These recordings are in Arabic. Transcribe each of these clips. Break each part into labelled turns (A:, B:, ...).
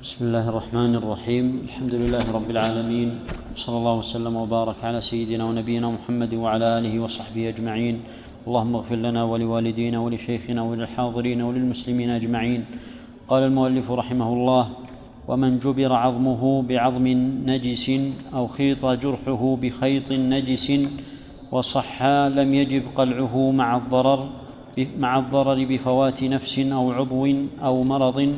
A: بسم الله الرحمن الرحيم. الحمد لله رب العالمين، صلى الله وسلم وبارك على سيدنا ونبينا محمد وعلى آله وصحبه أجمعين. اللهم اغفر لنا ولوالدينا ولشيخنا وللحاضرين وللمسلمين أجمعين. قال المؤلف رحمه الله: ومن جبر عظمه بعظم نجس أو خيط جرحه بخيط نجس وصحا لم يجب قلعه مع الضرر بفوات نفس أو عضو أو مرض،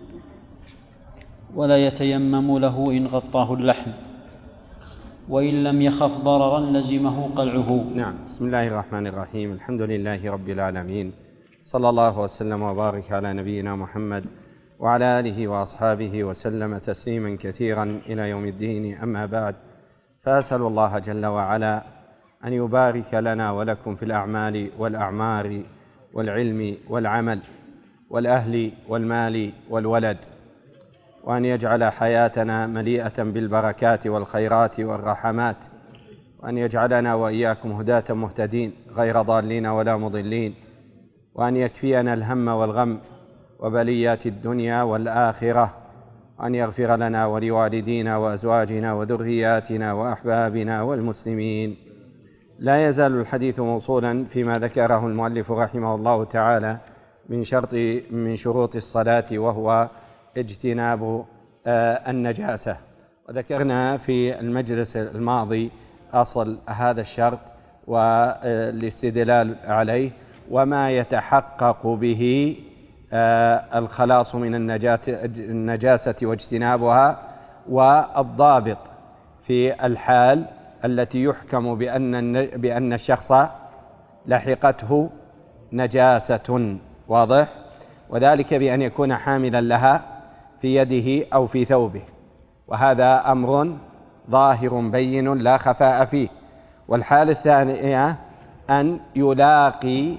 A: ولا يتيمم له إن غطاه اللحم، وإن لم يخف ضررا لزمه قلعه.
B: نعم. بسم الله الرحمن الرحيم. الحمد لله رب العالمين، صلى الله وسلم وبارك على نبينا محمد وعلى آله وأصحابه وسلم تسليما كثيرا إلى يوم الدين. أما بعد، فأسأل الله جل وعلا أن يبارك لنا ولكم في الأعمال والأعمار والعلم والعمل والأهل والمال والولد، وأن يجعل حياتنا مليئة بالبركات والخيرات والرحمات، وأن يجعلنا وإياكم هداة مهتدين غير ضالين ولا مضلين، وأن يكفينا الهم والغم وبليات الدنيا والآخرة، وأن يغفر لنا ولوالدينا وأزواجنا وذرياتنا وأحبابنا والمسلمين. لا يزال الحديث موصولا فيما ذكره المؤلف رحمه الله تعالى من شروط الصلاة، وهو اجتناب النجاسة. وذكرنا في المجلس الماضي أصل هذا الشرط والاستدلال عليه، وما يتحقق به الخلاص من النجاسة واجتنابها، والضابط في الحال التي يحكم بأن الشخص لحقته نجاسة، واضح؟ وذلك بأن يكون حاملا لها في يده أو في ثوبه، وهذا أمر ظاهر بين لا خفاء فيه. والحالة الثانية أن يلاقي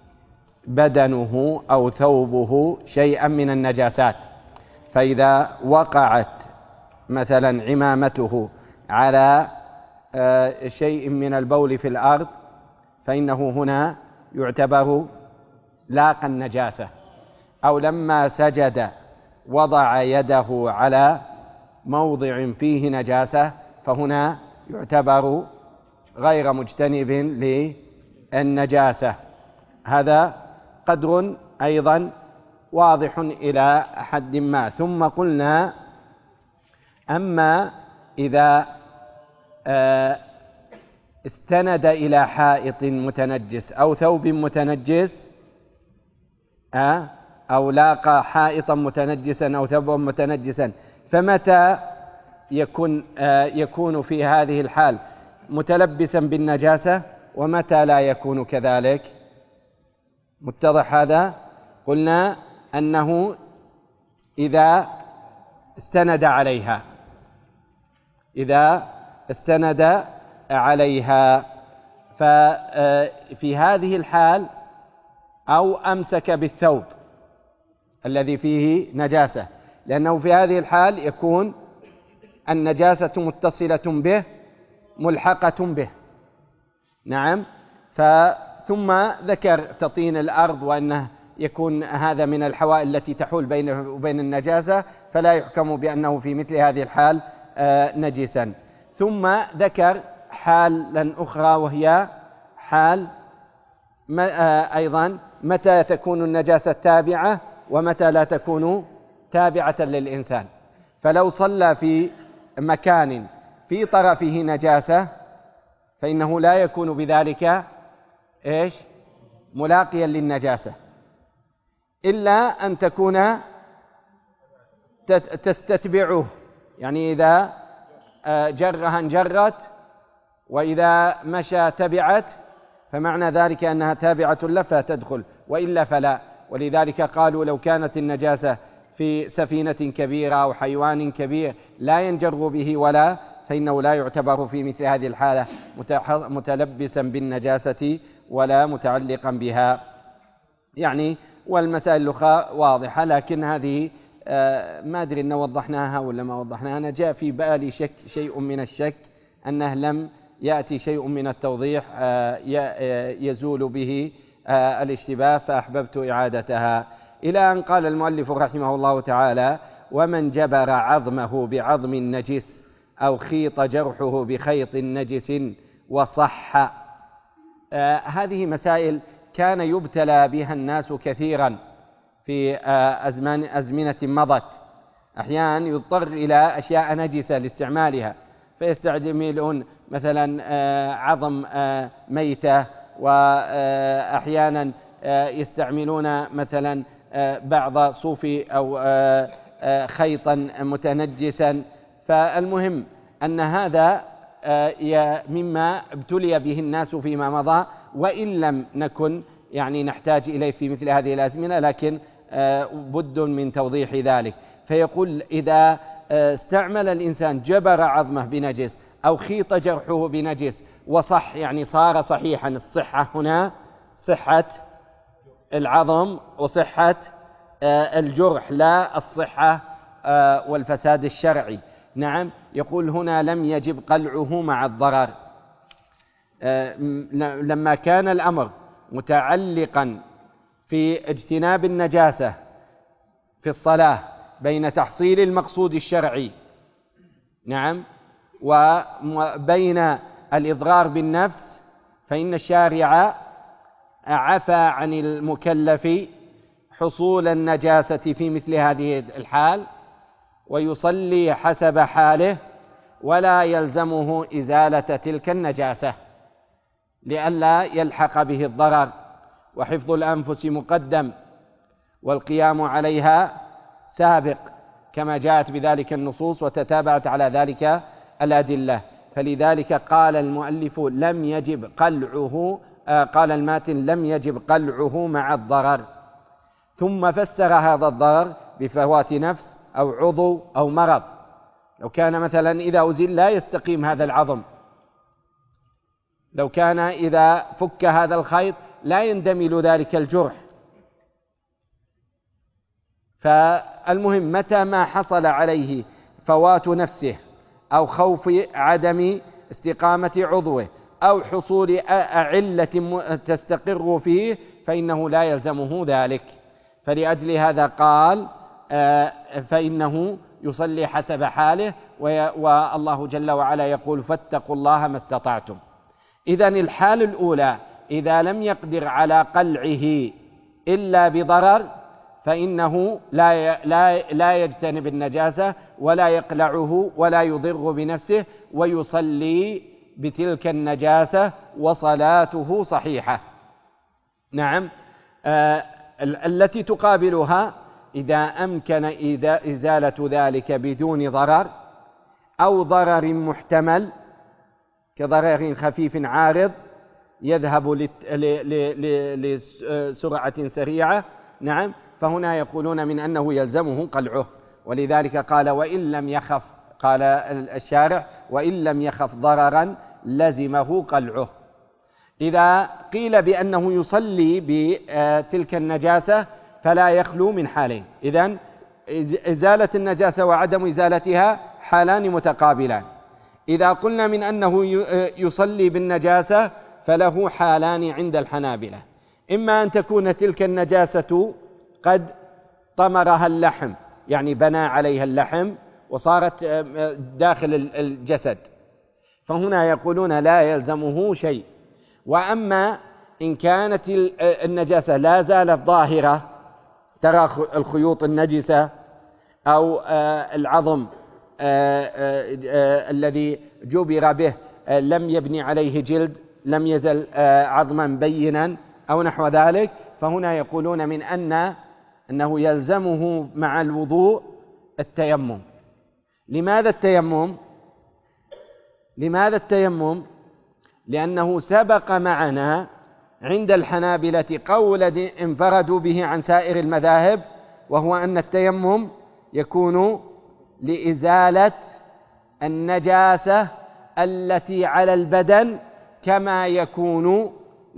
B: بدنه أو ثوبه شيئا من النجاسات، فإذا وقعت مثلا عمامته على شيء من البول في الأرض، فإنه هنا يعتبر لاقى النجاسة. أو لما سجد وضع يده على موضع فيه نجاسة، فهنا يعتبر غير مجتنب للنجاسة. هذا قدر أيضا واضح إلى حد ما. ثم قلنا: أما إذا استند إلى حائط متنجس أو ثوب متنجس، أو لاقى حائطا متنجسا أو ثوبا متنجسا، فمتى يكون في هذه الحال متلبسا بالنجاسة، ومتى لا يكون كذلك؟ متضح هذا؟ قلنا أنه إذا استند عليها ففي هذه الحال، أو أمسك بالثوب الذي فيه نجاسة، لأنه في هذه الحال يكون النجاسة متصلة به ملحقة به. نعم. ثم ذكر تطين الأرض، وأنه يكون هذا من الحوائل التي تحول بينه وبين النجاسة، فلا يحكم بأنه في مثل هذه الحال نجسا. ثم ذكر حالا أخرى، وهي حال أيضا متى تكون النجاسة تابعة ومتى لا تكون تابعة للإنسان. فلو صلى في مكان في طرفه نجاسة، فإنه لا يكون بذلك ملاقيا للنجاسة، إلا أن تكون تستتبعه، يعني إذا جرها انجرت، وإذا مشى تبعت، فمعنى ذلك أنها تابعة له فتدخل، وإلا فلا. ولذلك قالوا: لو كانت النجاسة في سفينة كبيرة أو حيوان كبير لا ينجر به ولا، فإنه لا يعتبر في مثل هذه الحالة متلبسا بالنجاسة ولا متعلقا بها. يعني والمسائل الأخرى واضحة، لكن هذه ما أدري أن وضحناها ولا ما وضحناها. أنا جاء في بالي شيء من الشك أنه لم يأتي شيء من التوضيح يزول به الاشتباه، فأحببت إعادتها. إلى أن قال المؤلف رحمه الله تعالى: ومن جبر عظمه بعظم نجس أو خيط جرحه بخيط نجس وصح. هذه مسائل كان يبتلى بها الناس كثيرا في أزمنة مضت. أحيانا يضطر إلى أشياء نجسة لاستعمالها، فيستعملون مثلا عظم ميتة، وأحيانا يستعملون مثلا بعض صوف أو خيطا متنجسا. فالمهم أن هذا مما ابتلي به الناس فيما مضى، وإن لم نكن يعني نحتاج إليه في مثل هذه الأزمنة، لكن بد من توضيح ذلك. فيقول إذا استعمل الإنسان جبر عظمه بنجس أو خيط جرحه بنجس وصح، يعني صار صحيحا. الصحة هنا صحة العظم وصحة الجرح، لا الصحة والفساد الشرعي. نعم، يقول هنا لم يجب قلعه مع الضرر. لما كان الأمر متعلقا في اجتناب النجاسة في الصلاة بين تحصيل المقصود الشرعي، نعم، وبين الإضرار بالنفس، فإن الشارع عفى عن المكلف حصول النجاسة في مثل هذه الحال، ويصلي حسب حاله، ولا يلزمه إزالة تلك النجاسة لئلا يلحق به الضرر. وحفظ الأنفس مقدم والقيام عليها سابق، كما جاءت بذلك النصوص وتتابعت على ذلك الأدلة. فلذلك قال المؤلف لم يجب قلعه، قال الماتن لم يجب قلعه مع الضرر، ثم فسر هذا الضرر بفوات نفس أو عضو أو مرض. لو كان مثلا إذا أزيل لا يستقيم هذا العظم، لو كان إذا فك هذا الخيط لا يندمل ذلك الجرح. فالمهم متى ما حصل عليه فوات نفسه أو خوف عدم استقامة عضوه أو حصول علة تستقر فيه فإنه لا يلزمه ذلك. فلأجل هذا قال فإنه يصلي حسب حاله، والله جل وعلا يقول فاتقوا الله ما استطعتم. إذن الحال الأولى إذا لم يقدر على قلعه إلا بضرر فإنه لا يجتنب النجاسة ولا يقلعه ولا يضر بنفسه، ويصلي بتلك النجاسة وصلاته صحيحة. نعم، التي تقابلها إذا أمكن إزالة ذلك بدون ضرر أو ضرر محتمل كضرر خفيف عارض يذهب لسرعة سريعة، نعم، فهنا يقولون من أنه يلزمه قلعه. ولذلك قال وإن لم يخف، قال الشارع وإن لم يخف ضررا لزمه قلعه. إذا قيل بأنه يصلي بتلك النجاسة فلا يخلو من حالين. إذن إزالة النجاسة وعدم إزالتها حالان متقابلان. إذا قلنا من أنه يصلي بالنجاسة فله حالان عند الحنابلة: إما أن تكون تلك النجاسة قد طمرها اللحم، يعني بنى عليها اللحم وصارت داخل الجسد، فهنا يقولون لا يلزمه شيء. وأما إن كانت النجاسة لا زالت ظاهرة، ترى الخيوط النجسة أو العظم الذي جبر به لم يبني عليه جلد، لم يزل عظما بينا أو نحو ذلك، فهنا يقولون من أنه يلزمه مع الوضوء التيمم. لماذا التيمم؟ لأنه سبق معنا عند الحنابلة قول انفردوا به عن سائر المذاهب، وهو أن التيمم يكون لإزالة النجاسة التي على البدن كما يكون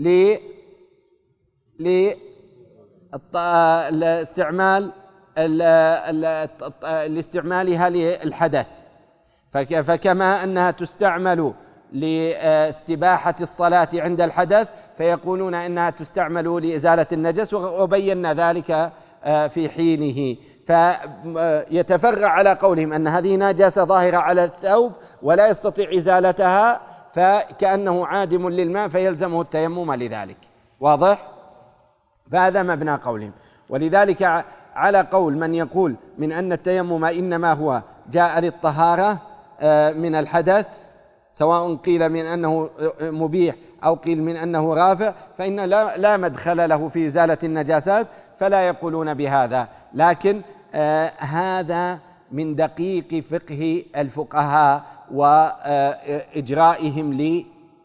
B: لاستعمالها للحدث. فكما أنها تستعمل لاستباحة الصلاة عند الحدث، فيقولون إنها تستعمل لإزالة النجس، وبينا ذلك في حينه. فيتفرع على قولهم أن هذه نجاسة ظاهرة على الثوب ولا يستطيع إزالتها، فكأنه عادم للماء فيلزمه التيمم لذلك. واضح؟ فهذا مبنى قولهم. ولذلك على قول من يقول من أن التيمم إنما هو جاء للطهارة من الحدث، سواء قيل من أنه مبيح أو قيل من أنه رافع، فإن لا مدخل له في إزالة النجاسات، فلا يقولون بهذا. لكن هذا من دقيق فقه الفقهاء وإجرائهم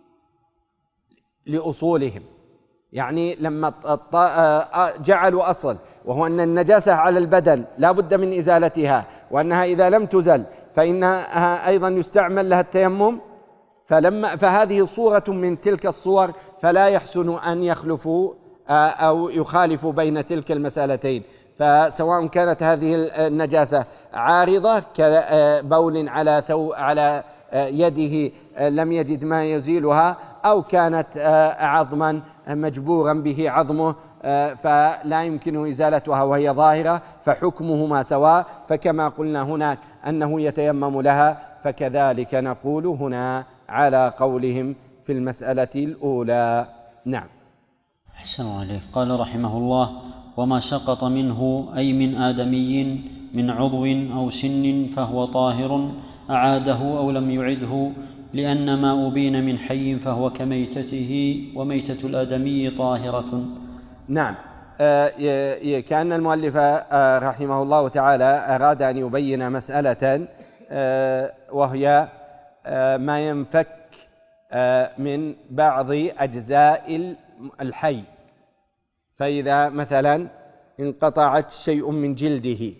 B: لأصولهم. يعني لما جعلوا أصل وهو أن النجاسة على البدن لا بد من إزالتها، وأنها إذا لم تزل فإنها أيضا يستعمل لها التيمم، فهذه صورة من تلك الصور، فلا يحسن أن يخلفوا أو يخالفوا بين تلك المسألتين. فسواء كانت هذه النجاسة عارضة كبول على يده لم يجد ما يزيلها، أو كانت عظما مجبورا به عظمه فلا يمكن إزالتها وهي ظاهرة، فحكمهما سواء. فكما قلنا هناك أنه يتيمم لها، فكذلك نقول هنا على قولهم في المسألة الأولى. نعم.
A: أحسن عليه. قال رحمه الله: وما سقط منه أي من آدمي من عضو أو سن فهو طاهر أعاده أو لم يعده، لأن ما أبين من حي فهو كميتته، وميتة الآدمي طاهرة.
B: نعم. كأن المؤلف رحمه الله تعالى أراد أن يبين مسألة، وهي ما ينفك من بعض أجزاء الحي. فإذا مثلا انقطعت شيء من جلده،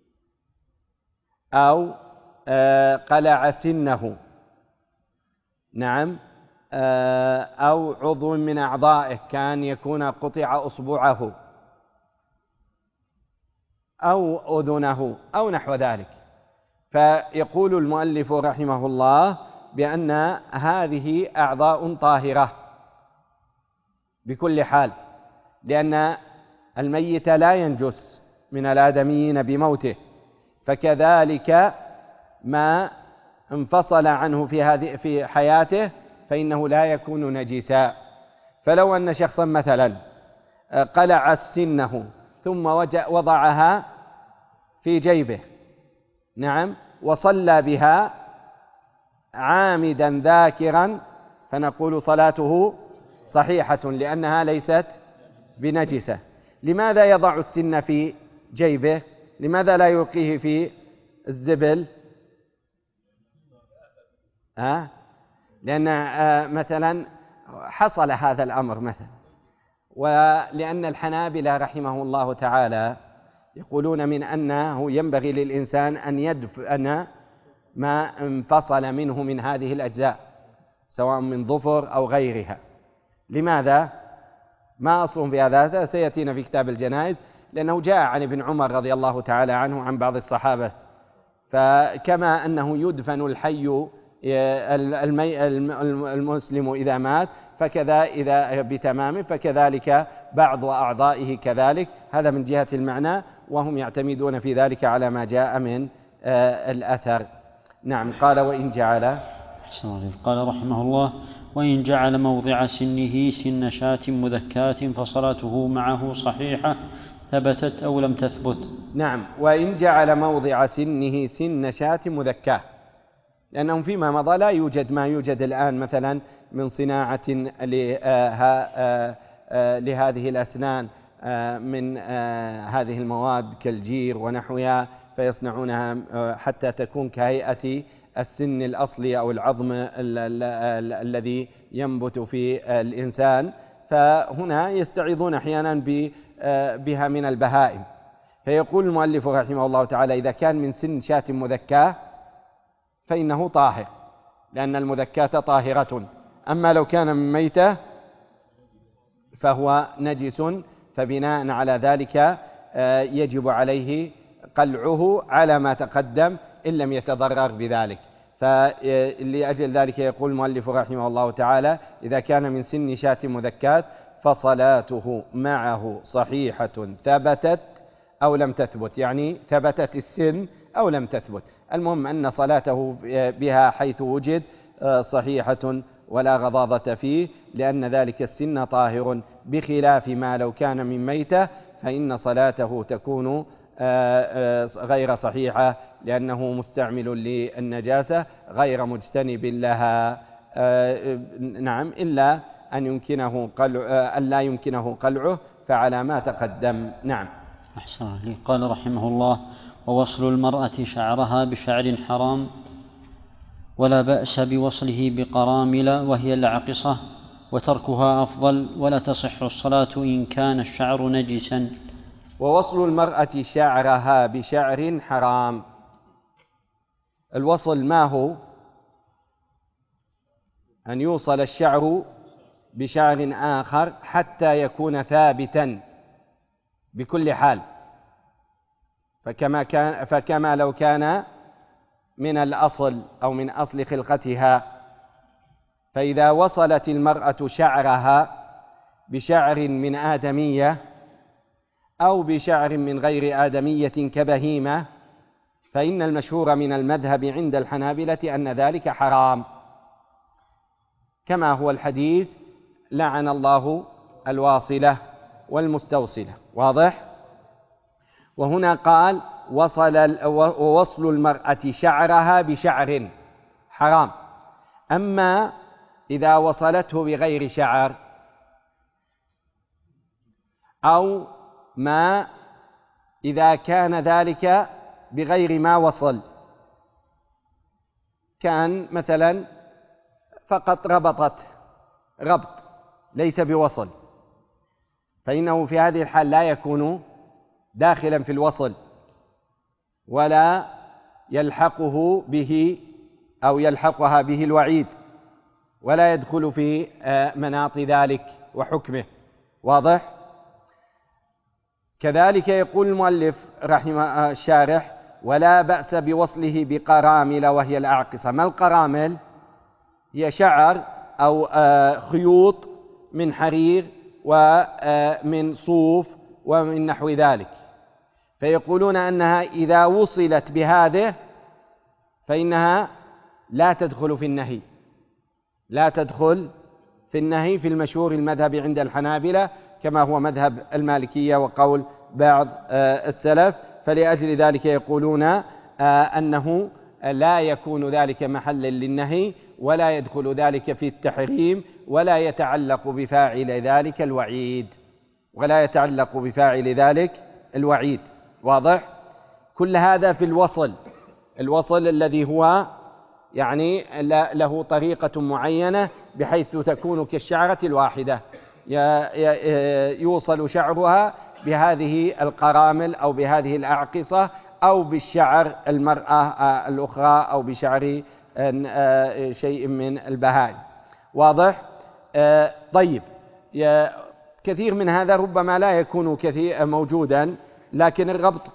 B: أو قلع سنه، نعم، أو عضو من أعضائه كان يكون قطع أصبعه أو أذنه أو نحو ذلك، فيقول المؤلف رحمه الله بأن هذه أعضاء طاهرة بكل حال، لأن الميت لا ينجس من الآدميين بموته، فكذلك ما انفصل عنه في حياته فإنه لا يكون نجسا. فلو أن شخصا مثلا قلع سنه ثم وضعها في جيبه، نعم، وصلى بها عامدا ذاكرا، فنقول صلاته صحيحة لأنها ليست بنجسة. لماذا يضع السن في جيبه؟ لماذا لا يلقيه في الزبل؟ لأن مثلا حصل هذا الأمر مثلا، ولأن الحنابلة رحمه الله تعالى يقولون من أنه ينبغي للإنسان أن يدفن ما انفصل منه من هذه الأجزاء، سواء من ظفر أو غيرها. لماذا؟ ما أصلهم في هذا سيأتينا في كتاب الجنائز، لأنه جاء عن ابن عمر رضي الله تعالى عنه عن بعض الصحابة. فكما أنه يدفن الحي المسلم إذا مات فكذا إذا بتمام، فكذلك بعض أعضائه كذلك. هذا من جهة المعنى، وهم يعتمدون في ذلك على ما جاء من الأثر. نعم. قال: وإن جعل،
A: قال رحمه الله: وإن جعل موضع سنه سن شاة مذكاة فصلاته معه صحيحة ثبتت أو لم تثبت.
B: نعم. وإن جعل موضع سنه سن شاة مذكاة، لأنه فيما مضى لا يوجد ما يوجد الآن مثلا من صناعة لهذه الأسنان من هذه المواد كالجير ونحوها، فيصنعونها حتى تكون كهيئة السن الأصلي أو العظم الذي ينبت في الإنسان. فهنا يستعيضون أحيانا بها من البهائم. فيقول المؤلف رحمه الله تعالى: إذا كان من سن شاة مذكاة فإنه طاهر، لأن المذكاة طاهرة. أما لو كان من ميتة فهو نجس، فبناء على ذلك يجب عليه قلعه على ما تقدم إن لم يتضرر بذلك. فلأجل ذلك يقول المؤلف رحمه الله تعالى: إذا كان من سن شاة مذكاة فصلاته معه صحيحة ثبتت أو لم تثبت، يعني ثبتت السن أو لم تثبت. المهم أن صلاته بها حيث وجد صحيحة ولا غضاضة فيه، لأن ذلك السن طاهر، بخلاف ما لو كان من ميتة فإن صلاته تكون غير صحيحة، لأنه مستعمل للنجاسة غير مجتنب لها. نعم، إلا أن لا يمكنه قلعه، فعلى ما تقدم. نعم.
A: أحسن عليك. قال رحمه الله: ووصل المرأة شعرها بشعر حرام، ولا بأس بوصله بقرامل وهي العقصة، وتركها أفضل، ولا تصح الصلاة إن كان الشعر نجسا.
B: ووصل المرأة شعرها بشعر حرام. الوصل ما هو؟ أن يوصل الشعر بشعر آخر حتى يكون ثابتا بكل حال، فكما لو كان من الأصل أو من أصل خلقتها. فإذا وصلت المرأة شعرها بشعر من آدمية أو بشعر من غير آدمية كبهيمة، فإن المشهور من المذهب عند الحنابلة أن ذلك حرام، كما هو الحديث: لعن الله الواصلة والمستوصلة. واضح؟ وهنا قال: ووصل المرأة شعرها بشعر حرام. أما إذا وصلته بغير شعر، أو ما إذا كان ذلك بغير ما وصل، كان مثلا فقط ربطت ربط ليس بوصل، فإنه في هذه الحال لا يكون داخلا في الوصل، ولا يلحقه به أو يلحقها به الوعيد، ولا يدخل في مناط ذلك وحكمه. واضح؟ كذلك يقول المؤلف رحمه الشارح: ولا بأس بوصله بقرامل وهي الأعقصة. ما القرامل؟ هي شعر أو خيوط من حرير ومن صوف ومن نحو ذلك، فيقولون أنها إذا وصلت بهذه فإنها لا تدخل في النهي، لا تدخل في النهي في المشهور المذهب عند الحنابلة، كما هو مذهب المالكية وقول بعض السلف. فلأجل ذلك يقولون أنه لا يكون ذلك محلا للنهي، ولا يدخل ذلك في التحريم، ولا يتعلق بفاعل ذلك الوعيد، ولا يتعلق بفاعل ذلك الوعيد. واضح؟ كل هذا في الوصل الذي هو يعني له طريقة معينة بحيث تكون كالشعرة الواحدة، يوصل شعرها بهذه القرامل أو بهذه الأعقصة أو بالشعر المرأة الأخرى أو بشعر شيء من البهائم. واضح؟ طيب، كثير من هذا ربما لا يكون كثير موجودا، لكن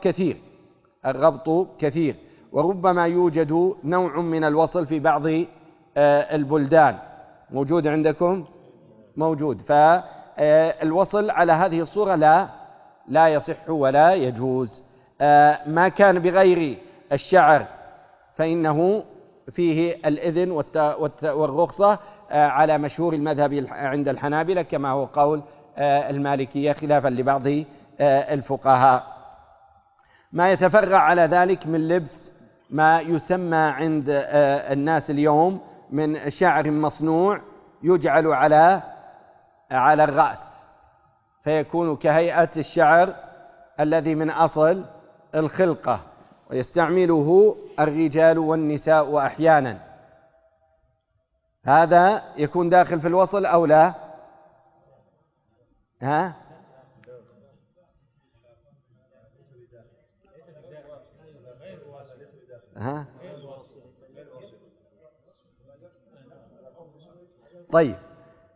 B: الربط كثير، وربما يوجد نوع من الوصل في بعض البلدان. موجود عندكم؟ موجود. فالوصل على هذه الصورة لا يصح ولا يجوز. ما كان بغير الشعر فإنه فيه الإذن والرخصة على مشهور المذهب عند الحنابلة، كما هو قول المالكية خلافا لبعض الفقهاء. ما يتفرع على ذلك من لبس ما يسمى عند الناس اليوم من شعر مصنوع يجعل على الرأس، فيكون كهيئة الشعر الذي من أصل الخلقة، ويستعمله الرجال والنساء أحيانا. هذا يكون داخل في الوصل أو لا؟ طيب،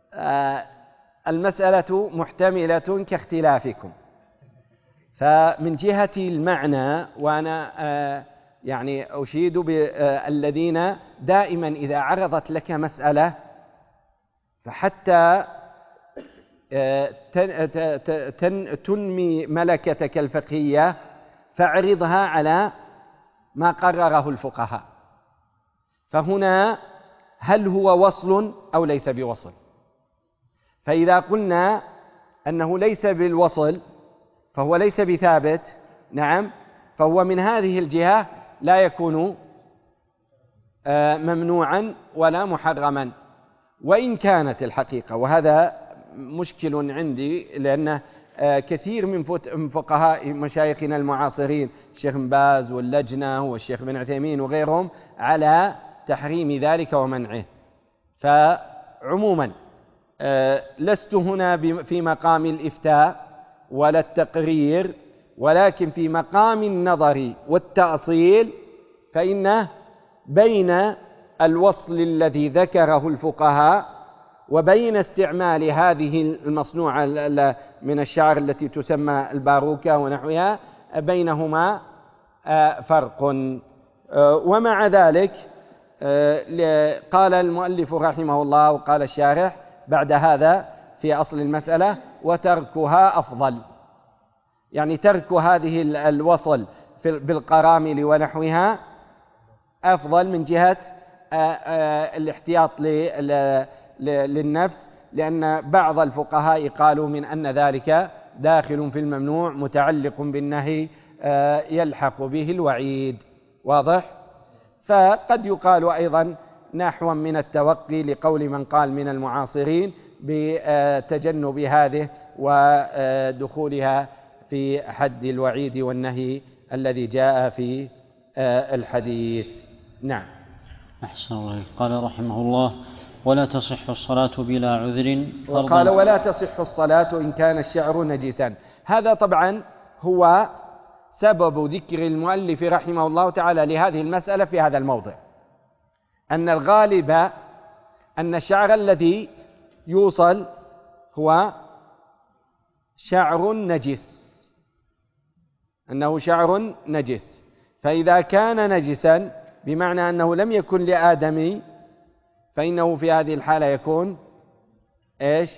B: المسألة محتملة كاختلافكم. فمن جهة المعنى، وأنا يعني أشيد بالذين دائما إذا عرضت لك مسألة فحتى تنمي ملكتك الفقهية فاعرضها على ما قرره الفقهاء. فهنا هل هو وصل أو ليس بوصل؟ فإذا قلنا أنه ليس بالوصل فهو ليس بثابت، نعم، فهو من هذه الجهة لا يكون ممنوعا ولا محرما، وإن كانت الحقيقة، وهذا مشكل عندي، لأن كثير من فقهاء مشايخنا المعاصرين الشيخ بن باز واللجنة والشيخ بن عثيمين وغيرهم على تحريم ذلك ومنعه. فعموما لست هنا في مقام الإفتاء ولا التقرير، ولكن في مقام النظر والتأصيل، فإن بين الوصل الذي ذكره الفقهاء وبين استعمال هذه المصنوعة من الشعر التي تسمى الباروكة ونحوها بينهما فرق. ومع ذلك قال المؤلف رحمه الله وقال الشارح بعد هذا في أصل المسألة: وتركها أفضل، يعني ترك هذه الوصل بالقرامل ونحوها أفضل من جهة الاحتياط للنفس، لأن بعض الفقهاء قالوا من أن ذلك داخل في الممنوع متعلق بالنهي يلحق به الوعيد. واضح؟ فقد يقال أيضا نحوا من التوقي لقول من قال من المعاصرين بتجنب هذه ودخولها في حد الوعيد والنهي الذي جاء في الحديث. نعم.
A: أحسن الله. قال رحمه الله: ولا تصح الصلاة بلا عذر.
B: وقال: ولا تصح الصلاة إن كان الشعر نجسا. هذا طبعا هو سبب ذكر المؤلف رحمه الله تعالى لهذه المسألة في هذا الموضع، أن الغالب أن الشعر الذي يوصل هو شعر نجس، أنه شعر نجس. فإذا كان نجسا بمعنى أنه لم يكن لآدمي، فإنه في هذه الحالة يكون إيش؟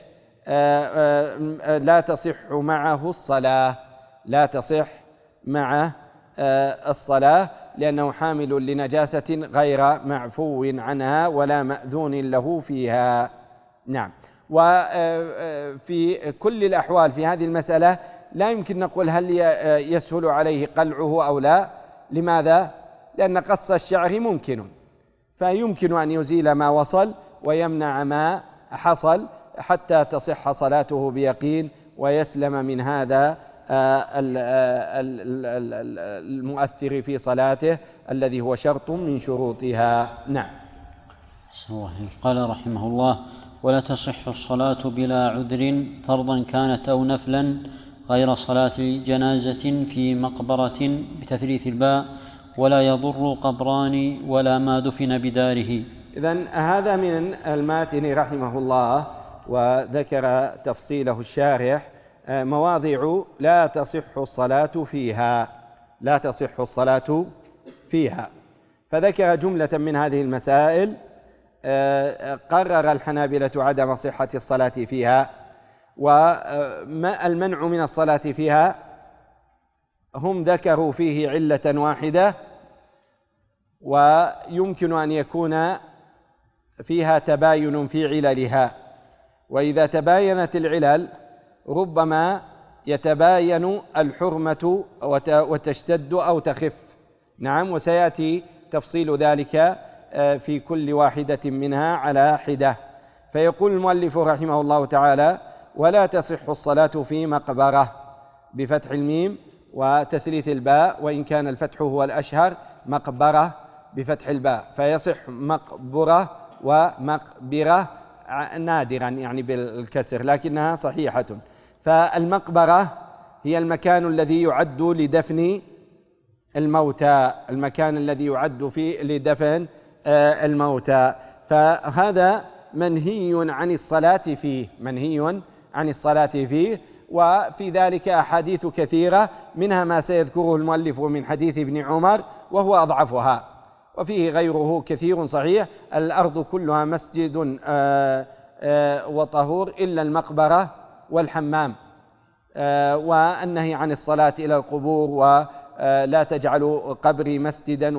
B: لا تصح معه الصلاة، لا تصح معه الصلاة، لأنه حامل لنجاسة غير معفو عنها ولا مأذون له فيها. نعم. وفي كل الأحوال في هذه المسألة لا يمكن نقول هل يسهل عليه قلعه أو لا. لماذا؟ لأن قص الشعر ممكن، فيمكن أن يزيل ما وصل ويمنع ما حصل حتى تصح صلاته بيقين ويسلم من هذا المؤثر في صلاته الذي هو شرط من شروطها. نعم.
A: قال رحمه الله: ولا تصح الصلاة بلا عذر فرضا كانت أو نفلا غير صلاة جنازة في مقبرة بتثليث الباء، ولا يضر قبران ولا ما دفن بداره.
B: إذن هذا من الماتن رحمه الله، وذكر تفصيله الشارح مواضع لا تصح الصلاة فيها، لا تصح الصلاة فيها. فذكر جملة من هذه المسائل قرر الحنابلة عدم صحة الصلاة فيها، والمنع من الصلاة فيها هم ذكروا فيه علة واحدة، ويمكن أن يكون فيها تباين في عللها، وإذا تباينت العلل ربما يتباين الحرمة وتشتد أو تخف. نعم، وسيأتي تفصيل ذلك في كل واحدة منها على حدة. فيقول المؤلف رحمه الله تعالى: ولا تصح الصلاة في مقبرة بفتح الميم وتثليث الباء، وإن كان الفتح هو الأشهر، مقبرة بفتح الباء، فيصح مقبرة ومقبرة نادرا يعني بالكسر، لكنها صحيحة. فالمقبرة هي المكان الذي يعد لدفن الموتى، المكان الذي يعد فيه لدفن الموتى، فهذا منهي عن الصلاة فيه، منهي عن الصلاة فيه. وفي ذلك أحاديث كثيرة، منها ما سيذكره المؤلف من حديث ابن عمر وهو أضعفها، وفيه غيره كثير صحيح: الأرض كلها مسجد وطهور إلا المقبرة والحمام، والنهي عن الصلاة إلى القبور، ولا تجعلوا قبري مسجدا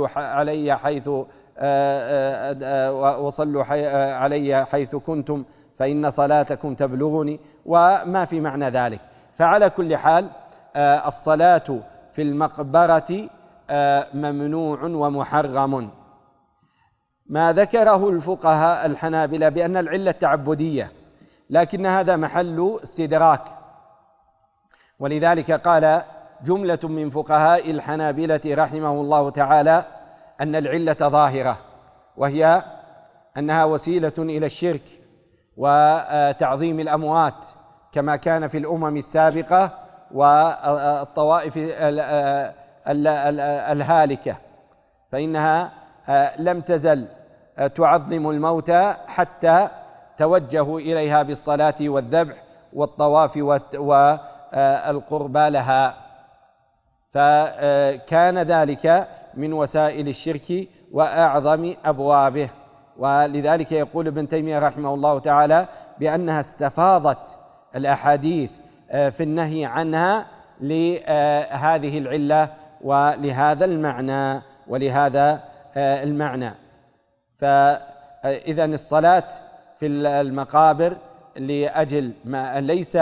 B: وصلوا علي حيث كنتم فإن صلاتكم تبلغني، وما في معنى ذلك. فعلى كل حال الصلاة في المقبرة ممنوع ومحرم. ما ذكره الفقهاء الحنابلة بأن العلة تعبدية، لكن هذا محل استدراك، ولذلك قال جملة من فقهاء الحنابلة رحمه الله تعالى أن العلة ظاهرة، وهي أنها وسيلة إلى الشرك وتعظيم الأموات كما كان في الأمم السابقة والطوائف الهالكة، فإنها لم تزل تعظم الموتى حتى توجهوا إليها بالصلاة والذبح والطواف والقربى لها، فكان ذلك من وسائل الشرك وأعظم أبوابه. ولذلك يقول ابن تيمية رحمه الله تعالى بأنها استفاضت الأحاديث في النهي عنها لهذه العلة ولهذا المعنى. فإذا الصلاة في المقابر لأجل ما ليس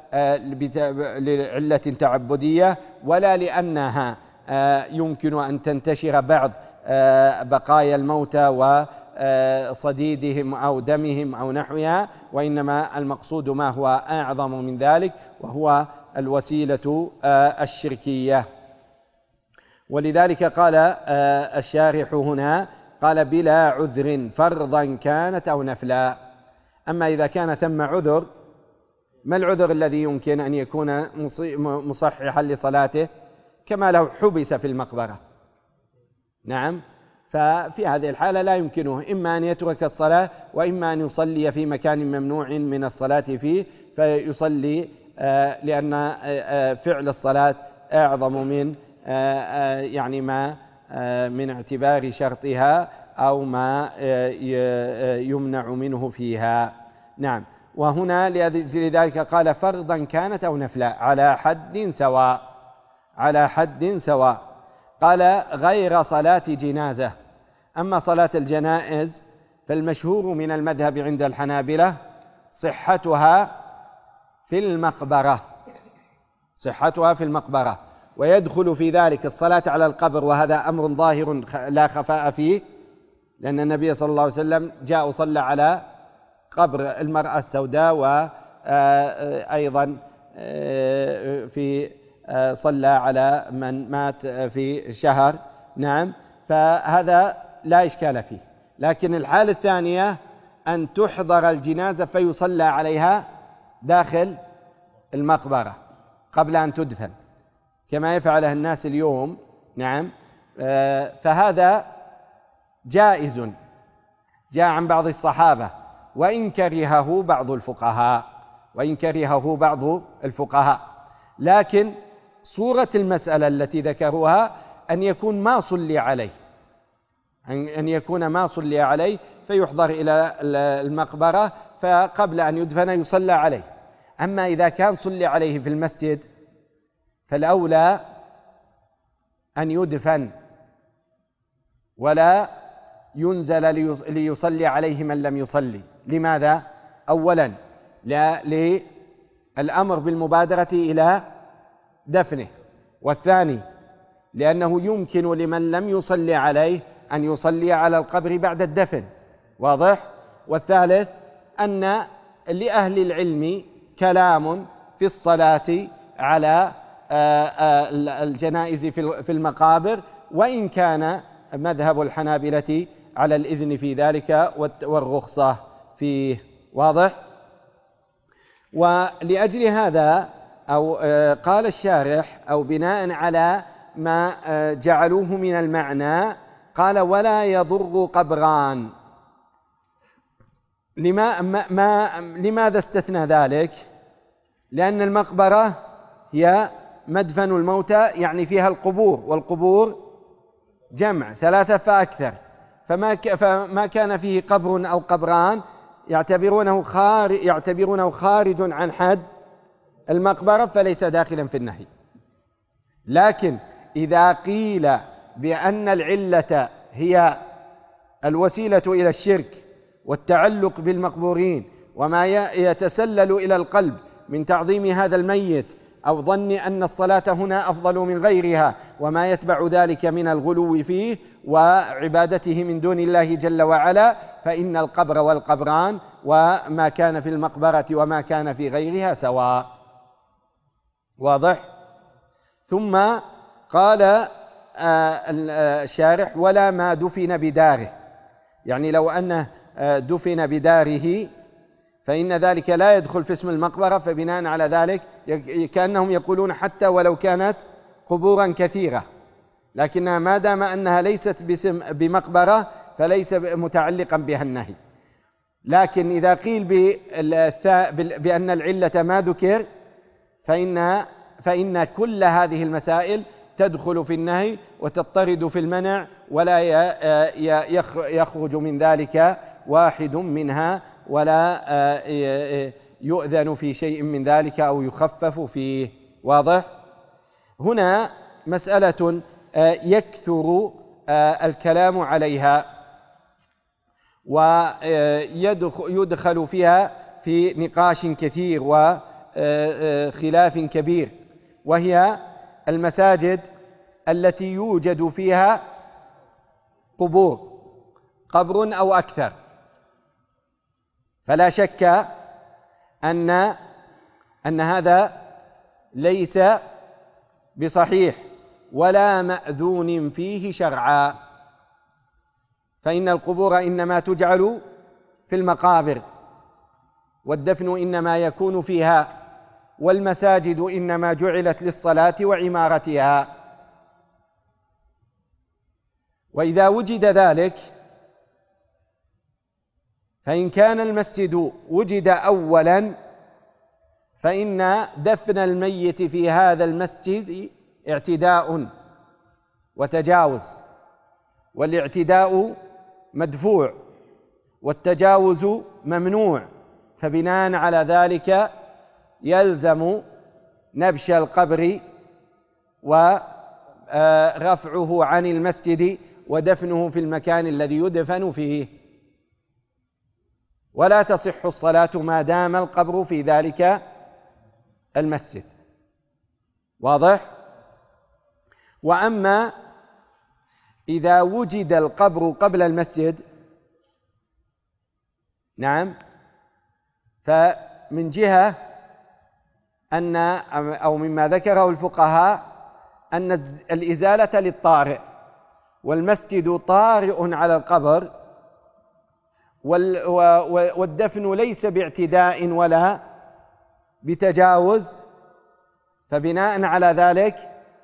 B: لعلة تعبدية ولا لأنها يمكن أن تنتشر بعض بقايا الموتى وصديدهم أو دمهم أو نحوها، وإنما المقصود ما هو أعظم من ذلك، وهو الوسيلة الشركية. ولذلك قال الشارح هنا قال بلا عذر فرضا كانت أو نفلا. أما إذا كان ثم عذر، ما العذر الذي يمكن أن يكون مصححا لصلاته؟ كما لو حبس في المقبرة، نعم، ففي هذه الحالة لا يمكنه إما أن يترك الصلاة وإما أن يصلي في مكان ممنوع من الصلاة فيه فيصلي، لأن فعل الصلاة أعظم من يعني ما من اعتبار شرطها أو ما يمنع منه فيها. نعم. وهنا لذلك قال فرضا كانت أو نفلا على حد سواء. قال غير صلاة جنازة. أما صلاة الجنائز فالمشهور من المذهب عند الحنابلة صحتها في المقبرة، ويدخل في ذلك الصلاة على القبر، وهذا أمر ظاهر لا خفاء فيه، لأن النبي صلى الله عليه وسلم جاء وصلى على قبر المرأة السوداء، وأيضا صلى على من مات في شهر، نعم، فهذا لا إشكال فيه. لكن الحالة الثانية أن تحضر الجنازة فيصلى عليها داخل المقبرة قبل أن تدفن كما يفعله الناس اليوم، نعم، فهذا جائز جاء عن بعض الصحابة وإن كرهه بعض الفقهاء، لكن صورة المسألة التي ذكروها أن يكون ما صلي عليه فيحضر إلى المقبرة فقبل أن يدفن يصلى عليه. أما إذا كان صلي عليه في المسجد فالأولى أن يدفن ولا ينزل ليصلي عليه من لم يصلي. لماذا؟ أولا للأمر بالمبادرة إلى دفنه، والثاني لأنه يمكن لمن لم يصلي عليه أن يصلي على القبر بعد الدفن، واضح؟ والثالث أن لأهل العلم كلام في الصلاة على الجنائز في المقابر، وإن كان مذهب الحنابلة على الإذن في ذلك والرخصة فيه، واضح؟ ولأجل هذا أو قال الشارح أو بناء على ما جعلوه من المعنى قال ولا يضر قبران. لماذا استثنى ذلك؟ لأن المقبرة هي مدفن الموتى، يعني فيها القبور، والقبور جمع 3 فأكثر، فما كان فيه قبر أو قبران يعتبرونه خارج عن حد المقبرة فليس داخلا في النهي. لكن إذا قيل بأن العلة هي الوسيلة إلى الشرك والتعلق بالمقبورين وما يتسلل إلى القلب من تعظيم هذا الميت أو ظن أن الصلاة هنا أفضل من غيرها وما يتبع ذلك من الغلو فيه وعبادته من دون الله جل وعلا، فإن القبر والقبران وما كان في المقبرة وما كان في غيرها سواء. واضح؟ ثم قال الشارح: ولا ما دفن بداره، يعني لو أنه دفن بداره فإن ذلك لا يدخل في اسم المقبرة، فبناء على ذلك كأنهم يقولون حتى ولو كانت قبورا كثيرة، لكنها ما دام أنها ليست بمقبرة فليس متعلقا بها النهي. لكن إذا قيل بأن العلة ما ذكر فإن كل هذه المسائل تدخل في النهي وتضطرد في المنع، ولا يخرج من ذلك واحد منها، ولا يؤذن في شيء من ذلك أو يخفف فيه. واضح؟ هنا مسألة يكثر الكلام عليها ويدخل فيها في نقاش كثير وخلاف كبير، وهي المساجد التي يوجد فيها قبر أو أكثر. فلا شك أن هذا ليس بصحيح ولا مأذون فيه شرعا، فإن القبور إنما تجعل في المقابر، والدفن إنما يكون فيها، والمساجد إنما جعلت للصلاة وعمارتها. وإذا وجد ذلك فإن كان المسجد وجد أولا فإن دفن الميت في هذا المسجد اعتداء وتجاوز، والاعتداء مدفوع والتجاوز ممنوع، فبناء على ذلك يلزم نبش القبر ورفعه عن المسجد ودفنه في المكان الذي يدفن فيه، ولا تصح الصلاة ما دام القبر في ذلك المسجد. واضح؟ وأما إذا وجد القبر قبل المسجد، نعم، فمن جهة أو مما ذكره الفقهاء أن الإزالة للطارئ، والمسجد طارئ على القبر، والدفن ليس باعتداء ولا بتجاوز، فبناء على ذلك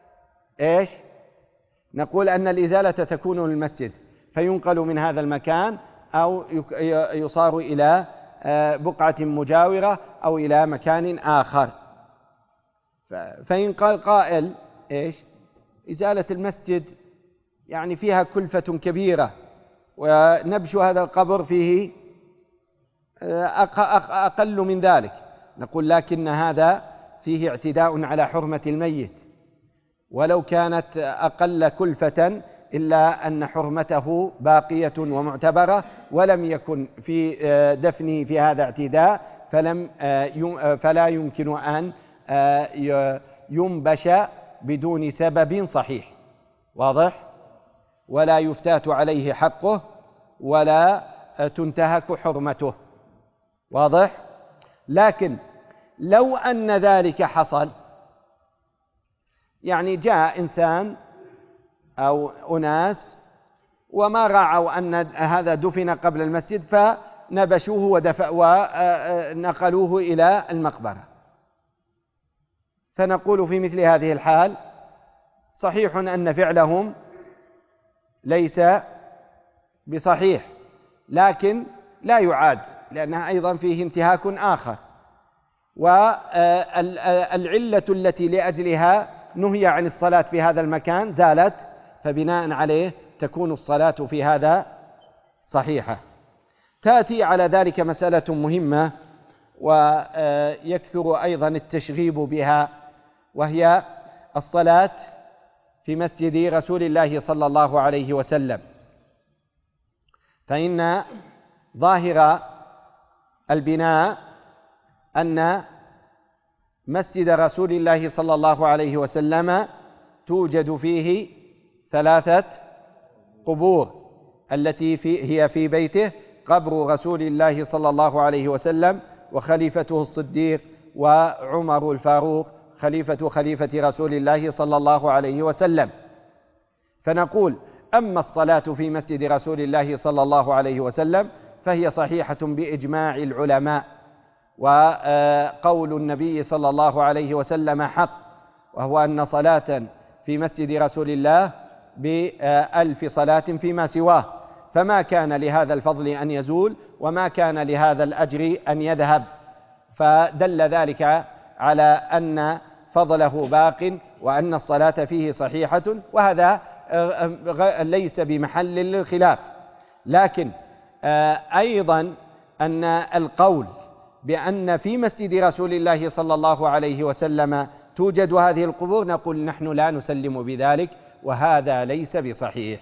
B: نقول أن الإزالة تكون للمسجد، فينقل من هذا المكان أو يصار إلى بقعة مجاورة أو إلى مكان آخر. فإن قال قائل إزالة المسجد يعني فيها كلفة كبيرة، ونبش هذا القبر فيه أقل من ذلك، نقول لكن هذا فيه اعتداء على حرمة الميت، ولو كانت أقل كلفة إلا أن حرمته باقية ومعتبرة، ولم يكن في دفنه في هذا اعتداء، فلا يمكن أن ينبش بدون سبب صحيح. واضح؟ ولا يفتات عليه حقه ولا تنتهك حرمته. واضح؟ لكن لو أن ذلك حصل، يعني جاء إنسان أو أناس وما رعوا أن هذا دفن قبل المسجد فنبشوه ونقلوه إلى المقبرة، فنقول في مثل هذه الحال صحيح أن فعلهم ليس بصحيح، لكن لا يعاد، لأنها أيضا فيه انتهاك آخر. والعلة التي لأجلها نهي عن الصلاة في هذا المكان زالت، فبناء عليه تكون الصلاة في هذا صحيحة. تأتي على ذلك مسألة مهمة ويكثر أيضا التشغيب بها، وهي الصلاة في مسجد رسول الله صلى الله عليه وسلم. فإن ظاهر البناء أن مسجد رسول الله صلى الله عليه وسلم توجد فيه 3 قبور، التي هي في بيته قبر رسول الله صلى الله عليه وسلم، وخليفته الصديق، وعمر الفاروق خليفة رسول الله صلى الله عليه وسلم. فنقول: أما الصلاة في مسجد رسول الله صلى الله عليه وسلم فهي صحيحة بإجماع العلماء، وقول النبي صلى الله عليه وسلم حق، وهو أن صلاة في مسجد رسول الله ب1000 صلاة فيما سواه، فما كان لهذا الفضل أن يزول وما كان لهذا الأجر أن يذهب، فدل ذلك على أن فضله باق وأن الصلاة فيه صحيحة، وهذا ليس بمحل للخلاف. لكن أيضا أن القول بأن في مسجد رسول الله صلى الله عليه وسلم توجد هذه القبور، نقول نحن لا نسلم بذلك، وهذا ليس بصحيح،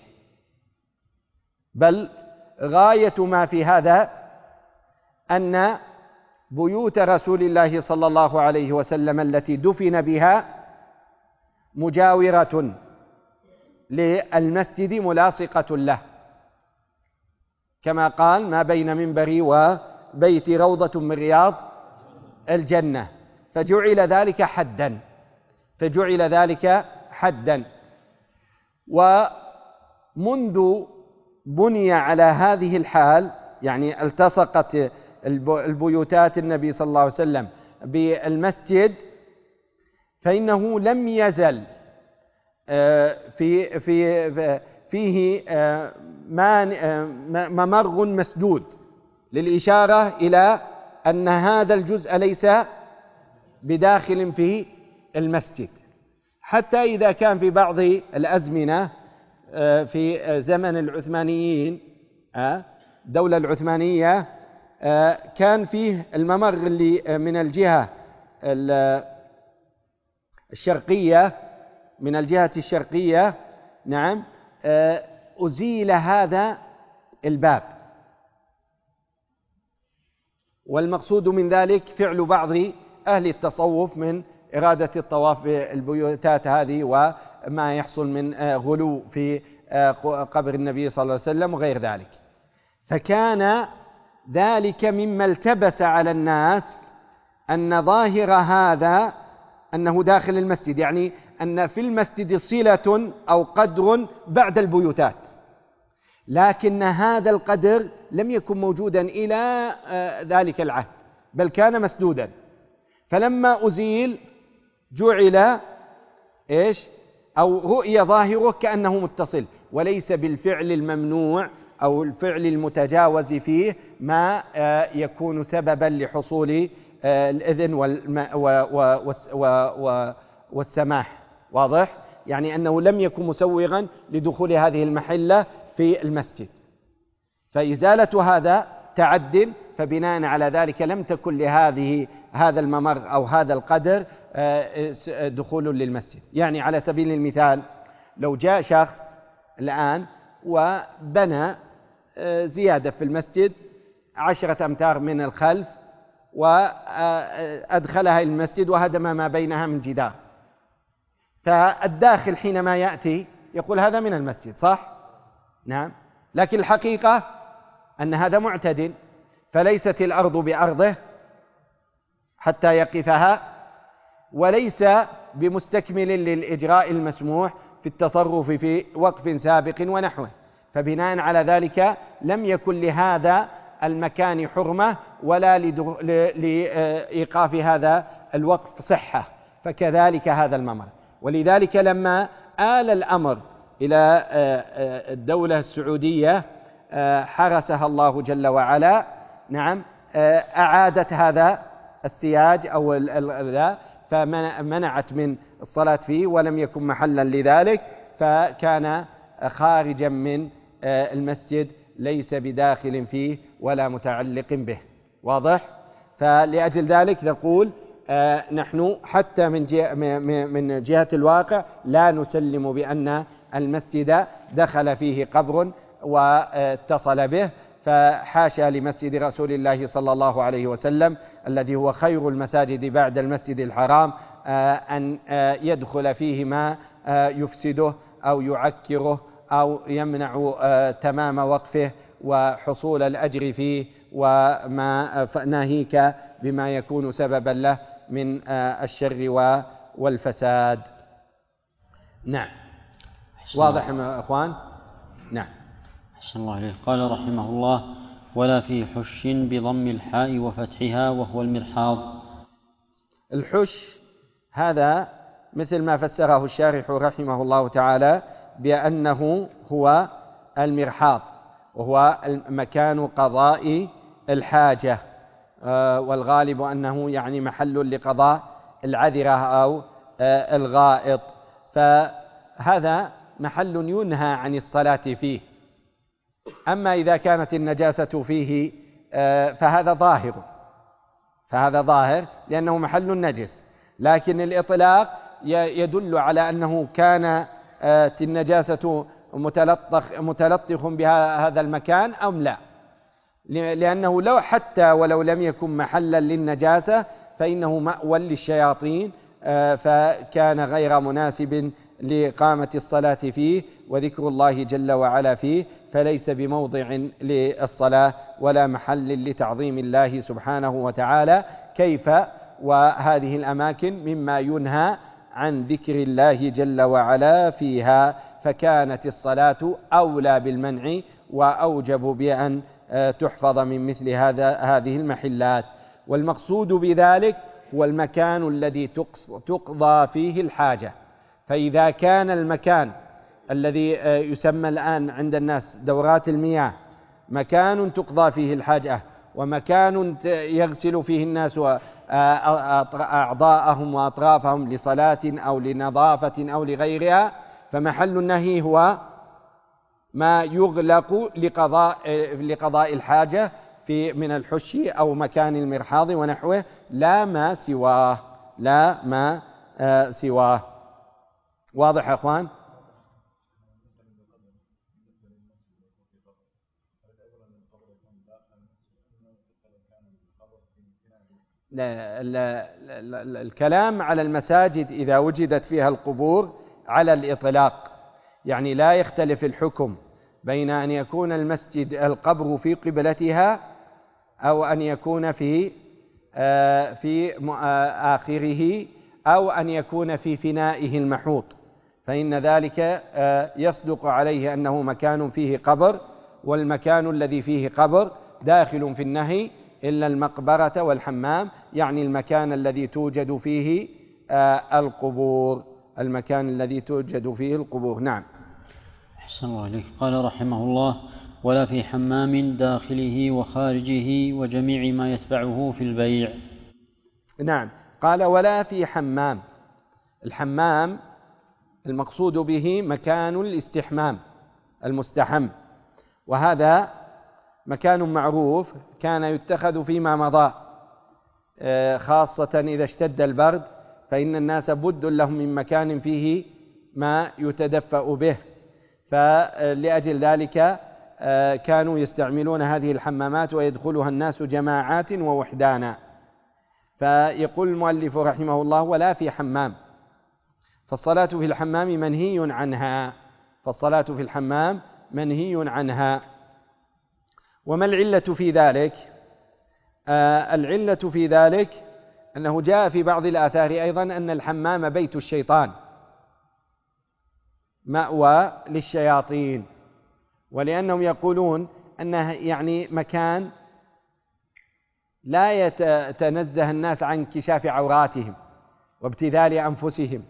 B: بل غاية ما في هذا أن بيوت رسول الله صلى الله عليه وسلم التي دفن بها مجاورة للمسجد ملاصقة له، كما قال: ما بين منبري وبيتي روضة من رياض الجنة، فجعل ذلك حدا. ومنذ بني على هذه الحال، يعني التصقت البيوتات النبي صلى الله عليه وسلم بالمسجد، فإنه لم يزل فيه ممر مسدود، للإشارة إلى أن هذا الجزء ليس بداخل في المسجد، حتى إذا كان في بعض الأزمنة في زمن العثمانيين، الدولة العثمانية، كان فيه الممر اللي من الجهة الشرقية، من الجهة الشرقية، نعم، أزيل هذا الباب، والمقصود من ذلك فعل بعض أهل التصوف من إرادة الطواف بالبيوتات هذه، وما يحصل من غلو في قبر النبي صلى الله عليه وسلم وغير ذلك. فكان ذلك مما التبس على الناس أن ظاهر هذا أنه داخل المسجد، يعني أن في المسجد صلة أو قدر بعد البيوتات، لكن هذا القدر لم يكن موجودا إلى ذلك العهد، بل كان مسدودا. فلما أزيل جعل أو رؤية ظاهره كأنه متصل، وليس بالفعل الممنوع أو الفعل المتجاوز فيه ما يكون سببا لحصول الإذن والسماح. واضح؟ يعني أنه لم يكن مسوغا لدخول هذه المحلة في المسجد، فإزالة هذا تعد، فبناء على ذلك لم تكن هذا الممر أو هذا القدر دخول للمسجد. يعني على سبيل المثال، لو جاء شخص الآن وبنى زيادة في المسجد 10 أمتار من الخلف، وأدخلها إلى المسجد وهدم ما بينها من جدار، فالداخل حينما يأتي يقول هذا من المسجد، صح؟ نعم. لكن الحقيقة أن هذا معتد، فليست الأرض بأرضه حتى يقفها، وليس بمستكمل للإجراء المسموح في التصرف في وقف سابق ونحوه، فبناء على ذلك لم يكن لهذا المكان حرمة ولا لإيقاف هذا الوقف صحة، فكذلك هذا الممر. ولذلك لما آل الأمر إلى الدولة السعودية حرسها الله جل وعلا، نعم، أعادت هذا السياج أو فمنعت من الصلاة فيه، ولم يكن محلا لذلك، فكان خارجا من المسجد ليس بداخل فيه، ولا متعلق به. واضح؟ فلأجل ذلك نقول نحن حتى من جهة الواقع لا نسلم بأن المسجد دخل فيه قبر واتصل به، فحاشا لمسجد رسول الله صلى الله عليه وسلم الذي هو خير المساجد بعد المسجد الحرام أن يدخل فيه ما يفسده أو يعكره أو يمنع تمام وقفه وحصول الأجر فيه، وما ناهيك بما يكون سببا له من الشر والفساد. نعم. واضح يا أخوان؟ نعم.
A: أحسن الله عليه. قال رحمه الله: ولا في حش بضم الحاء وفتحها وهو المرحاض.
B: الحش هذا مثل ما فسره الشارح رحمه الله تعالى بأنه هو المرحاض، وهو مكان قضاء الحاجة، والغالب أنه يعني محل لقضاء العذرة أو الغائط، فهذا محل ينهى عن الصلاة فيه. أما إذا كانت النجاسة فيه فهذا ظاهر لأنه محل نجس، لكن الإطلاق يدل على أنه كانت النجاسة متلطخ بهذا المكان أم لا، لأنه لو حتى ولو لم يكن محلا للنجاسة فإنه مأوى للشياطين، فكان غير مناسب لإقامة الصلاة فيه وذكر الله جل وعلا فيه، فليس بموضع للصلاة ولا محل لتعظيم الله سبحانه وتعالى. كيف وهذه الأماكن مما ينهى عن ذكر الله جل وعلا فيها، فكانت الصلاة أولى بالمنع وأوجب بأن تحفظ من مثل هذه المحلات. والمقصود بذلك هو المكان الذي تقضى فيه الحاجة. فإذا كان المكان الذي يسمى الآن عند الناس دورات المياه مكان تقضى فيه الحاجة ومكان يغسل فيه الناس أعضاءهم وأطرافهم لصلاة أو لنظافة أو لغيرها، فمحل النهي هو ما يغلق لقضاء الحاجة من الحش أو مكان المرحاض ونحوه، لا ما سواه. واضح يا أخوان؟ الكلام على المساجد إذا وجدت فيها القبور على الإطلاق، يعني لا يختلف الحكم بين أن يكون المسجد القبر في قبلتها أو أن يكون في آخره أو أن يكون في فنائه المحوط، فإن ذلك يصدق عليه أنه مكان فيه قبر، والمكان الذي فيه قبر داخل في النهي إلا المقبرة والحمام، يعني المكان الذي توجد فيه القبور، نعم.
A: أحسن الله عليك. قال رحمه الله: ولا في حمام داخله وخارجه وجميع ما يتبعه في البيع.
B: نعم. قال: ولا في حمام. الحمام المقصود به مكان الاستحمام المستحم، وهذا مكان معروف كان يتخذ فيما مضى، خاصة إذا اشتد البرد فإن الناس بد لهم من مكان فيه ما يتدفأ به، فلأجل ذلك كانوا يستعملون هذه الحمامات ويدخلها الناس جماعات ووحدانا. فيقول المؤلف رحمه الله: ولا في حمام، فالصلاة في الحمام منهي عنها. وما العلة في ذلك؟ العلة في ذلك أنه جاء في بعض الآثار أيضا أن الحمام بيت الشيطان، مأوى للشياطين، ولأنهم يقولون أنه يعني مكان لا يتنزه الناس عن انكشاف عوراتهم وابتذال أنفسهم،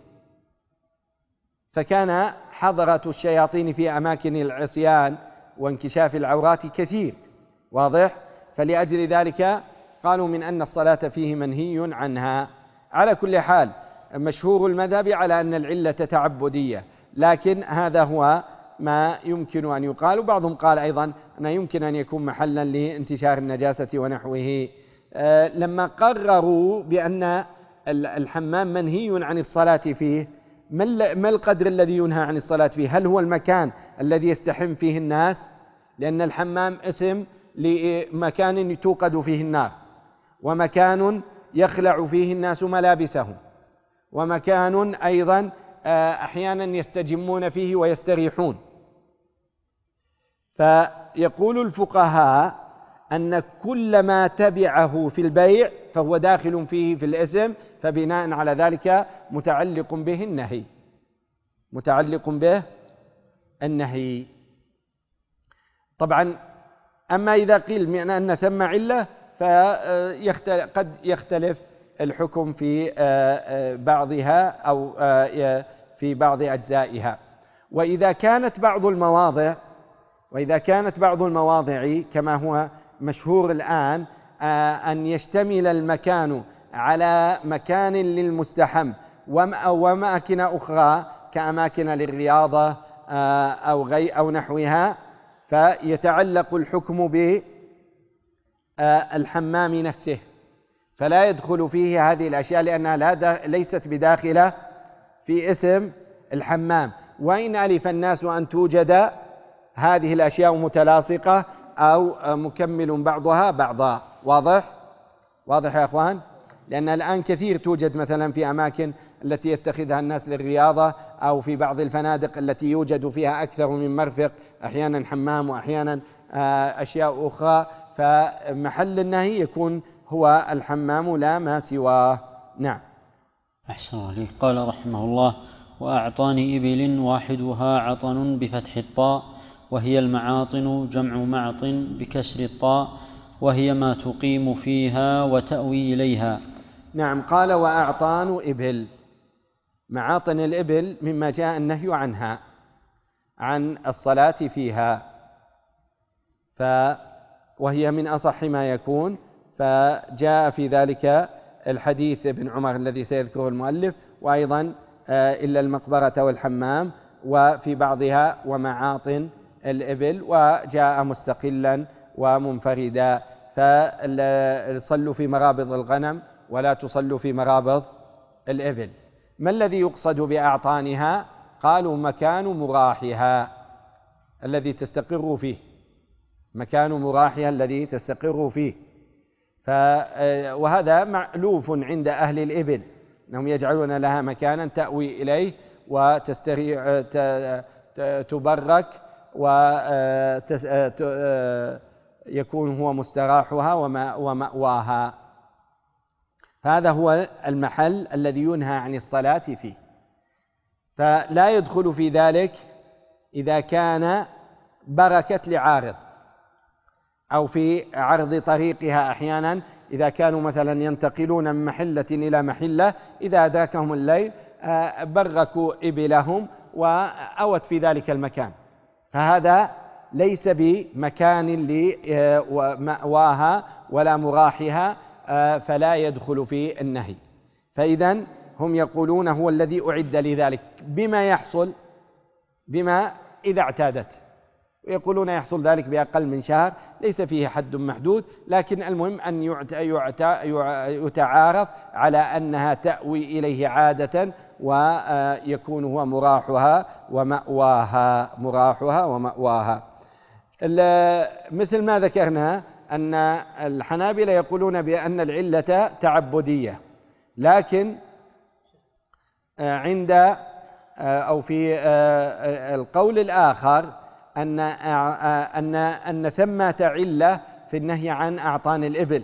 B: فكان حضرة الشياطين في أماكن العصيان وانكشاف العورات كثير. واضح؟ فلأجل ذلك قالوا من أن الصلاة فيه منهي عنها. على كل حال مشهور المذهب على أن العلة تعبدية، لكن هذا هو ما يمكن أن يقال. وبعضهم قال أيضا أنه يمكن أن يكون محلا لانتشار النجاسة ونحوه. لما قرروا بأن الحمام منهي عن الصلاة فيه، ما القدر الذي ينهى عن الصلاة فيه؟ هل هو المكان الذي يستحم فيه الناس؟ لأن الحمام اسم لمكان توقد فيه النار، ومكان يخلع فيه الناس ملابسهم، ومكان أيضا أحيانا يستجمون فيه ويستريحون. فيقول الفقهاء أن كل ما تبعه في البيع فهو داخل فيه في الاسم، فبناء على ذلك متعلق به النهي، متعلق به النهي. طبعا أما إذا قيل من أن ثم علة فقد يختلف الحكم في بعضها أو في بعض أجزائها. وإذا كانت بعض المواضع كما هو مشهور الآن أن يشتمل المكان على مكان للمستحم وأماكن أخرى كأماكن للرياضة أو نحوها، فيتعلق الحكم بالحمام نفسه، فلا يدخل فيه هذه الأشياء لأنها ليست بداخلة في اسم الحمام، وإن ألف الناس أن توجد هذه الأشياء متلاصقة أو مكمل بعضها بعضا. واضح يا أخوان؟ لأن الآن كثير توجد مثلا في أماكن التي يتخذها الناس للرياضة، أو في بعض الفنادق التي يوجد فيها أكثر من مرفق، أحيانا حمام وأحيانا أشياء أخرى، فمحل النهي يكون هو الحمام لا ما سواه. نعم.
A: أحسن الله. قال رحمه الله: وأعطان إبل واحدها عطن بفتح الطاء، وهي المعاطن جمع معطن بكسر الطاء، وهي ما تقيم فيها وتأوي إليها.
B: نعم. قال: وأعطان إبل. معاطن الإبل مما جاء النهي عنها عن الصلاة فيها، وهي من أصح ما يكون، فجاء في ذلك الحديث ابن عمر الذي سيذكره المؤلف، وأيضا إلا المقبرة والحمام، وفي بعضها ومعاطن الإبل، وجاء مستقلا ومنفردا. فصلوا في مرابض الغنم ولا تصلوا في مرابض الإبل. ما الذي يقصد بأعطانها؟ قالوا: مكان مراحها الذي تستقر فيه، مكان مراحها الذي تستقر فيه. وهذا مألوف عند أهل الإبل، أنهم يجعلون لها مكانا تأوي إليه وتبرك ويكون هو مستراحها ومأواها. فهذا هو المحل الذي ينهى عن الصلاة فيه. فلا يدخل في ذلك إذا كان بركة لعارض، أو في عرض طريقها. أحيانا إذا كانوا مثلا ينتقلون من محلة إلى محلة، إذا أدركهم الليل بركوا إبلهم وأوت في ذلك المكان، فهذا ليس بمكان لمأواها ولا مراحها، فلا يدخل في النهي. فإذن هم يقولون هو الذي أعد لذلك. بما يحصل؟ بما إذا اعتادت، ويقولون يحصل ذلك بأقل من شهر، ليس فيه حد محدود، لكن المهم أن يتعارف على أنها تأوي إليه عادة، ويكون هو مراحها ومأواها. مثل ما ذكرنا أن الحنابلة يقولون بأن العلة تعبدية، لكن عند أو في القول الآخر أن ثمة علة في النهي عن أعطان الإبل،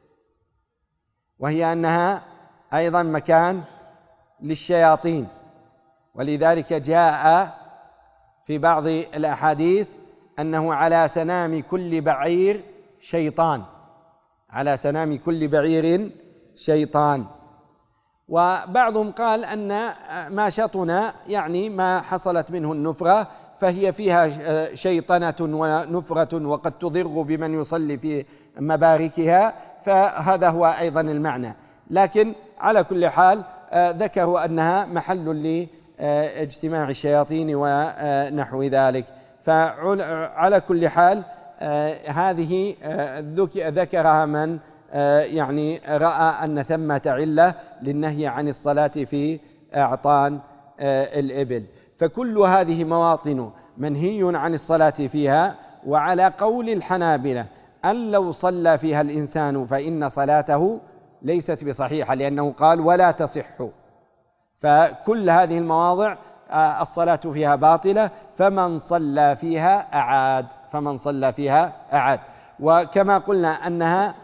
B: وهي أنها أيضا مكان للشياطين، ولذلك جاء في بعض الأحاديث أنه على سنام كل بعير شيطان، على سنام كل بعير شيطان. وبعضهم قال أن ما شطنا يعني ما حصلت منه النفرة، فهي فيها شيطنة ونفرة وقد تضر بمن يصلي في مباركها، فهذا هو أيضا المعنى. لكن على كل حال ذكروا أنها محل اجتماع الشياطين ونحو ذلك. فعلى كل حال هذه ذكرها من يعني رأى أن ثمة علة للنهي عن الصلاة في أعطان الإبل. فكل هذه مواطن منهي عن الصلاة فيها. وعلى قول الحنابلة أن لو صلى فيها الإنسان فإن صلاته ليست بصحيحة، لأنه قال ولا تصح. فكل هذه المواضع الصلاة فيها باطلة، فمن صلى فيها أعاد. وكما قلنا أنها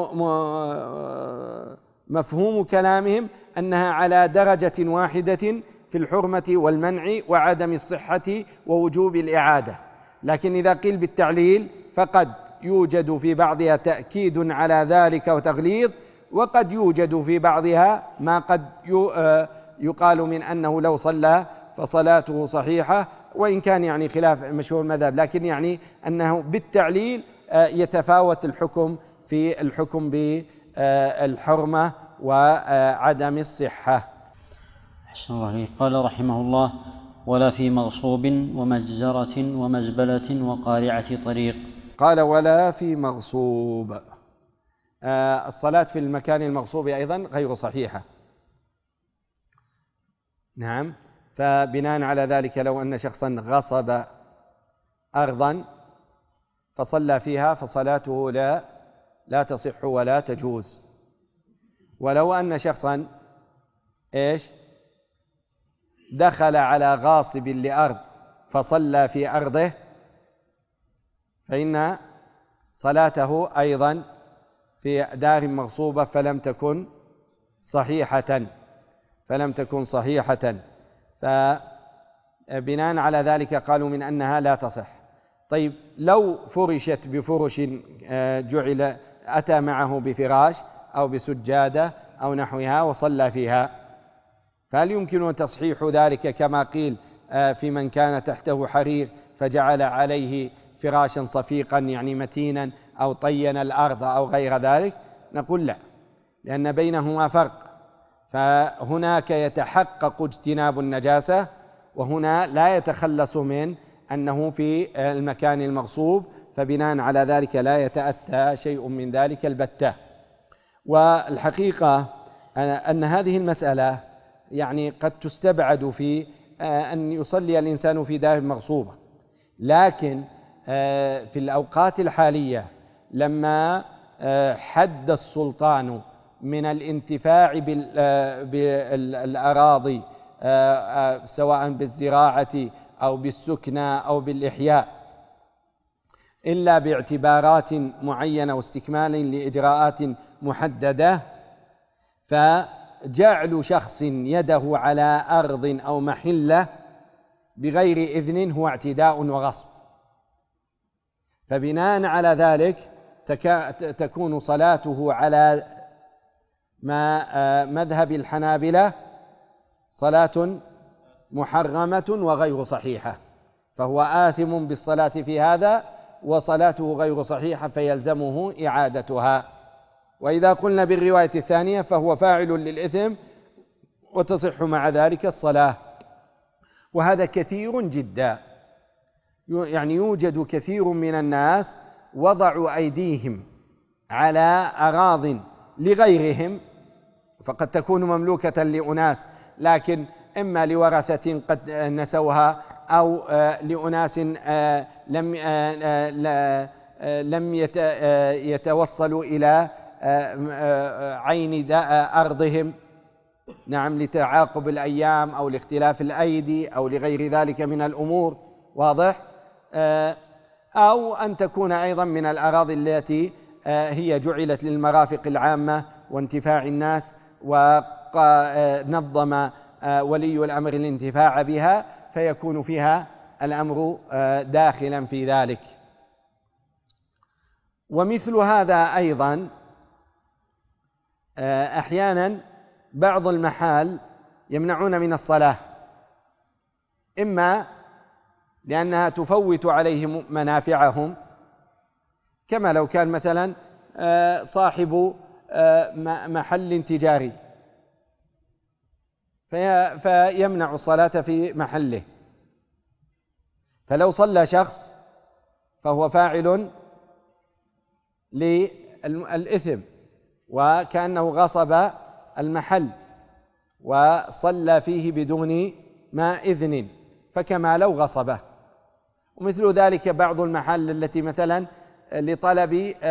B: مفهوم كلامهم أنها على درجة واحدة في الحرمة والمنع وعدم الصحة ووجوب الإعادة. لكن إذا قيل بالتعليل فقد يوجد في بعضها تأكيد على ذلك وتغليظ، وقد يوجد في بعضها ما قد يقال من أنه لو صلى فصلاته صحيحة، وإن كان يعني خلاف مشهور المذهب، لكن يعني أنه بالتعليل يتفاوت الحكم في الحكم بالحرمة وعدم الصحة.
A: أحسن الله عليك. قال رحمه الله: ولا في مغصوب ومجزرة ومزبلة وقارعة طريق.
B: قال: ولا في مغصوب. الصلاة في المكان المغصوب أيضا غير صحيحة. نعم. فبناء على ذلك لو أن شخصا غصب أرضا فصلى فيها فصلاته لا تصح ولا تجوز. ولو أن شخصا دخل على غاصب لأرض فصلى في أرضه فإن صلاته أيضا في دار مغصوبة فلم تكن صحيحة. فبناء على ذلك قالوا من أنها لا تصح. طيب لو فرشت بفرش أتى معه بفراش أو بسجادة أو نحوها وصلى فيها، فهل يمكن تصحيح ذلك كما قيل في من كان تحته حرير فجعل عليه فراشا صفيقا يعني متينا أو طين الأرض أو غير ذلك؟ نقول لا، لأن بينهما فرق. فهناك يتحقق اجتناب النجاسة، وهنا لا يتخلص من أنه في المكان المغصوب، فبناء على ذلك لا يتأتى شيء من ذلك البتة. والحقيقة أن هذه المسألة يعني قد تستبعد في أن يصلي الإنسان في دار مغصوبة، لكن في الأوقات الحالية لما حد السلطان من الانتفاع بالأراضي سواء بالزراعة أو بالسكنى أو بالإحياء إلا باعتبارات معينة واستكمال لإجراءات محددة، فجعل شخص يده على أرض أو محلة بغير إذن هو اعتداء وغصب. فبناء على ذلك تكون صلاته على ما مذهب الحنابلة صلاة محرمة وغير صحيحة، فهو آثم بالصلاة في هذا وصلاته غير صحيحة فيلزمه إعادتها. وإذا قلنا بالرواية الثانية فهو فاعل للإثم وتصح مع ذلك الصلاة. وهذا كثير جدا، يعني يوجد كثير من الناس وضعوا أيديهم على أراضٍ لغيرهم، فقد تكون مملوكة لأناس لكن إما لورثة قد نسوها أو لأناس لم يتوصلوا إلى عين أرضهم، نعم، لتعاقب الأيام أو لاختلاف الأيدي أو لغير ذلك من الأمور، واضح؟ أو أن تكون أيضا من الأراضي التي هي جعلت للمرافق العامة وانتفاع الناس، ونظم ولي الأمر الانتفاع بها فيكون فيها الأمر داخلا في ذلك. ومثل هذا أيضا أحيانا بعض المحال يمنعون من الصلاة، إما لأنها تفوت عليهم منافعهم، كما لو كان مثلا صاحب محل تجاري فيمنع الصلاة في محله. فلو صلى شخص فهو فاعل للإثم وكأنه غصب المحل وصلى فيه بدون ما إذن، فكما لو غصبه. ومثل ذلك بعض المحل التي مثلا لطلب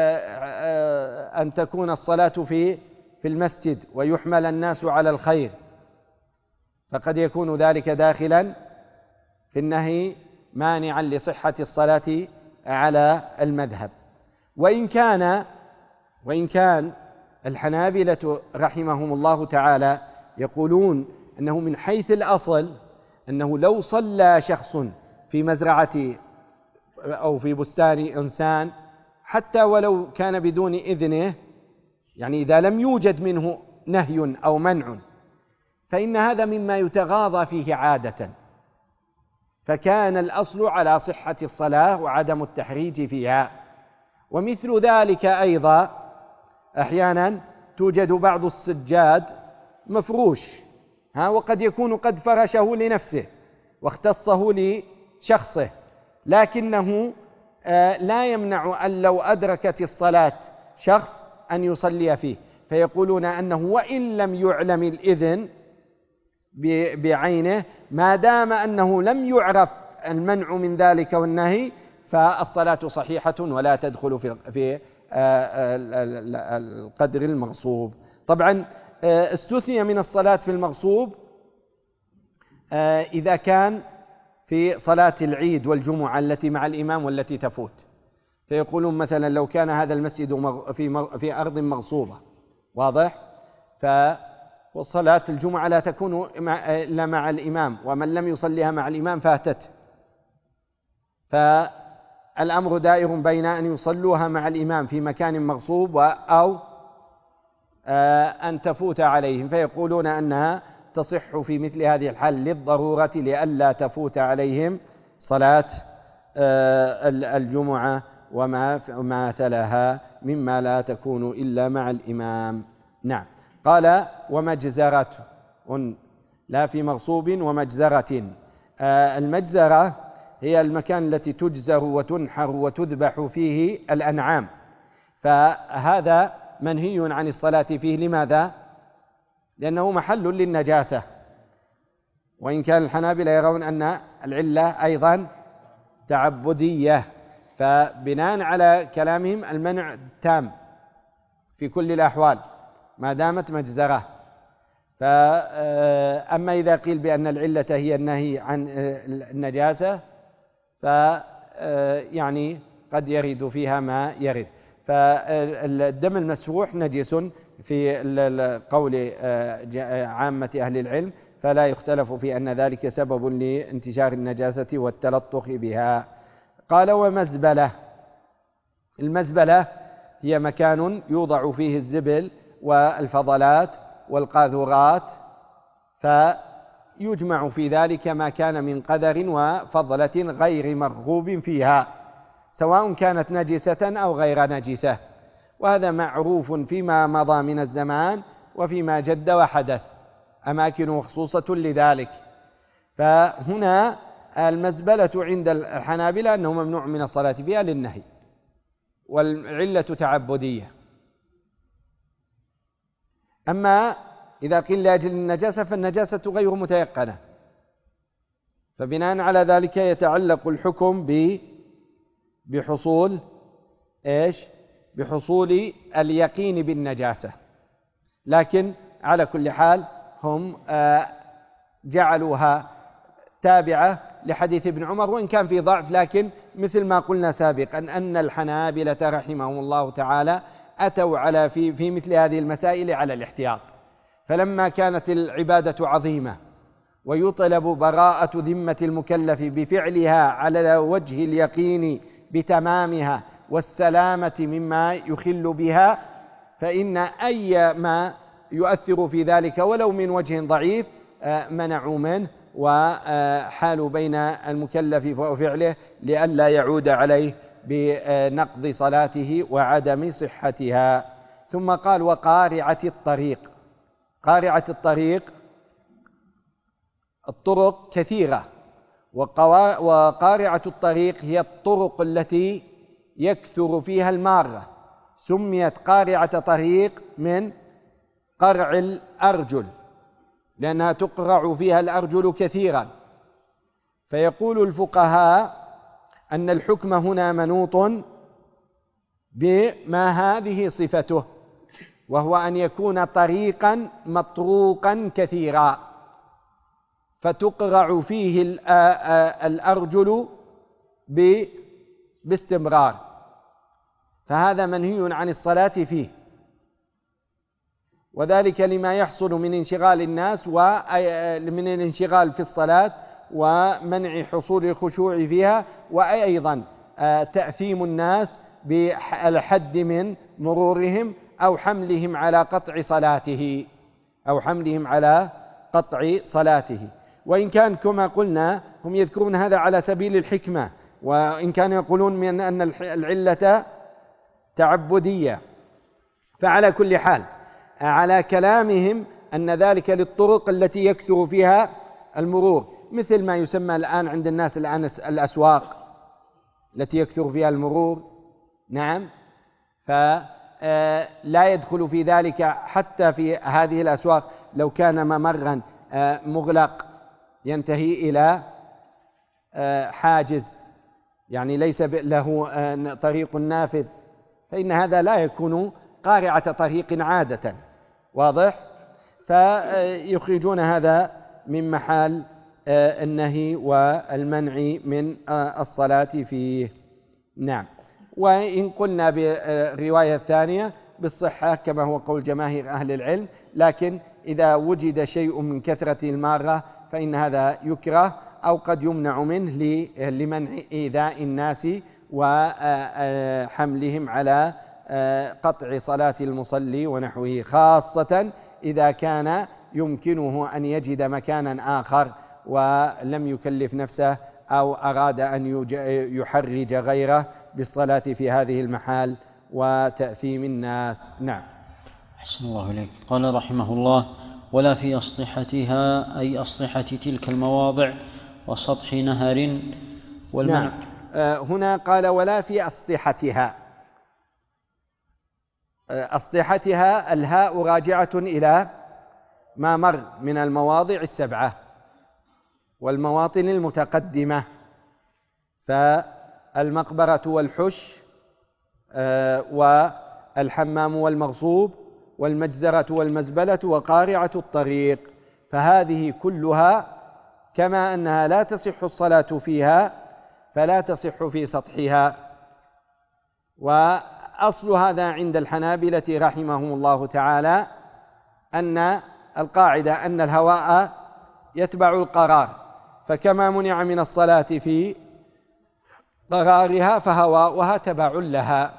B: أن تكون الصلاة في المسجد ويحمل الناس على الخير، فقد يكون ذلك داخلا في النهي مانعا لصحة الصلاة على المذهب. وإن كان الحنابلة رحمهم الله تعالى يقولون أنه من حيث الأصل أنه لو صلى شخص في مزرعة أو في بستان إنسان حتى ولو كان بدون إذنه، يعني إذا لم يوجد منه نهي أو منع، فإن هذا مما يتغاضى فيه عادة، فكان الأصل على صحة الصلاة وعدم التحريج فيها. ومثل ذلك أيضا أحيانا توجد بعض السجاد مفروش، وقد يكون قد فرشه لنفسه واختصه لشخصه، لكنه لا يمنع أن لو أدركت الصلاة شخص أن يصلي فيه، فيقولون أنه وإن لم يعلم الإذن بعينه ما دام أنه لم يعرف المنع من ذلك والنهي فالصلاة صحيحة ولا تدخل في القدر المغصوب. طبعا استثني من الصلاة في المغصوب إذا كان في صلاة العيد والجمعة التي مع الإمام والتي تفوت، فيقولون مثلا لو كان هذا المسجد في أرض مغصوبة واضح، والصلاة الجمعة لا تكون إلا مع الإمام، ومن لم يصليها مع الإمام فاتته، فالأمر دائر بين أن يصلوها مع الإمام في مكان مغصوب أو أن تفوت عليهم، فيقولون أنها تصح في مثل هذه الحال للضرورة لئلا تفوت عليهم صلاة الجمعة وما مثلها مما لا تكون إلا مع الإمام. نعم. قال ومجزرة، لا في مغصوب ومجزرة. المجزرة هي المكان التي تجزر وتنحر وتذبح فيه الأنعام، فهذا منهي عن الصلاة فيه. لماذا؟ لأنه محل للنجاسة، وإن كان الحنابلة يرون أن العلة أيضا تعبدية، فبناء على كلامهم المنع تام في كل الأحوال ما دامت مجزرة. فأما إذا قيل بأن العلة هي النهي عن النجاسة يعني قد يرد فيها ما يرد. فالدم المسفوح نجس في قول عامة أهل العلم، فلا يختلف في أن ذلك سبب لانتشار النجاسة والتلطخ بها. قال ومزبلة. المزبلة هي مكان يوضع فيه الزبل والفضلات والقاذورات، فيجمع في ذلك ما كان من قذر وفضلة غير مرغوب فيها، سواء كانت نجسة أو غير نجسة، وهذا معروف فيما مضى من الزمان وفيما جد وحدث، أماكن مخصوصة لذلك. فهنا المزبلة عند الحنابلة أنه ممنوع من الصلاة فيها للنهي، والعلة تعبدية. أما إذا قيل لأجل النجاسة فالنجاسة غير متيقنة، فبناء على ذلك يتعلق الحكم بحصول بحصول اليقين بالنجاسة. لكن على كل حال هم جعلوها تابعة لحديث ابن عمر، وإن كان في ضعف، لكن مثل ما قلنا سابقا أن الحنابلة رحمهم الله تعالى أتوا على في مثل هذه المسائل على الاحتياط، فلما كانت العبادة عظيمة ويطلب براءة ذمة المكلف بفعلها على وجه اليقين بتمامها والسلامة مما يخل بها، فإن أي ما يؤثر في ذلك ولو من وجه ضعيف منعوا منه، وحالوا بين المكلف وفعله لئلا يعود عليه بنقض صلاته وعدم صحتها. ثم قال وقارعة الطريق. قارعة الطريق الطرق كثيرة، وقارعة الطريق هي الطرق التي يكثر فيها المارة، سميت قارعة طريق من قرع الأرجل، لأنها تقرع فيها الأرجل كثيرا. فيقول الفقهاء أن الحكم هنا منوط بما هذه صفته، وهو أن يكون طريقا مطروقا كثيرا فتقرع فيه الأرجل باستمرار، فهذا منهي عن الصلاة فيه، وذلك لما يحصل من انشغال الناس ومن الانشغال في الصلاة ومنع حصول الخشوع فيها، وأيضا تأثيم الناس بالحد من مرورهم أو حملهم على قطع صلاته وإن كان كما قلنا هم يذكرون هذا على سبيل الحكمة، وإن كانوا يقولون من أن العلة تعبدية، فعلى كل حال على كلامهم أن ذلك للطرق التي يكثر فيها المرور، مثل ما يسمى الآن عند الناس الأسواق التي يكثر فيها المرور. نعم، فلا يدخل في ذلك حتى في هذه الأسواق لو كان ممرا مغلق ينتهي إلى حاجز، يعني ليس له طريق نافذ، فإن هذا لا يكون قارعة طريق عادة، واضح؟ فيخرجون هذا من محال النهي والمنع من الصلاة فيه. نعم، وإن قلنا بالرواية الثانية بالصحة كما هو قول جماهير أهل العلم، لكن إذا وجد شيء من كثرة المارة فإن هذا يكره أو قد يمنع منه لمنع إيذاء الناس وحملهم على قطع صلاة المصلي ونحوه، خاصة إذا كان يمكنه أن يجد مكانا آخر ولم يكلف نفسه أو أراد أن يحرج غيره بالصلاة في هذه المحال وتأثيم الناس. نعم.
A: أحسن الله إليك. قال رحمه الله: ولا في أسطحتها أي أسطحة تلك المواضع وسطح نهر والمنع.
B: نعم. هنا قال ولا في أسطحتها. أسطحتها الهاء راجعة إلى ما مر من المواضع السبعة والمواطن المتقدمة، فالمقبرة والحش والحمام والمغصوب والمجزرة والمزبلة وقارعة الطريق، فهذه كلها كما أنها لا تصح الصلاة فيها فلا تصح في سطحها. وأصل هذا عند الحنابلة رحمهم الله تعالى أن القاعدة أن الهواء يتبع القرار، فكما منع من الصلاة في قرارها فهواؤها تبع لها.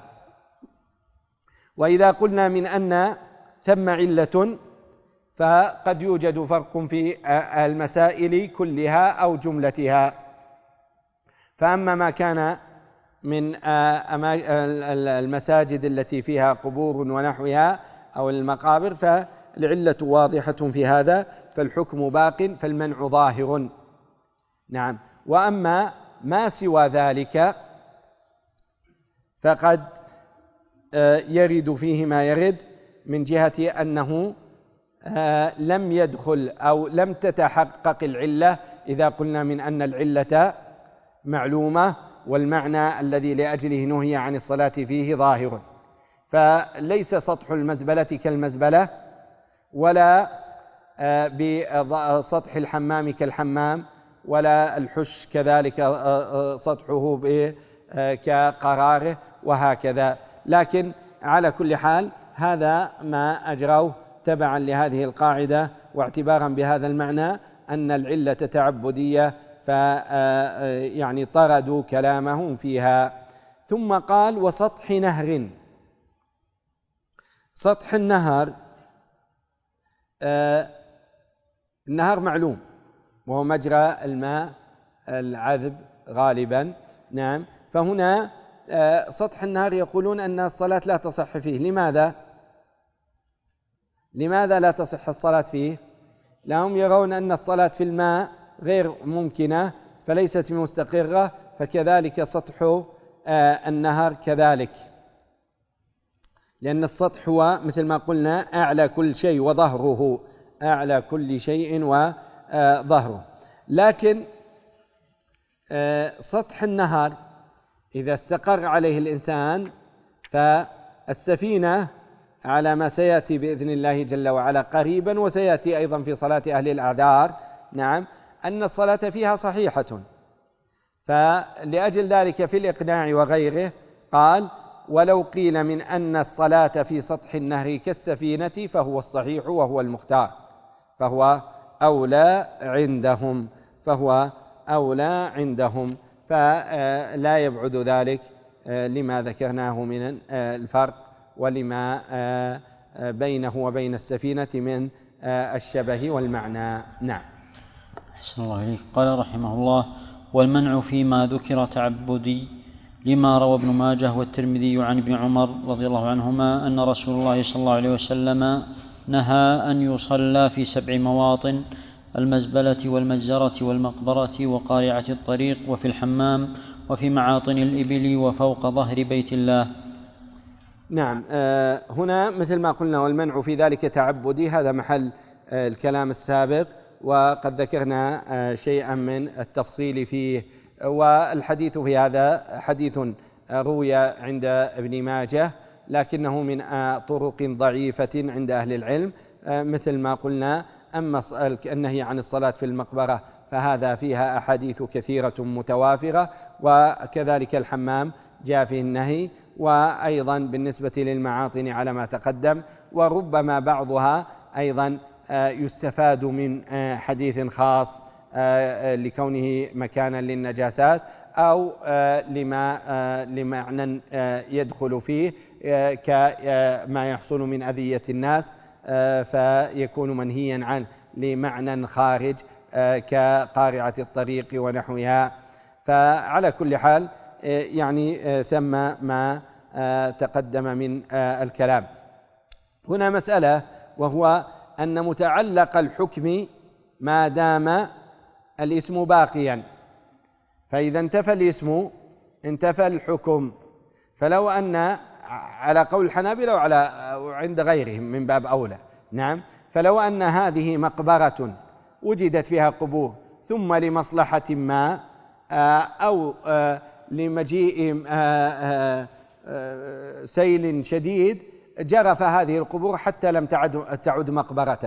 B: وإذا قلنا من أن ثم علة فقد يوجد فرق في المسائل كلها أو جملتها، فأما ما كان من المساجد التي فيها قبور ونحوها أو المقابر فالعلة واضحة في هذا، فالحكم باق فالمنع ظاهر. نعم. وأما ما سوى ذلك فقد يرد فيه ما يرد من جهة أنه لم يدخل أو لم تتحقق العلة، إذا قلنا من أن العلة معلومة والمعنى الذي لأجله نهي عن الصلاة فيه ظاهر، فليس سطح المزبلة كالمزبلة ولا بسطح الحمام كالحمام ولا الحش كذلك سطحه كقراره وهكذا، لكن على كل حال هذا ما أجروه تبعا لهذه القاعدة واعتبارا بهذا المعنى أن العلة تعبدية، يعني طردوا كلامهم فيها. ثم قال وسطح نهر. سطح النهر، النهر معلوم وهو مجرى الماء العذب غالبا. نعم. فهنا سطح النهر يقولون أن الصلاة لا تصح فيه. لماذا لا تصح الصلاة فيه؟ لهم يرون أن الصلاة في الماء غير ممكنة فليست مستقرة، فكذلك سطح النهر كذلك، لأن السطح هو مثل ما قلنا أعلى كل شيء وظهره، أعلى كل شيء وظهره. لكن سطح النهر إذا استقر عليه الإنسان فالسفينة على ما سيأتي بإذن الله جل وعلا قريبا، وسيأتي أيضا في صلاة أهل الأعذار، نعم، أن الصلاة فيها صحيحة. فلأجل ذلك في الإقناع وغيره قال: ولو قيل من أن الصلاة في سطح النهر كالسفينة فهو الصحيح وهو المختار، فهو أولى عندهم، فلا يبعد ذلك لما ذكرناه من الفرق ولما بينه وبين السفينة من الشبه والمعنى. نعم.
A: أحسن الله إليك. قال رحمه الله: والمنع فيما ذكر تعبدي، لما روى ابن ماجه والترمذي عن ابن عمر رضي الله عنهما أن رسول الله صلى الله عليه وسلم نهى أن يصلى في 7 مواطن: المزبلة والمجزرة والمقبرة وقارعة الطريق وفي الحمام وفي معاطن الإبل وفوق ظهر بيت الله.
B: نعم. هنا مثل ما قلنا والمنع في ذلك تعبدي، هذا محل الكلام السابق، وقد ذكرنا شيئا من التفصيل فيه. والحديث في هذا حديث روي عند ابن ماجه لكنه من طرق ضعيفة عند أهل العلم، مثل ما قلنا. أما النهي عن الصلاة في المقبرة فهذا فيها أحاديث كثيرة متوافرة، وكذلك الحمام جاء فيه النهي، وأيضا بالنسبة للمعاطن على ما تقدم، وربما بعضها أيضا يستفاد من حديث خاص لكونه مكانا للنجاسات، أو لمعنى يدخل فيه كما يحصل من أذية الناس فيكون منهيا عنه لمعنى خارج كقارعة الطريق ونحوها. فعلى كل حال يعني ثم ما تقدم من الكلام. هنا مسألة، وهو أن متعلق الحكم ما دام الاسم باقيا، فإذا انتفى الاسم انتفى الحكم. فلو أن على قول الحنابلة وعند غيرهم من باب أولى، نعم، فلو أن هذه مقبرة وجدت فيها قبور ثم لمصلحة ما أو لمجيء سيل شديد جرف هذه القبور حتى لم تعد مقبرة،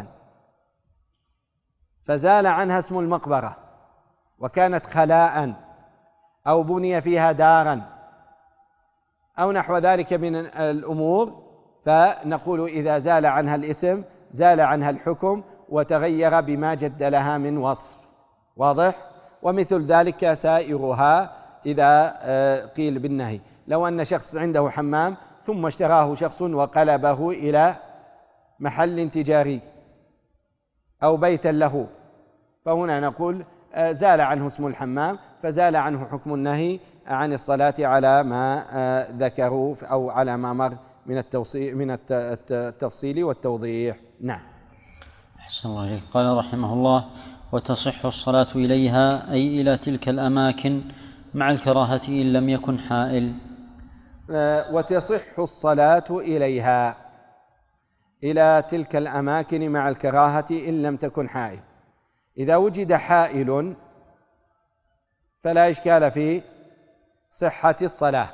B: فزال عنها اسم المقبرة وكانت خلاء أو بني فيها دارا أو نحو ذلك من الأمور، فنقول إذا زال عنها الاسم زال عنها الحكم وتغير بما جد لها من وصف. واضح؟ ومثل ذلك سائرها إذا قيل بالنهي. لو أن شخص عنده حمام ثم اشتراه شخص وقلبه إلى محل تجاري أو بيتا له، فهنا نقول زال عنه اسم الحمام، فزال عنه حكم النهي عن الصلاة على ما ذكروا أو على ما مر من التفصيل والتوضيح. نعم.
A: أحسن الله إليك. قال رحمه الله: وتصح الصلاة إليها أي إلى تلك الأماكن مع الكراهة إن لم يكن حائل.
B: وتصح الصلاة إليها إلى تلك الأماكن مع الكراهة إن لم تكن حائل. إذا وجد حائل فلا إشكال في صحة الصلاة،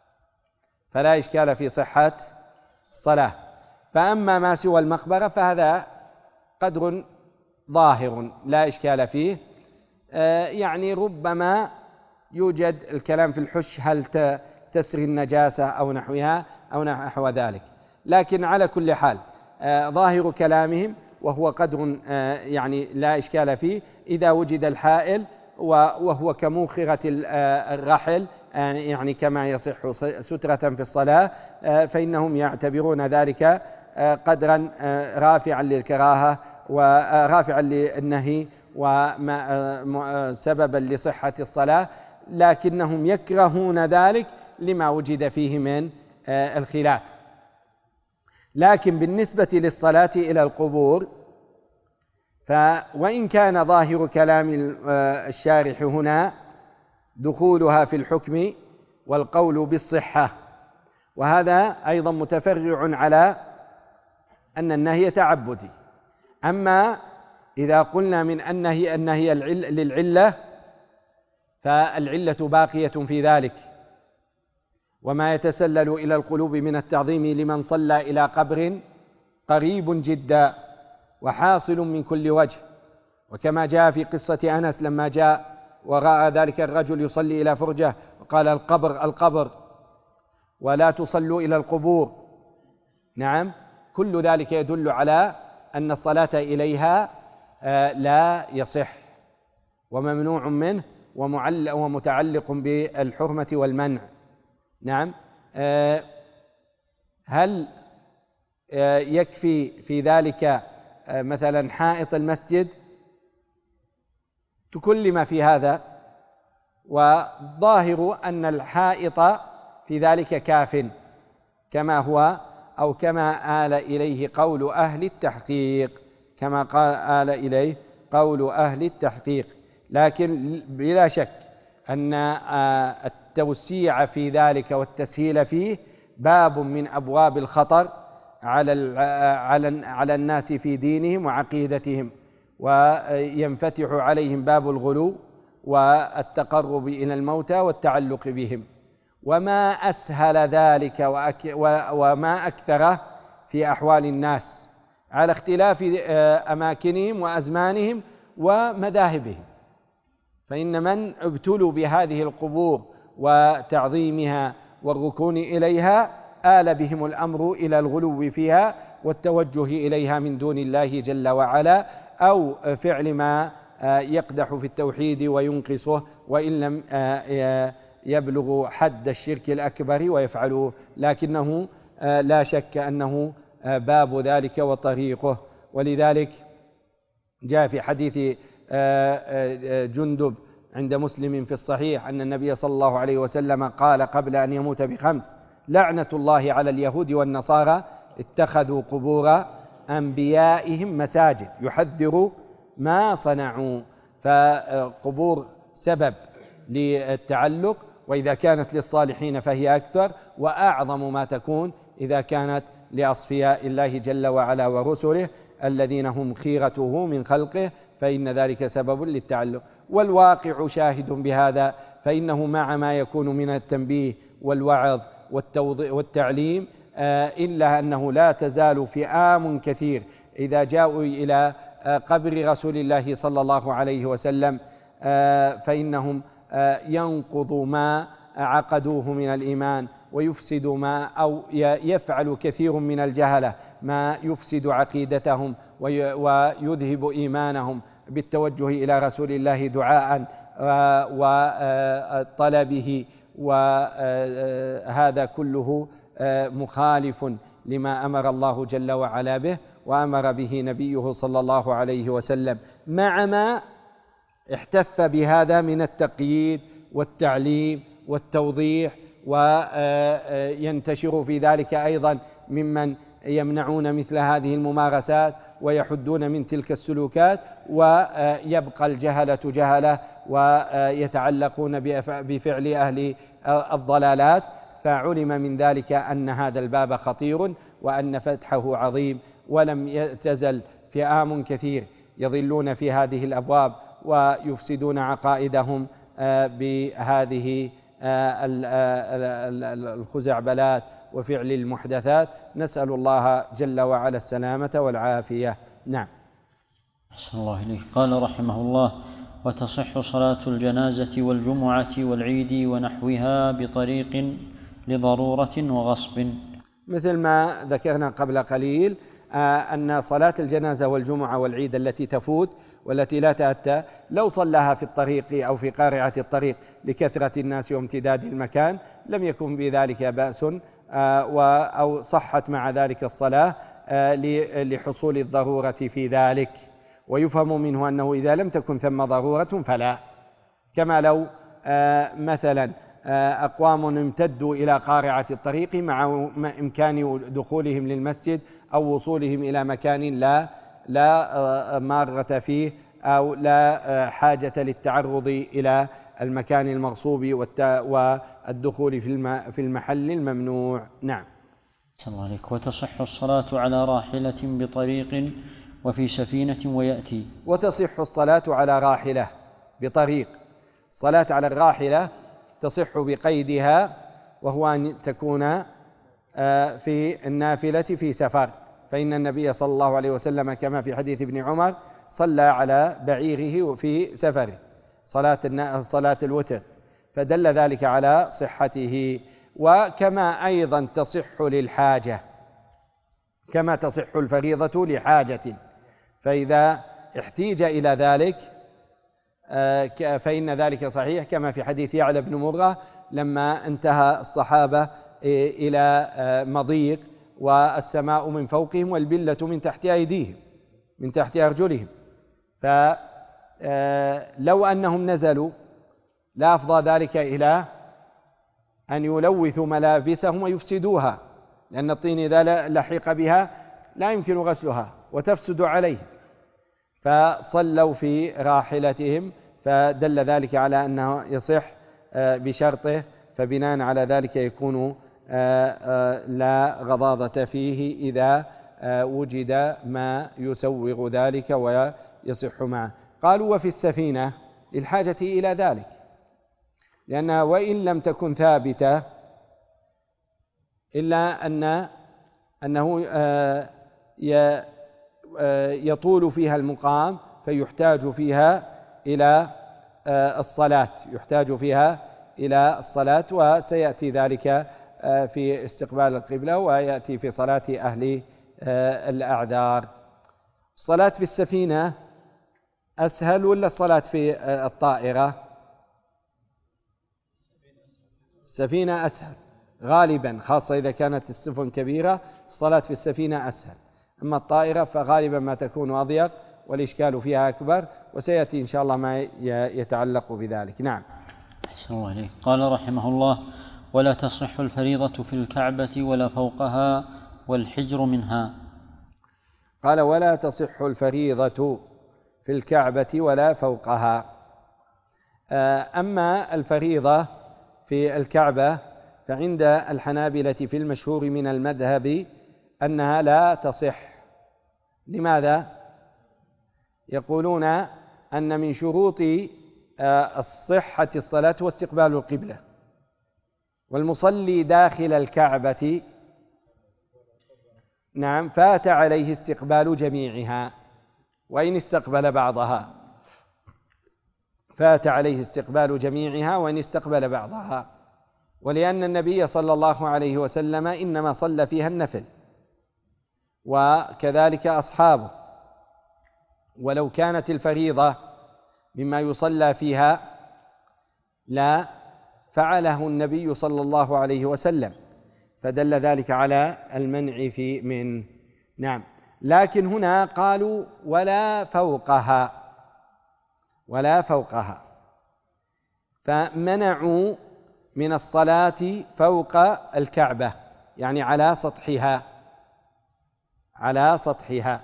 B: فأما ما سوى المقبرة فهذا قدر ظاهر لا إشكال فيه. يعني ربما يوجد الكلام في الحش هل تسري النجاسة أو نحوها أو نحو ذلك، لكن على كل حال ظاهر كلامهم وهو قدر يعني لا إشكال فيه. إذا وجد الحائل وهو كموخرة الرحل يعني كما يصح سترة في الصلاة، فإنهم يعتبرون ذلك قدرا رافعا للكراهة ورافعا للنهي وسببا لصحة الصلاة، لكنهم يكرهون ذلك لما وجد فيه من الخلاف. لكن بالنسبة للصلاة إلى القبور وإن كان ظاهر كلام الشارح هنا دخولها في الحكم والقول بالصحة، وهذا أيضا متفرع على أن النهي تعبدي. أما إذا قلنا من النهي للعلة فالعلة باقية في ذلك، وما يتسلل إلى القلوب من التعظيم لمن صلى إلى قبر قريب جدا وحاصل من كل وجه، وكما جاء في قصة أنس لما جاء ورأى ذلك الرجل يصلي إلى فرجة وقال القبر القبر ولا تصلوا إلى القبور. نعم، كل ذلك يدل على أن الصلاة إليها لا يصح وممنوع منه ومتعلق بالحرمة والمنع. نعم، هل يكفي في ذلك مثلا حائط المسجد؟ تكلم في هذا، والظاهر أن الحائط في ذلك كاف كما هو أو كما آل إليه قول أهل التحقيق، كما آل إليه قول أهل التحقيق. لكن بلا شك أن التوسيع في ذلك والتسهيل فيه باب من أبواب الخطر على الناس في دينهم وعقيدتهم، وينفتح عليهم باب الغلو والتقرب إلى الموتى والتعلق بهم. وما أسهل ذلك وما أكثره في أحوال الناس على اختلاف أماكنهم وأزمانهم ومذاهبهم، فإن من ابتلوا بهذه القبور وتعظيمها والركون إليها آل بهم الأمر إلى الغلو فيها والتوجه إليها من دون الله جل وعلا، أو فعل ما يقدح في التوحيد وينقصه وإن لم يبلغ حد الشرك الأكبر ويفعله، لكنه لا شك أنه باب ذلك وطريقه. ولذلك جاء في حديث جندب عند مسلم في الصحيح أن النبي صلى الله عليه وسلم قال قبل أن يموت ب5: لعنة الله على اليهود والنصارى اتخذوا قبور أنبيائهم مساجد، يحذر ما صنعوا. فقبور سبب للتعلق، وإذا كانت للصالحين فهي أكثر وأعظم ما تكون إذا كانت لأصفياء الله جل وعلا ورسله الذين هم خيرته من خلقه، فإن ذلك سبب للتعلق. والواقع شاهد بهذا، فإنه مع ما يكون من التنبيه والوعظ والتعليم إلا أنه لا تزال فئام كثير إذا جاءوا إلى قبر رسول الله صلى الله عليه وسلم فإنهم ينقضوا ما عقدوه من الإيمان ويفسد ما أو يفعل كثير من الجهلة ما يفسد عقيدتهم ويذهب إيمانهم بالتوجه إلى رسول الله دعاء وطلبه، وهذا كله مخالف لما أمر الله جل وعلا به وأمر به نبيه صلى الله عليه وسلم، مع ما احتف بهذا من التقييد والتعليم والتوضيح. وينتشر في ذلك أيضا ممن يمنعون مثل هذه الممارسات ويحدون من تلك السلوكات، ويبقى الجهلة جهلة ويتعلقون بفعل أهل الضلالات. فعلم من ذلك أن هذا الباب خطير وأن فتحه عظيم، ولم يتزل فئام كثير يضلون في هذه الأبواب ويفسدون عقائدهم بهذه الخزعبلات وفعل المحدثات. نسأل الله جل وعلا السلامة والعافية. نعم.
A: أحسن الله إليك. قال رحمه الله: وتصح صلاة الجنازة والجمعة والعيد ونحوها بطريق لضرورة وغصب، مثل
B: ما ذكرنا قبل قليل أن صلاة الجنازة والجمعة والعيد التي تفوت والتي لا تأتى لو صلاها في الطريق أو في قارعة الطريق لكثرة الناس وامتداد المكان لم يكن بذلك بأس، أو صحت مع ذلك الصلاة لحصول الضرورة في ذلك. ويفهم منه أنه إذا لم تكن ثم ضرورة فلا، كما لو مثلا أقوام امتدوا إلى قارعة الطريق مع إمكان دخولهم للمسجد أو وصولهم إلى مكان لا مارة فيه أو لا حاجة للتعرض إلى المكان المغصوب والدخول في المحل الممنوع. نعم.
A: صلى الله عليك. وتصح الصلاة على راحلة بطريق وفي سفينة ويأتي.
B: وتصح الصلاة على راحلة بطريق. الصلاة على الراحلة تصح بقيدها، وهو أن تكون في النافلة في سفر، فإن النبي صلى الله عليه وسلم كما في حديث ابن عمر صلى على بعيره في سفره صلاة الوتر، فدل ذلك على صحته. وكما أيضا تصح للحاجة، كما تصح الفريضة لحاجة، فإذا احتيج إلى ذلك فإن ذلك صحيح، كما في حديث يعلى بن مرة لما انتهى الصحابة إلى مضيق والسماء من فوقهم والبلة من تحت أيديهم من تحت أرجلهم، فلو أنهم نزلوا لا أفضى ذلك إلى أن يلوثوا ملابسهم ويفسدوها، لأن الطين إذا لحق بها لا يمكن غسلها وتفسد عليه، فصلوا في راحلتهم، فدل ذلك على أنه يصح بشرطه، فبناء على ذلك يكون لا غضاضة فيه إذا وجد ما يسوغ ذلك ويصح معه. قالوا وفي السفينة للحاجة إلى ذلك، لأنها وإن لم تكن ثابتة إلا أنه يطول فيها المقام، فيحتاج فيها إلى الصلاة، وسيأتي ذلك في استقبال القبلة، ويأتي في صلاة أهل الأعذار. الصلاة في السفينة أسهل ولا الصلاة في الطائرة؟ السفينة أسهل غالبا، خاصة إذا كانت السفن كبيرة، الصلاة في السفينة أسهل. أما الطائرة فغالبا ما تكون أضيق والإشكال فيها أكبر، وسيأتي إن شاء الله ما يتعلق بذلك. نعم.
A: أحسن الله عليك. قال رحمه الله: ولا تصح الفريضة في الكعبة ولا فوقها والحجر منها.
B: قال: ولا تصح الفريضة في الكعبة ولا فوقها. أما الفريضة في الكعبة فعند الحنابلة في المشهور من المذهب أنها لا تصح. لماذا؟ يقولون أن من شروط الصحة الصلاة واستقبال القبلة، والمصلي داخل الكعبة نعم فات عليه استقبال جميعها وإن استقبل بعضها، فات عليه استقبال جميعها وإن استقبل بعضها، ولأن النبي صلى الله عليه وسلم إنما صلى فيها النفل، وكذلك أصحابه، ولو كانت الفريضة مما يصلى فيها لا فعله النبي صلى الله عليه وسلم، فدل ذلك على المنع من نعم. لكن هنا قالوا ولا فوقها، فمنعوا من الصلاة فوق الكعبة، يعني على سطحها،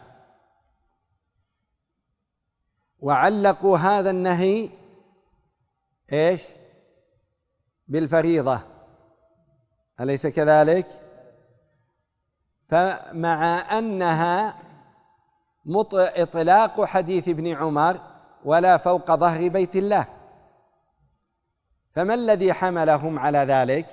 B: وعلقوا هذا النهي إيش؟ بالفريضة، أليس كذلك؟ فمع أنها إطلاق حديث ابن عمر ولا فوق ظهر بيت الله، فما الذي حملهم على ذلك؟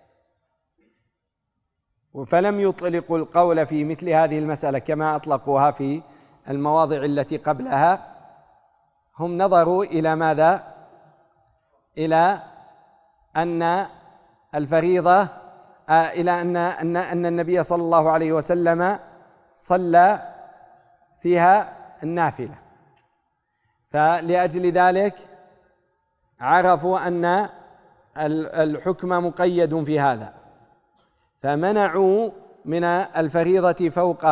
B: فلم يطلقوا القول في مثل هذه المسألة كما أطلقوها في المواضع التي قبلها. هم نظروا إلى ماذا؟ إلى أن الفريضة إلى أن النبي صلى الله عليه وسلم صلى فيها النافلة، فلأجل ذلك عرفوا أن الحكم مقيد في هذا، فمنعوا من الفريضة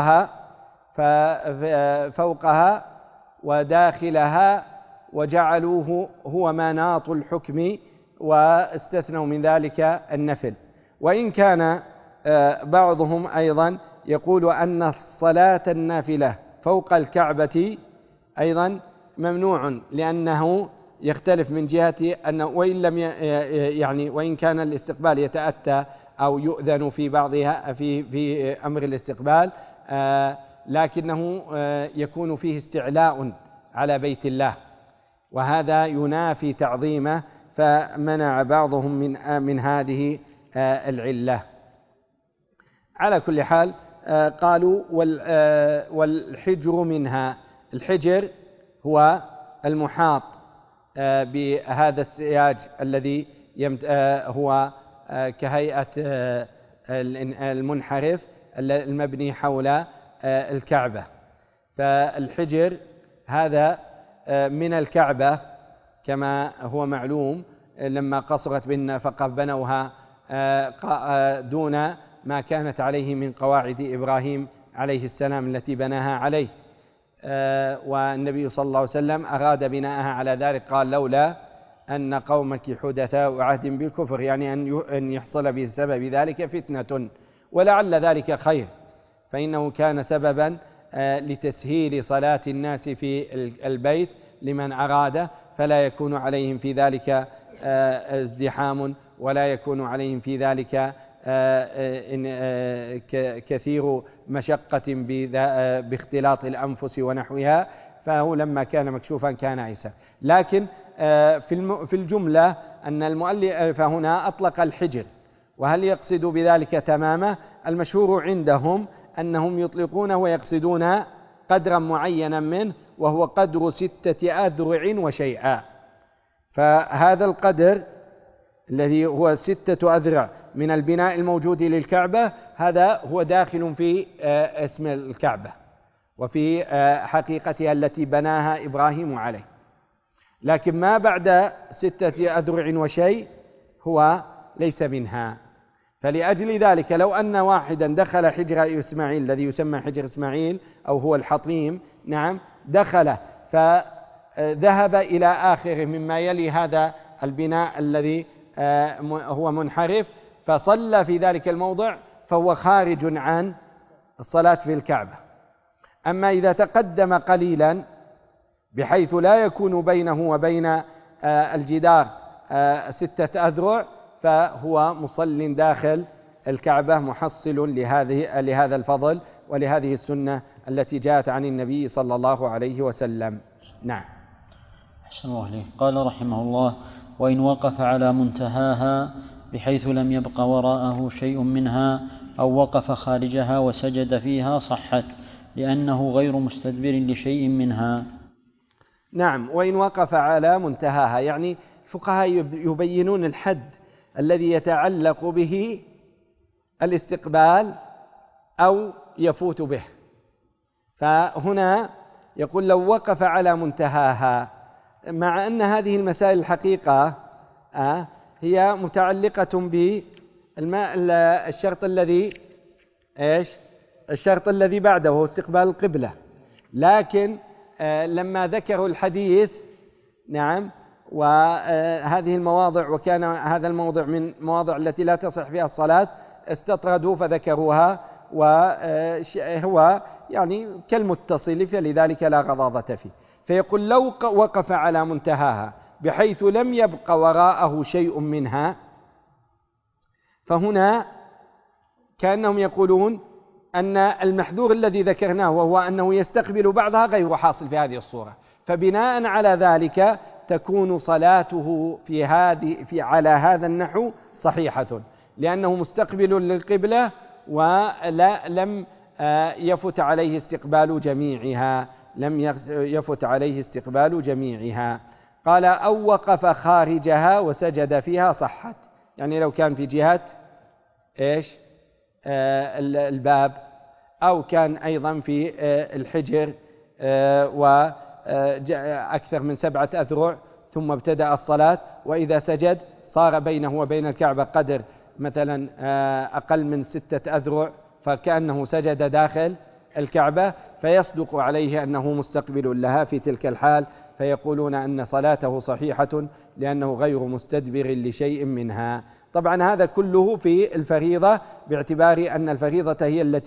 B: فوقها وداخلها، وجعلوه هو مناط الحكم، واستثنوا من ذلك النفل. وإن كان بعضهم أيضا يقول أن الصلاة النافلة فوق الكعبة أيضا ممنوع، لأنه يختلف من جهة أنه وإن لم يعني وإن كان الاستقبال يتأتى أو يؤذن في بعضها في أمر الاستقبال، لكنه يكون فيه استعلاء على بيت الله، وهذا ينافي تعظيمه، فمنع بعضهم من هذه العلة. على كل حال قالوا والحجر منها. الحجر هو المحاط بهذا السياج الذي هو كهيئة المنحرف المبني حول الكعبة. فالحجر هذا من الكعبة كما هو معلوم، لما قصرت بالنفقة بنوها دون ما كانت عليه من قواعد إبراهيم عليه السلام التي بناها عليه، والنبي صلى الله عليه وسلم أراد بناءها على ذلك، قال لولا أن قومك حدثاء عهد بالكفر، يعني أن يحصل بسبب ذلك فتنة، ولعل ذلك خير، فإنه كان سببا لتسهيل صلاة الناس في البيت لمن أراد، فلا يكون عليهم في ذلك ازدحام، ولا يكون عليهم في ذلك كثير مشقة باختلاط الأنفس ونحوها، فهو لما كان مكشوفا كان عيسى. لكن في الجملة أن المؤلف هنا أطلق الحجر، وهل يقصد بذلك تمامه؟ المشهور عندهم أنهم يطلقونه ويقصدون قدرا معينا منه، وهو قدر 6 أذرع وشيئا. فهذا القدر الذي هو 6 أذرع من البناء الموجود للكعبة، هذا هو داخل في اسم الكعبة وفي حقيقتها التي بناها إبراهيم عليه. لكن ما بعد 6 أذرع وشيء هو ليس منها. فلأجل ذلك لو أن واحدا دخل حجر إسماعيل الذي يسمى حجر إسماعيل أو هو الحطيم، نعم، دخل فذهب إلى آخره مما يلي هذا البناء الذي هو منحرف، فصلى في ذلك الموضع، فهو خارج عن الصلاة في الكعبة. أما إذا تقدم قليلا بحيث لا يكون بينه وبين الجدار 6 أذرع، فهو مصل داخل الكعبة محصل لهذا الفضل ولهذه السنة التي جاءت عن النبي صلى الله عليه وسلم. نعم.
A: أحسن الله إليك. قال رحمه الله: وإن وقف على منتهاها بحيث لم يبق وراءه شيء منها أو وقف خارجها وسجد فيها صحت، لأنه غير مستدبر لشيء منها.
B: نعم. وإن وقف على منتهاها، يعني الفقهاء يبينون الحد الذي يتعلق به الاستقبال أو يفوت به. فهنا يقول لو وقف على منتهاها، مع أن هذه المسائل الحقيقة هي متعلقة بالشرط الذي بعده هو استقبال القبلة، لكن لما ذكروا الحديث، نعم، وهذه المواضع، وكان هذا الموضع من المواضع التي لا تصح فيها الصلاة، استطردوا فذكروها، وهو يعني كالمتصل، فلذلك لا غضاضة فيه. فيقول لو وقف على منتهاها بحيث لم يبق وراءه شيء منها، فهنا كأنهم يقولون أن المحذور الذي ذكرناه وهو أنه يستقبل بعضها غير حاصل في هذه الصورة، فبناء على ذلك تكون صلاته على هذا النحو صحيحة، لأنه مستقبل للقبلة ولم يفت عليه استقبال جميعها. قال أو وقف خارجها وسجد فيها صحت، يعني لو كان في جهة الباب، أو كان أيضا في الحجر وأكثر من 7 أذرع ثم ابتدأ الصلاة، وإذا سجد صار بينه وبين الكعبة قدر مثلا أقل من 6 أذرع، فكأنه سجد داخل الكعبة، فيصدق عليه أنه مستقبل لها في تلك الحال، فيقولون أن صلاته صحيحة لأنه غير مستدبر لشيء منها. طبعا هذا كله في الفريضة، باعتبار أن الفريضة هي التي